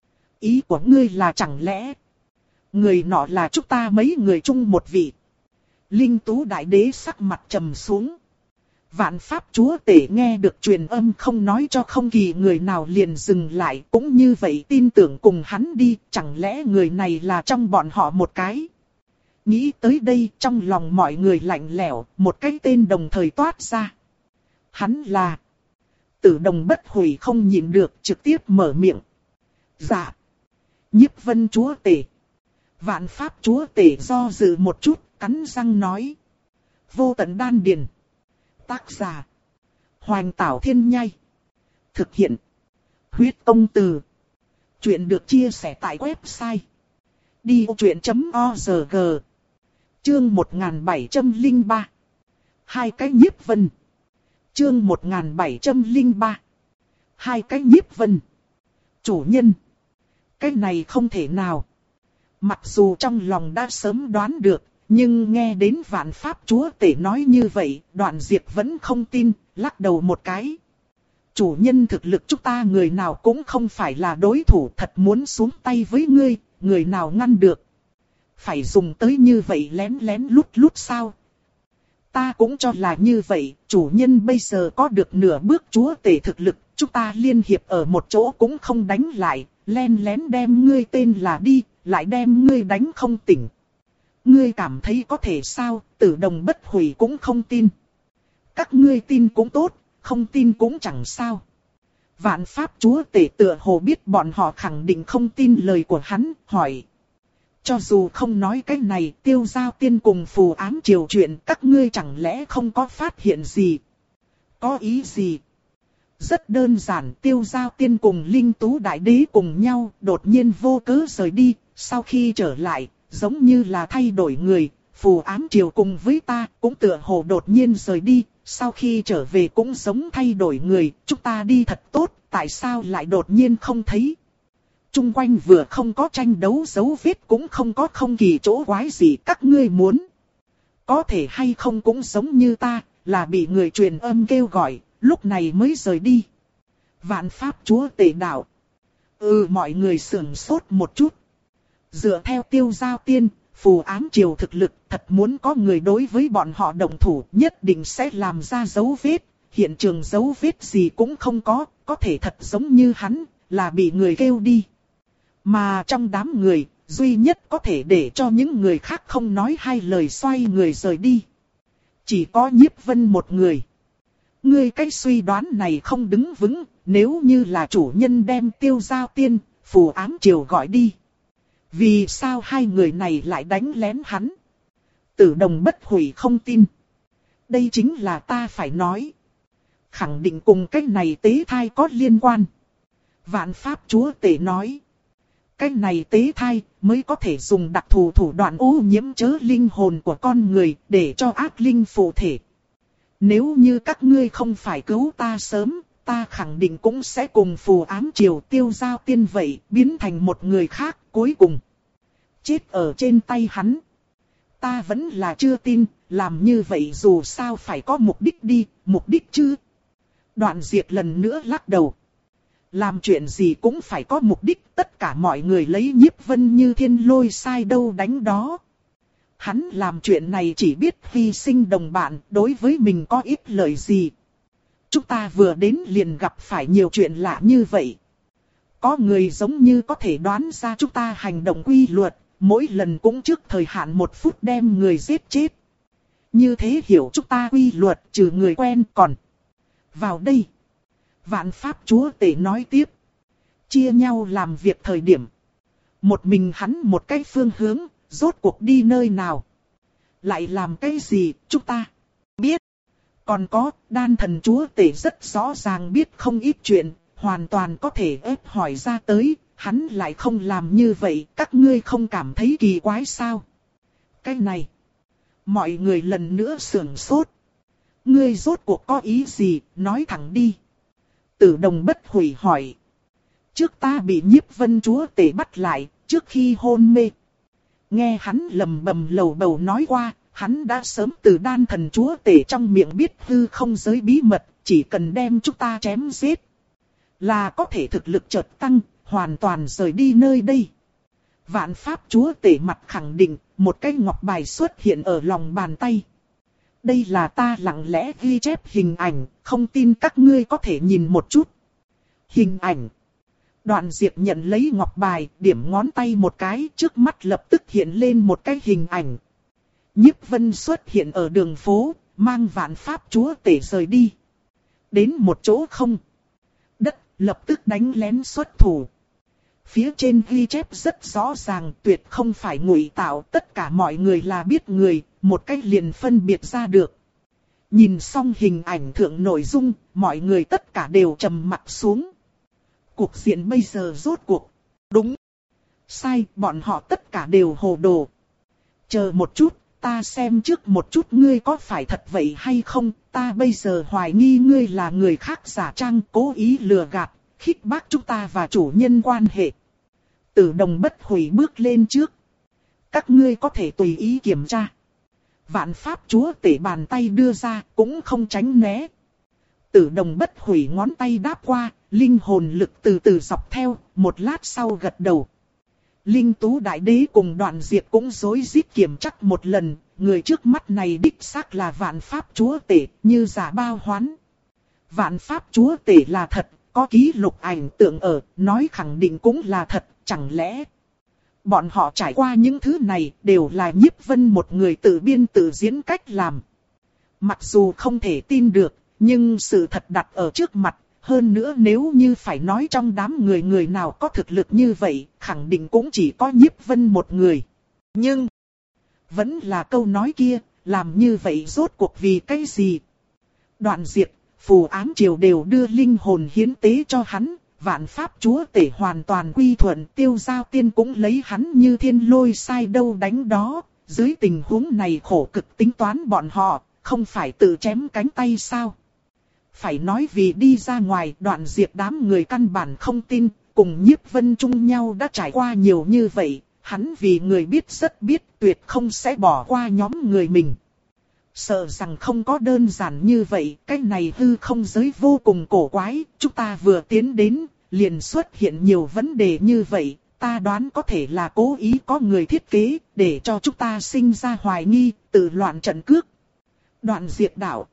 Ý của ngươi là chẳng lẽ người nọ là chúng ta mấy người chung một vị? Linh tú đại đế sắc mặt trầm xuống. Vạn pháp chúa tể nghe được truyền âm không nói cho không kỳ người nào liền dừng lại, cũng như vậy tin tưởng cùng hắn đi, chẳng lẽ người này là trong bọn họ một cái? Nghĩ tới đây trong lòng mọi người lạnh lẽo, một cái tên đồng thời toát ra. Hắn là... Tử đồng bất hủy không nhịn được trực tiếp mở miệng. Dạ. Nhiếp vân chúa tể. Vạn pháp chúa tể do dự một chút, cắn răng nói. Vô tận đan điền. Tác giả. Hoành Tảo Thiên Nhai. Thực hiện. Huyết Công Từ. Chuyện được chia sẻ tại website đi ô chuyện chấm org. Chương một nghìn bảy trăm lẻ ba. Hai cái nhiếp vân. Chương một nghìn bảy trăm lẻ ba. Hai cái nhiếp vân. Chủ nhân. Cái này không thể nào. Mặc dù trong lòng đã sớm đoán được, nhưng nghe đến Vạn Pháp Chúa Tể nói như vậy, Đoạn Diệp vẫn không tin, lắc đầu một cái. Chủ nhân thực lực chúng ta người nào cũng không phải là đối thủ, thật muốn xuống tay với ngươi, người nào ngăn được. Phải dùng tới như vậy lén lén lút lút sao? Ta cũng cho là như vậy, chủ nhân bây giờ có được nửa bước Chúa Tể thực lực, chúng ta liên hiệp ở một chỗ cũng không đánh lại, len lén đem ngươi tên là đi, lại đem ngươi đánh không tỉnh. Ngươi cảm thấy có thể sao? Tử Đồng Bất Hủy cũng không tin. Các ngươi tin cũng tốt, không tin cũng chẳng sao. Vạn Pháp Chúa Tể tựa hồ biết bọn họ khẳng định không tin lời của hắn, hỏi. Cho dù không nói cái này, Tiêu Giao Tiên cùng Phù Ám Triều chuyện, các ngươi chẳng lẽ không có phát hiện gì? Có ý gì? Rất đơn giản, Tiêu Giao Tiên cùng Linh Tú Đại Đế cùng nhau, đột nhiên vô cớ rời đi, sau khi trở lại, giống như là thay đổi người, Phù Ám Triều cùng với ta, cũng tựa hồ đột nhiên rời đi, sau khi trở về cũng giống thay đổi người, chúng ta đi thật tốt, tại sao lại đột nhiên không thấy? Trung quanh vừa không có tranh đấu dấu vết cũng không có không kỳ chỗ quái gì các ngươi muốn. Có thể hay không cũng giống như ta, là bị người truyền âm kêu gọi, lúc này mới rời đi. Vạn Pháp Chúa Tể đạo. Ừ, mọi người sửng sốt một chút. Dựa theo Tiêu Giao Tiên, Phù Ám Triều thực lực, thật muốn có người đối với bọn họ động thủ, nhất định sẽ làm ra dấu vết. Hiện trường dấu vết gì cũng không có, có thể thật giống như hắn, là bị người kêu đi. Mà trong đám người, duy nhất có thể để cho những người khác không nói hai lời xoay người rời đi. Chỉ có Nhiếp Vân một người. Ngươi cái suy đoán này không đứng vững, nếu như là chủ nhân đem Tiêu Giao Tiên, Phù Ám Triều gọi đi. Vì sao hai người này lại đánh lén hắn? Tử Đồng Bất Hủy không tin. Đây chính là ta phải nói. Khẳng định cùng cái này tế thai có liên quan. Vạn Pháp Chúa Tể nói. Cái này tế thai mới có thể dùng đặc thù thủ đoạn ô nhiễm chớ linh hồn của con người để cho ác linh phụ thể. Nếu như các ngươi không phải cứu ta sớm, ta khẳng định cũng sẽ cùng Phù Ám Triều Tiêu Giao Tiên vậy, biến thành một người khác, cuối cùng chết ở trên tay hắn. Ta vẫn là chưa tin, làm như vậy dù sao phải có mục đích đi, mục đích chứ. Đoạn Diệp lần nữa lắc đầu. Làm chuyện gì cũng phải có mục đích, tất cả mọi người lấy Nhiếp Vân như thiên lôi sai đâu đánh đó. Hắn làm chuyện này chỉ biết hy sinh đồng bạn, đối với mình có ích lợi gì. Chúng ta vừa đến liền gặp phải nhiều chuyện lạ như vậy. Có người giống như có thể đoán ra chúng ta hành động quy luật, mỗi lần cũng trước thời hạn một phút đem người giết chết. Như thế hiểu chúng ta quy luật trừ người quen còn. Vào đây. Vạn Pháp Chúa Tể nói tiếp. Chia nhau làm việc thời điểm. Một mình hắn một cái phương hướng, rốt cuộc đi nơi nào. Lại làm cái gì, chúng ta biết. Còn có, Đan Thần Chúa Tể rất rõ ràng biết không ít chuyện, hoàn toàn có thể ép hỏi ra tới, hắn lại không làm như vậy, các ngươi không cảm thấy kỳ quái sao? Cái này, mọi người lần nữa sửng sốt. Ngươi rốt cuộc có ý gì, nói thẳng đi. Tử Đồng Bất Hủy hỏi. Trước ta bị Nhiếp Vân Chúa Tể bắt lại, trước khi hôn mê. Nghe hắn lầm bầm lầu bầu nói qua, hắn đã sớm từ Đan Thần Chúa Tể trong miệng biết hư không giới bí mật, chỉ cần đem chúng ta chém giết. Là có thể thực lực chợt tăng, hoàn toàn rời đi nơi đây. Vạn Pháp Chúa Tể mặt khẳng định, một cái ngọc bài xuất hiện ở lòng bàn tay. Đây là ta lặng lẽ ghi chép hình ảnh, không tin các ngươi có thể nhìn một chút. Hình ảnh. Đoạn Diệp nhận lấy ngọc bài, điểm ngón tay một cái, trước mắt lập tức hiện lên một cái hình ảnh. Nhiếp Vân xuất hiện ở đường phố, mang Vạn Pháp Chúa Tể rời đi. Đến một chỗ không đất, lập tức đánh lén xuất thủ. Phía trên ghi chép rất rõ ràng, tuyệt không phải ngụy tạo, tất cả mọi người là biết người, một cách liền phân biệt ra được. Nhìn xong hình ảnh thượng nội dung, mọi người tất cả đều trầm mặt xuống. Cuộc diện bây giờ rốt cuộc. Đúng. Sai, bọn họ tất cả đều hồ đồ. Chờ một chút, ta xem trước một chút ngươi có phải thật vậy hay không, ta bây giờ hoài nghi ngươi là người khác giả trang cố ý lừa gạt, khích bác chúng ta và chủ nhân quan hệ. Tử Đồng Bất Hủy bước lên trước. Các ngươi có thể tùy ý kiểm tra. Vạn Pháp Chúa Tể bàn tay đưa ra cũng không tránh né. Tử Đồng Bất Hủy ngón tay đáp qua, linh hồn lực từ từ dọc theo, một lát sau gật đầu. Linh Tú Đại Đế cùng Đoạn Diệp cũng rối rít kiểm chắc một lần, người trước mắt này đích xác là Vạn Pháp Chúa Tể, như giả bao hoán. Vạn Pháp Chúa Tể là thật, có ký lục ảnh tượng ở, nói khẳng định cũng là thật, chẳng lẽ... Bọn họ trải qua những thứ này đều là Nhiếp Vân một người tự biên tự diễn cách làm. Mặc dù không thể tin được, nhưng sự thật đặt ở trước mặt. Hơn nữa nếu như phải nói trong đám người người nào có thực lực như vậy, khẳng định cũng chỉ có Nhiếp Vân một người. Nhưng, vẫn là câu nói kia, làm như vậy rốt cuộc vì cái gì? Đoạn Diệp, Phù Ám Triều đều đưa linh hồn hiến tế cho hắn, Vạn Pháp Chúa Tể hoàn toàn quy thuận, Tiêu Giao Tiên cũng lấy hắn như thiên lôi sai đâu đánh đó. Dưới tình huống này khổ cực tính toán bọn họ, không phải tự chém cánh tay sao? Phải nói vì đi ra ngoài, Đoạn Diệp đám người căn bản không tin, cùng Nhiếp Vân chung nhau đã trải qua nhiều như vậy, hắn vì người biết rất biết, tuyệt không sẽ bỏ qua nhóm người mình. Sợ rằng không có đơn giản như vậy, cái này hư không giới vô cùng cổ quái, chúng ta vừa tiến đến, liền xuất hiện nhiều vấn đề như vậy, ta đoán có thể là cố ý có người thiết kế, để cho chúng ta sinh ra hoài nghi, tự loạn trận cước. Đoạn Diệp đạo.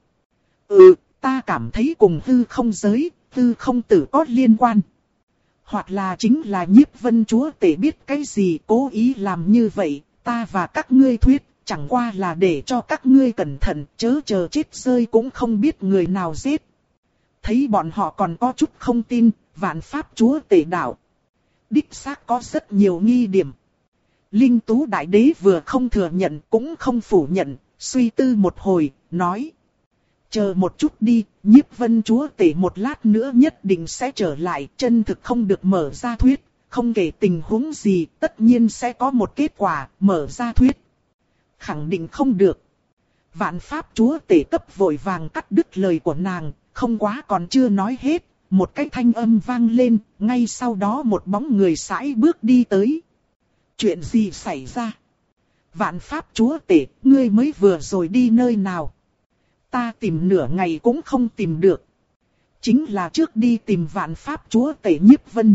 Ừ. Ta cảm thấy cùng hư không giới, hư không tử có liên quan. Hoặc là chính là Nhiếp Vân Chúa Tể biết cái gì cố ý làm như vậy, ta và các ngươi thuyết, chẳng qua là để cho các ngươi cẩn thận, chớ chờ chết rơi cũng không biết người nào giết. Thấy bọn họ còn có chút không tin, Vạn Pháp Chúa Tể đạo. Đích xác có rất nhiều nghi điểm. Linh Tú Đại Đế vừa không thừa nhận cũng không phủ nhận, suy tư một hồi, nói. Chờ một chút đi, Nhiếp Vân Chúa Tể một lát nữa nhất định sẽ trở lại, chân thực không được mở ra thuyết, không kể tình huống gì, tất nhiên sẽ có một kết quả, mở ra thuyết. Khẳng định không được. Vạn Pháp Chúa Tể cấp vội vàng cắt đứt lời của nàng, không quá còn chưa nói hết, một cái thanh âm vang lên, ngay sau đó một bóng người sải bước đi tới. Chuyện gì xảy ra? Vạn Pháp Chúa Tể, ngươi mới vừa rồi đi nơi nào? Ta tìm nửa ngày cũng không tìm được. Chính là trước đi tìm Vạn Pháp Chúa Tể Nhiếp Vân.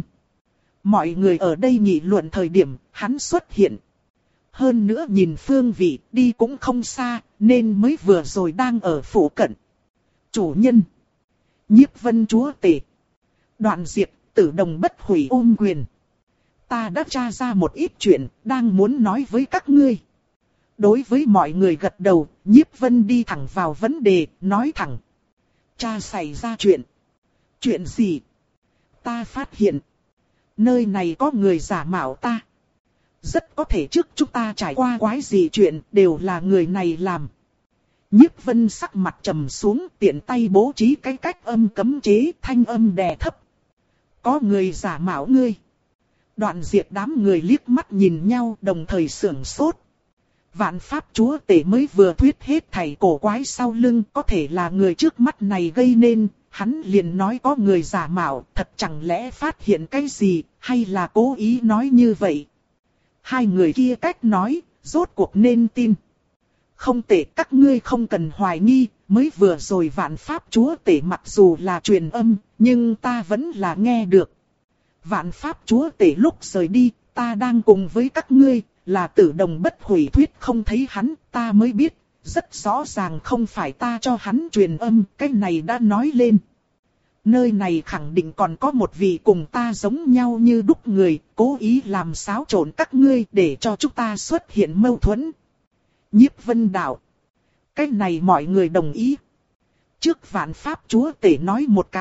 Mọi người ở đây nghị luận thời điểm hắn xuất hiện. Hơn nữa nhìn phương vị đi cũng không xa, nên mới vừa rồi đang ở phủ cận. Chủ nhân. Nhiếp Vân Chúa Tể. Đoạn Diệp, Tử Đồng Bất Hủy ôm quyền. Ta đã tra ra một ít chuyện, đang muốn nói với các ngươi. Đối với mọi người gật đầu, Nhiếp Vân đi thẳng vào vấn đề, nói thẳng. Cha xảy ra chuyện. Chuyện gì? Ta phát hiện. Nơi này có người giả mạo ta. Rất có thể trước chúng ta trải qua quái gì chuyện, đều là người này làm. Nhiếp Vân sắc mặt trầm xuống, tiện tay bố trí cái cách âm cấm chế, thanh âm đè thấp. Có người giả mạo ngươi. Đoạn Diệp đám người liếc mắt nhìn nhau, đồng thời sưởng sốt. Vạn Pháp Chúa Tể mới vừa thuyết hết thảy cổ quái sau lưng, có thể là người trước mắt này gây nên, hắn liền nói có người giả mạo, thật chẳng lẽ phát hiện cái gì, hay là cố ý nói như vậy. Hai người kia cách nói, rốt cuộc nên tin. Không tệ, các ngươi không cần hoài nghi, mới vừa rồi Vạn Pháp Chúa Tể mặc dù là truyền âm, nhưng ta vẫn là nghe được. Vạn Pháp Chúa Tể lúc rời đi, ta đang cùng với các ngươi. Là Tử Đồng Bất Hủy thuyết không thấy hắn, ta mới biết, rất rõ ràng không phải ta cho hắn truyền âm, cái này đã nói lên. Nơi này khẳng định còn có một vị cùng ta giống nhau như đúc người, cố ý làm xáo trộn các ngươi để cho chúng ta xuất hiện mâu thuẫn. Nhiếp Vân đạo. Cái này mọi người đồng ý. Trước Vạn Pháp Chúa Tể nói một cái,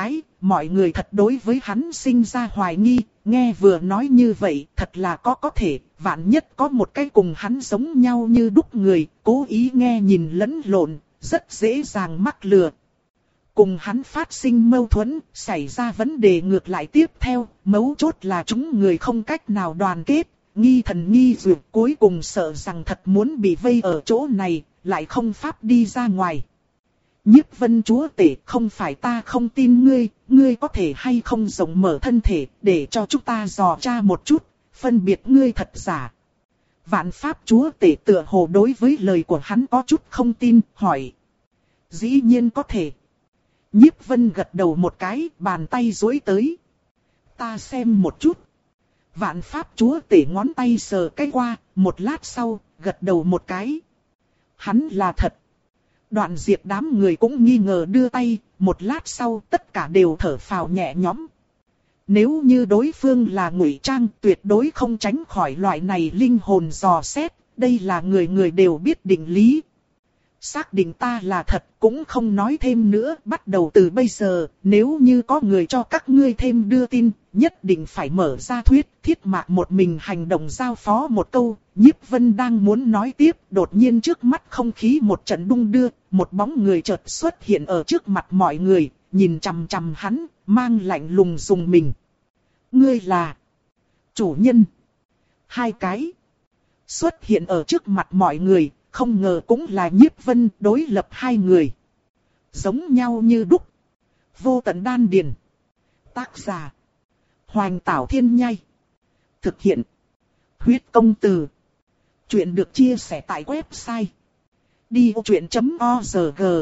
mọi người thật đối với hắn sinh ra hoài nghi, nghe vừa nói như vậy thật là có có thể, vạn nhất có một cái cùng hắn giống nhau như đúc người, cố ý nghe nhìn lẫn lộn, rất dễ dàng mắc lừa. Cùng hắn phát sinh mâu thuẫn, xảy ra vấn đề ngược lại tiếp theo, mấu chốt là chúng người không cách nào đoàn kết, nghi thần nghi dược, cuối cùng sợ rằng thật muốn bị vây ở chỗ này, lại không pháp đi ra ngoài. Nhiếp Vân chúa tể, không phải ta không tin ngươi, ngươi có thể hay không rộng mở thân thể, để cho chúng ta dò tra một chút, phân biệt ngươi thật giả. Vạn pháp chúa tể tựa hồ đối với lời của hắn có chút không tin, hỏi. Dĩ nhiên có thể. Nhiếp Vân gật đầu một cái, bàn tay duỗi tới. Ta xem một chút. Vạn pháp chúa tể ngón tay sờ cái qua, một lát sau, gật đầu một cái. Hắn là thật. Đoạn Diệp đám người cũng nghi ngờ đưa tay, một lát sau tất cả đều thở phào nhẹ nhõm. Nếu như đối phương là ngụy trang, tuyệt đối không tránh khỏi loại này linh hồn dò xét, đây là người người đều biết định lý. Xác định ta là thật, cũng không nói thêm nữa, bắt đầu từ bây giờ, nếu như có người cho các ngươi thêm đưa tin, nhất định phải mở ra thuyết, Thiết Mạc một mình hành động giao phó một câu. Nhiếp Vân đang muốn nói tiếp, đột nhiên trước mắt không khí một trận đung đưa, một bóng người chợt xuất hiện ở trước mặt mọi người, nhìn chằm chằm hắn, mang lạnh lùng dùng mình. Ngươi là chủ nhân. Hai cái xuất hiện ở trước mặt mọi người, không ngờ cũng là Nhiếp Vân, đối lập hai người. Giống nhau như đúc. Vô tận đan điền. Tác giả Hoành Tảo Thiên Nhai. Thực hiện Huyết Công Từ. Chuyện được chia sẻ tại website đi ô chuyện chấm org.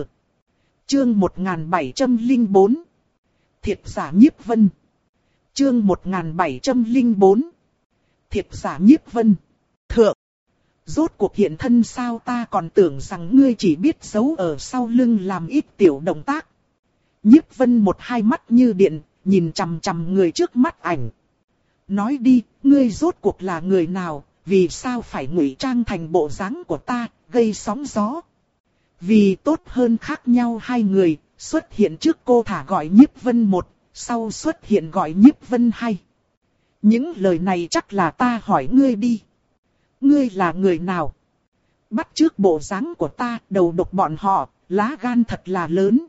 Chương một nghìn bảy trăm lẻ bốn. Thiệt giả Nhiếp Vân. Chương một nghìn bảy trăm lẻ bốn. Thiệt giả Nhiếp Vân. Thượng. Rốt cuộc hiện thân sao, ta còn tưởng rằng ngươi chỉ biết giấu ở sau lưng làm ít tiểu động tác. Nhiếp Vân một hai mắt như điện, nhìn chằm chằm người trước mắt ảnh. Nói đi, ngươi rốt cuộc là người nào, vì sao phải ngụy trang thành bộ dáng của ta, gây sóng gió. Vì tốt hơn khác nhau hai người, xuất hiện trước cô thả gọi Nhiếp Vân một, sau xuất hiện gọi Nhiếp Vân hai. Những lời này chắc là ta hỏi ngươi đi. Ngươi là người nào? Bắt trước bộ dáng của ta, đầu độc bọn họ, lá gan thật là lớn.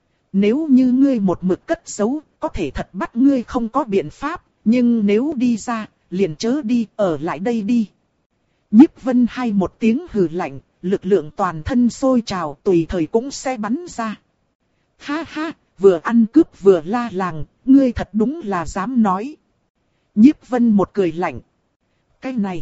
Nếu như ngươi một mực cất giấu, có thể thật bắt ngươi không có biện pháp, nhưng nếu đi ra, liền chớ đi, ở lại đây đi. Nhiếp Vân hai một tiếng hừ lạnh, lực lượng toàn thân sôi trào, tùy thời cũng sẽ bắn ra. Ha ha, vừa ăn cướp vừa la làng, ngươi thật đúng là dám nói. Nhiếp Vân một cười lạnh. Cái này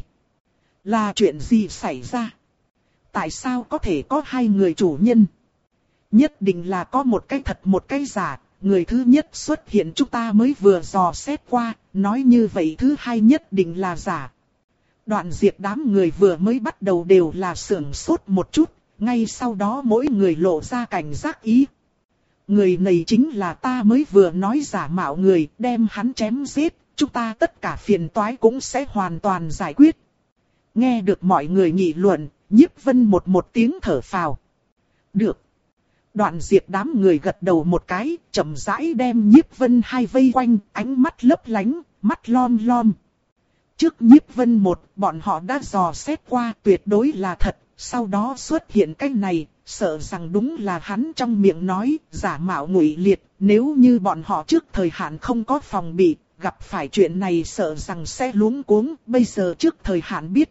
là chuyện gì xảy ra? Tại sao có thể có hai người chủ nhân? Nhất định là có một cái thật một cái giả. Người thứ nhất xuất hiện chúng ta mới vừa dò xét qua, nói như vậy thứ hai nhất định là giả. Đoạn Diệp đám người vừa mới bắt đầu đều là sưởng sốt một chút, ngay sau đó mỗi người lộ ra cảnh giác ý. Người này chính là ta mới vừa nói giả mạo người, đem hắn chém giết, chúng ta tất cả phiền toái cũng sẽ hoàn toàn giải quyết. Nghe được mọi người nghị luận, Nhiếp Vân một một tiếng thở phào. Được. Đoạn Diệp đám người gật đầu một cái, chậm rãi đem Nhiếp Vân hai vây quanh, ánh mắt lấp lánh, mắt lom lom. Trước Nhiếp Vân một, bọn họ đã dò xét qua, tuyệt đối là thật, sau đó xuất hiện cái này, sợ rằng đúng là hắn trong miệng nói, giả mạo ngụy liệt, nếu như bọn họ trước thời hạn không có phòng bị, gặp phải chuyện này sợ rằng sẽ luống cuống, bây giờ trước thời hạn biết,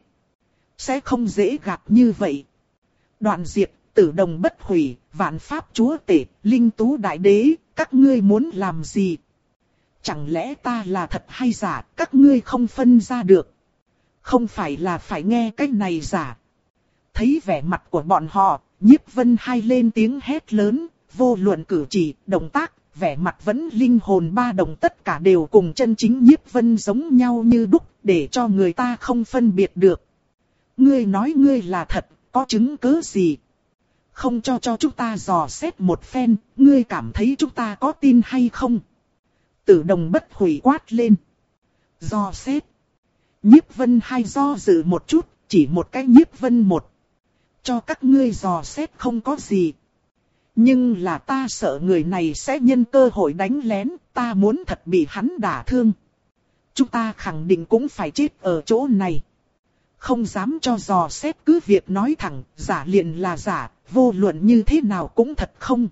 sẽ không dễ gặp như vậy. Đoạn Diệp, Tử Đồng Bất Hủy, Vạn Pháp Chúa Tể, Linh Tú Đại Đế, các ngươi muốn làm gì? Chẳng lẽ ta là thật hay giả, các ngươi không phân ra được? Không phải là phải nghe cái này giả. Thấy vẻ mặt của bọn họ, Nhiếp Vân hai lên tiếng hét lớn, vô luận cử chỉ, động tác, vẻ mặt vẫn linh hồn ba động, tất cả đều cùng chân chính Nhiếp Vân giống nhau như đúc, để cho người ta không phân biệt được. Ngươi nói ngươi là thật, có chứng cứ gì? Không cho cho chúng ta dò xét một phen, ngươi cảm thấy chúng ta có tin hay không? Tử Đồng Bất Hủy quát lên. Dò xét. Nhiếp Vân hai do dự một chút, chỉ một cái Nhiếp Vân một. Cho các ngươi dò xét không có gì. Nhưng là ta sợ người này sẽ nhân cơ hội đánh lén, ta muốn thật bị hắn đả thương. Chúng ta khẳng định cũng phải chết ở chỗ này. Không dám cho dò xét, cứ việc nói thẳng, giả liền là giả, vô luận như thế nào cũng thật không.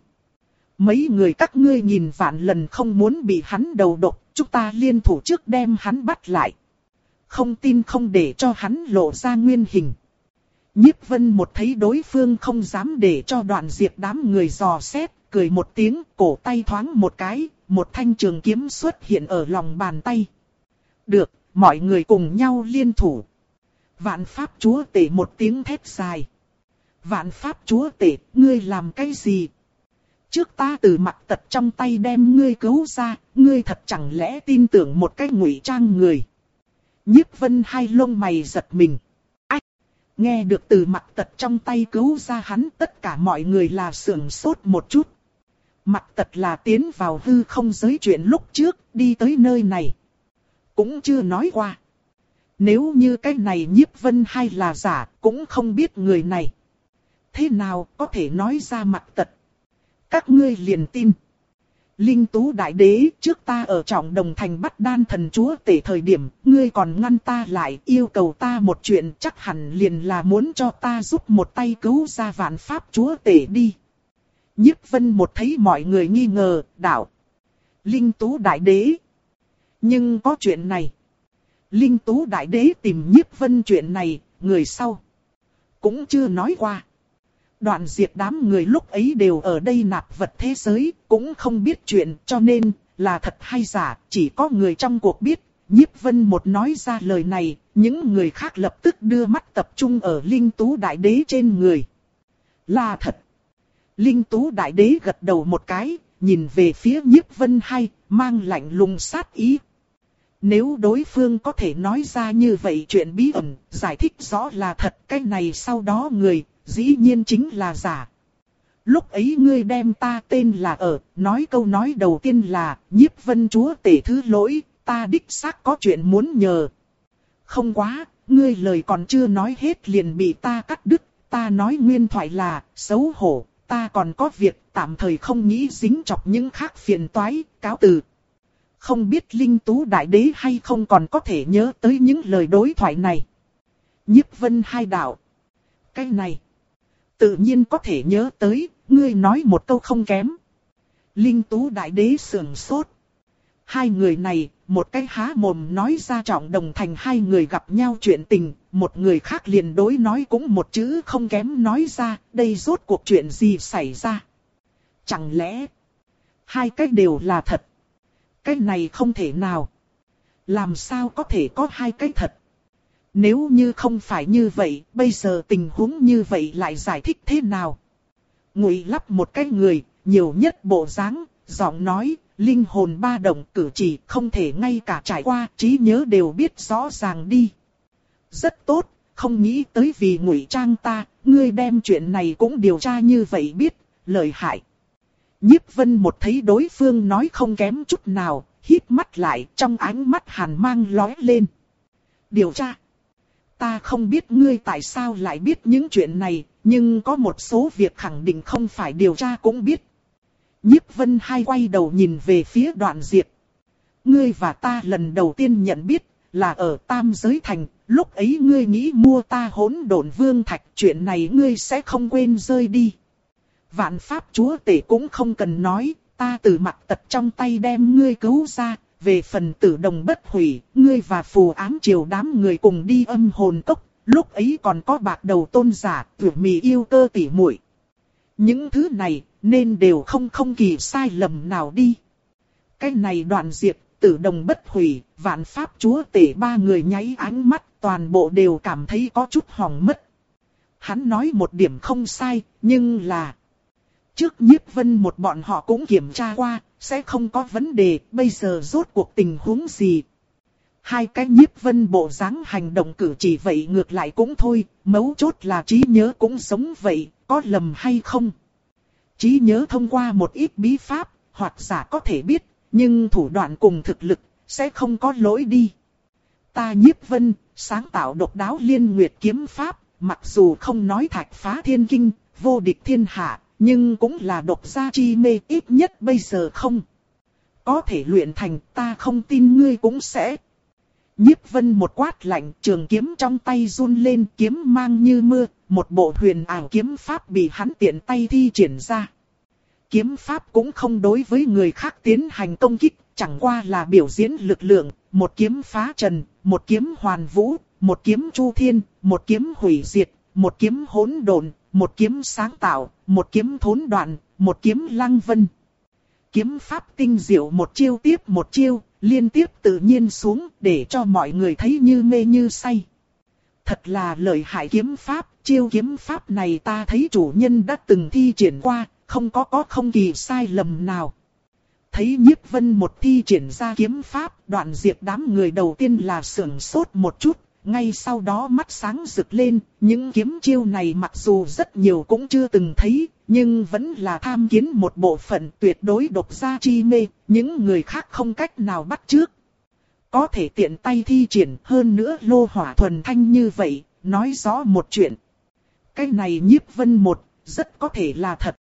Mấy người các ngươi nhìn vạn lần không muốn bị hắn đầu độc, chúng ta liên thủ trước đem hắn bắt lại. Không tin không để cho hắn lộ ra nguyên hình. Nhiếp Vân một thấy đối phương không dám để cho Đoạn Diệp đám người dò xét, cười một tiếng, cổ tay thoáng một cái, một thanh trường kiếm xuất hiện ở lòng bàn tay. Được, mọi người cùng nhau liên thủ. Vạn Pháp Chúa Tể một tiếng thét dài. Vạn Pháp Chúa Tể, ngươi làm cái gì? Trước ta từ Mặc Tật trong tay đem ngươi cứu ra, ngươi thật chẳng lẽ tin tưởng một cái ngụy trang người? Nhiếp Vân hai lông mày giật mình. Ách! Nghe được từ Mặc Tật trong tay cứu ra hắn, tất cả mọi người là sưởng sốt một chút. Mặc Tật là tiến vào hư không giới chuyện lúc trước, đi tới nơi này. Cũng chưa nói qua. Nếu như cái này Nhiếp Vân hay là giả, cũng không biết người này. Thế nào có thể nói ra Mặc Tật? Các ngươi liền tin. Linh Tú Đại Đế, trước ta ở Trọng Đồng Thành bắt Đan Thần Chúa Tể thời điểm, ngươi còn ngăn ta lại, yêu cầu ta một chuyện, chắc hẳn liền là muốn cho ta giúp một tay cứu ra Vạn Pháp Chúa Tể đi. Nhiếp Vân một thấy mọi người nghi ngờ, đạo. Linh Tú Đại Đế. Nhưng có chuyện này. Linh Tú Đại Đế tìm Nhiếp Vân chuyện này, người sau cũng chưa nói qua. Đoạn Diệp đám người lúc ấy đều ở đây nạp vật thế giới, cũng không biết chuyện, cho nên là thật hay giả, chỉ có người trong cuộc biết. Nhiếp Vân một nói ra lời này, những người khác lập tức đưa mắt tập trung ở Linh Tú Đại Đế trên người. Là thật. Linh Tú Đại Đế gật đầu một cái, nhìn về phía Nhiếp Vân hay, mang lạnh lùng sát ý. Nếu đối phương có thể nói ra như vậy chuyện bí ẩn, giải thích rõ là thật, cái này sau đó người, dĩ nhiên chính là giả. Lúc ấy ngươi đem ta tên là ở, nói câu nói đầu tiên là, Nhiếp Vân Chúa Tể thứ lỗi, ta đích xác có chuyện muốn nhờ. Không quá, ngươi lời còn chưa nói hết liền bị ta cắt đứt, ta nói nguyên thoại là, xấu hổ, ta còn có việc, tạm thời không nghĩ dính chọc những khác phiền toái, cáo từ. Không biết Linh Tú Đại Đế hay không còn có thể nhớ tới những lời đối thoại này. Nhiếp Vân hai đạo. Cái này, tự nhiên có thể nhớ tới, ngươi nói một câu không kém. Linh Tú Đại Đế sườn sốt. Hai người này, một cái há mồm nói ra Trọng Đồng Thành hai người gặp nhau chuyện tình, một người khác liền đối nói cũng một chữ không kém nói ra, đây rốt cuộc chuyện gì xảy ra. Chẳng lẽ, hai cái đều là thật? Cái này không thể nào. Làm sao có thể có hai cái thật? Nếu như không phải như vậy, bây giờ tình huống như vậy lại giải thích thế nào? Ngụy lắp một cái người, nhiều nhất bộ dáng, giọng nói, linh hồn ba động cử chỉ, không thể ngay cả trải qua, trí nhớ đều biết rõ ràng đi. Rất tốt, không nghĩ tới vì ngụy trang ta, ngươi đem chuyện này cũng điều tra như vậy biết, lợi hại. Nhiếp Vân một thấy đối phương nói không kém chút nào, híp mắt lại, trong ánh mắt hàn mang lóe lên. Điều tra. Ta không biết ngươi tại sao lại biết những chuyện này, nhưng có một số việc khẳng định không phải điều tra cũng biết. Nhiếp Vân hai quay đầu nhìn về phía Đoạn Diệp. Ngươi và ta lần đầu tiên nhận biết, là ở Tam Giới Thành, lúc ấy ngươi nghĩ mua ta Hỗn Độn Vương Thạch, chuyện này ngươi sẽ không quên rơi đi. Vạn Pháp Chúa Tể cũng không cần nói, ta từ Mặc Tật trong tay đem ngươi cứu ra, về phần Tử Đồng Bất Hủy, ngươi và Phù Ám Triều đám người cùng đi Âm Hồn Cốc, lúc ấy còn có Bạc Đầu Tôn giả, Tử Mì Yêu Cơ tỉ muội. Những thứ này, nên đều không không kỳ sai lầm nào đi. Cái này Đoạn Diệp, Tử Đồng Bất Hủy, Vạn Pháp Chúa Tể ba người nháy ánh mắt, toàn bộ đều cảm thấy có chút hỏng mất. Hắn nói một điểm không sai, nhưng là... Trước Nhiếp Vân một bọn họ cũng kiểm tra qua, sẽ không có vấn đề, bây giờ rốt cuộc tình huống gì. Hai cái Nhiếp Vân bộ dáng hành động cử chỉ vậy ngược lại cũng thôi, mấu chốt là trí nhớ cũng giống vậy, có lầm hay không. Trí nhớ thông qua một ít bí pháp, hoặc giả có thể biết, nhưng thủ đoạn cùng thực lực, sẽ không có lỗi đi. Ta Nhiếp Vân, sáng tạo độc đáo liên nguyệt kiếm pháp, mặc dù không nói thạch phá thiên kinh, vô địch thiên hạ, nhưng cũng là độc gia chi mê, ít nhất bây giờ không có thể luyện thành, ta không tin ngươi cũng sẽ. Nhiếp Vân một quát lạnh, trường kiếm trong tay run lên, kiếm mang như mưa, một bộ huyền ảo kiếm pháp bị hắn tiện tay thi triển ra. Kiếm pháp cũng không đối với người khác tiến hành công kích, chẳng qua là biểu diễn lực lượng, một kiếm phá trần, một kiếm hoàn vũ, một kiếm chu thiên, một kiếm hủy diệt, một kiếm hỗn độn, một kiếm sáng tạo, một kiếm thốn đoạn, một kiếm lăng vân. Kiếm pháp tinh diệu một chiêu tiếp một chiêu, liên tiếp tự nhiên xuống để cho mọi người thấy như mê như say. Thật là lợi hại kiếm pháp, chiêu kiếm pháp này ta thấy chủ nhân đã từng thi triển qua, không có có không kỳ sai lầm nào. Thấy Nhiếp Vân một thi triển ra kiếm pháp, Đoạn Diệp đám người đầu tiên là sửng sốt một chút, ngay sau đó mắt sáng rực lên, những kiếm chiêu này mặc dù rất nhiều cũng chưa từng thấy, nhưng vẫn là tham kiến một bộ phận tuyệt đối độc gia chi mê, những người khác không cách nào bắt chước. Có thể tiện tay thi triển hơn nữa lô hỏa thuần thanh như vậy, nói rõ một chuyện. Cái này Nhiếp Vân một, rất có thể là thật.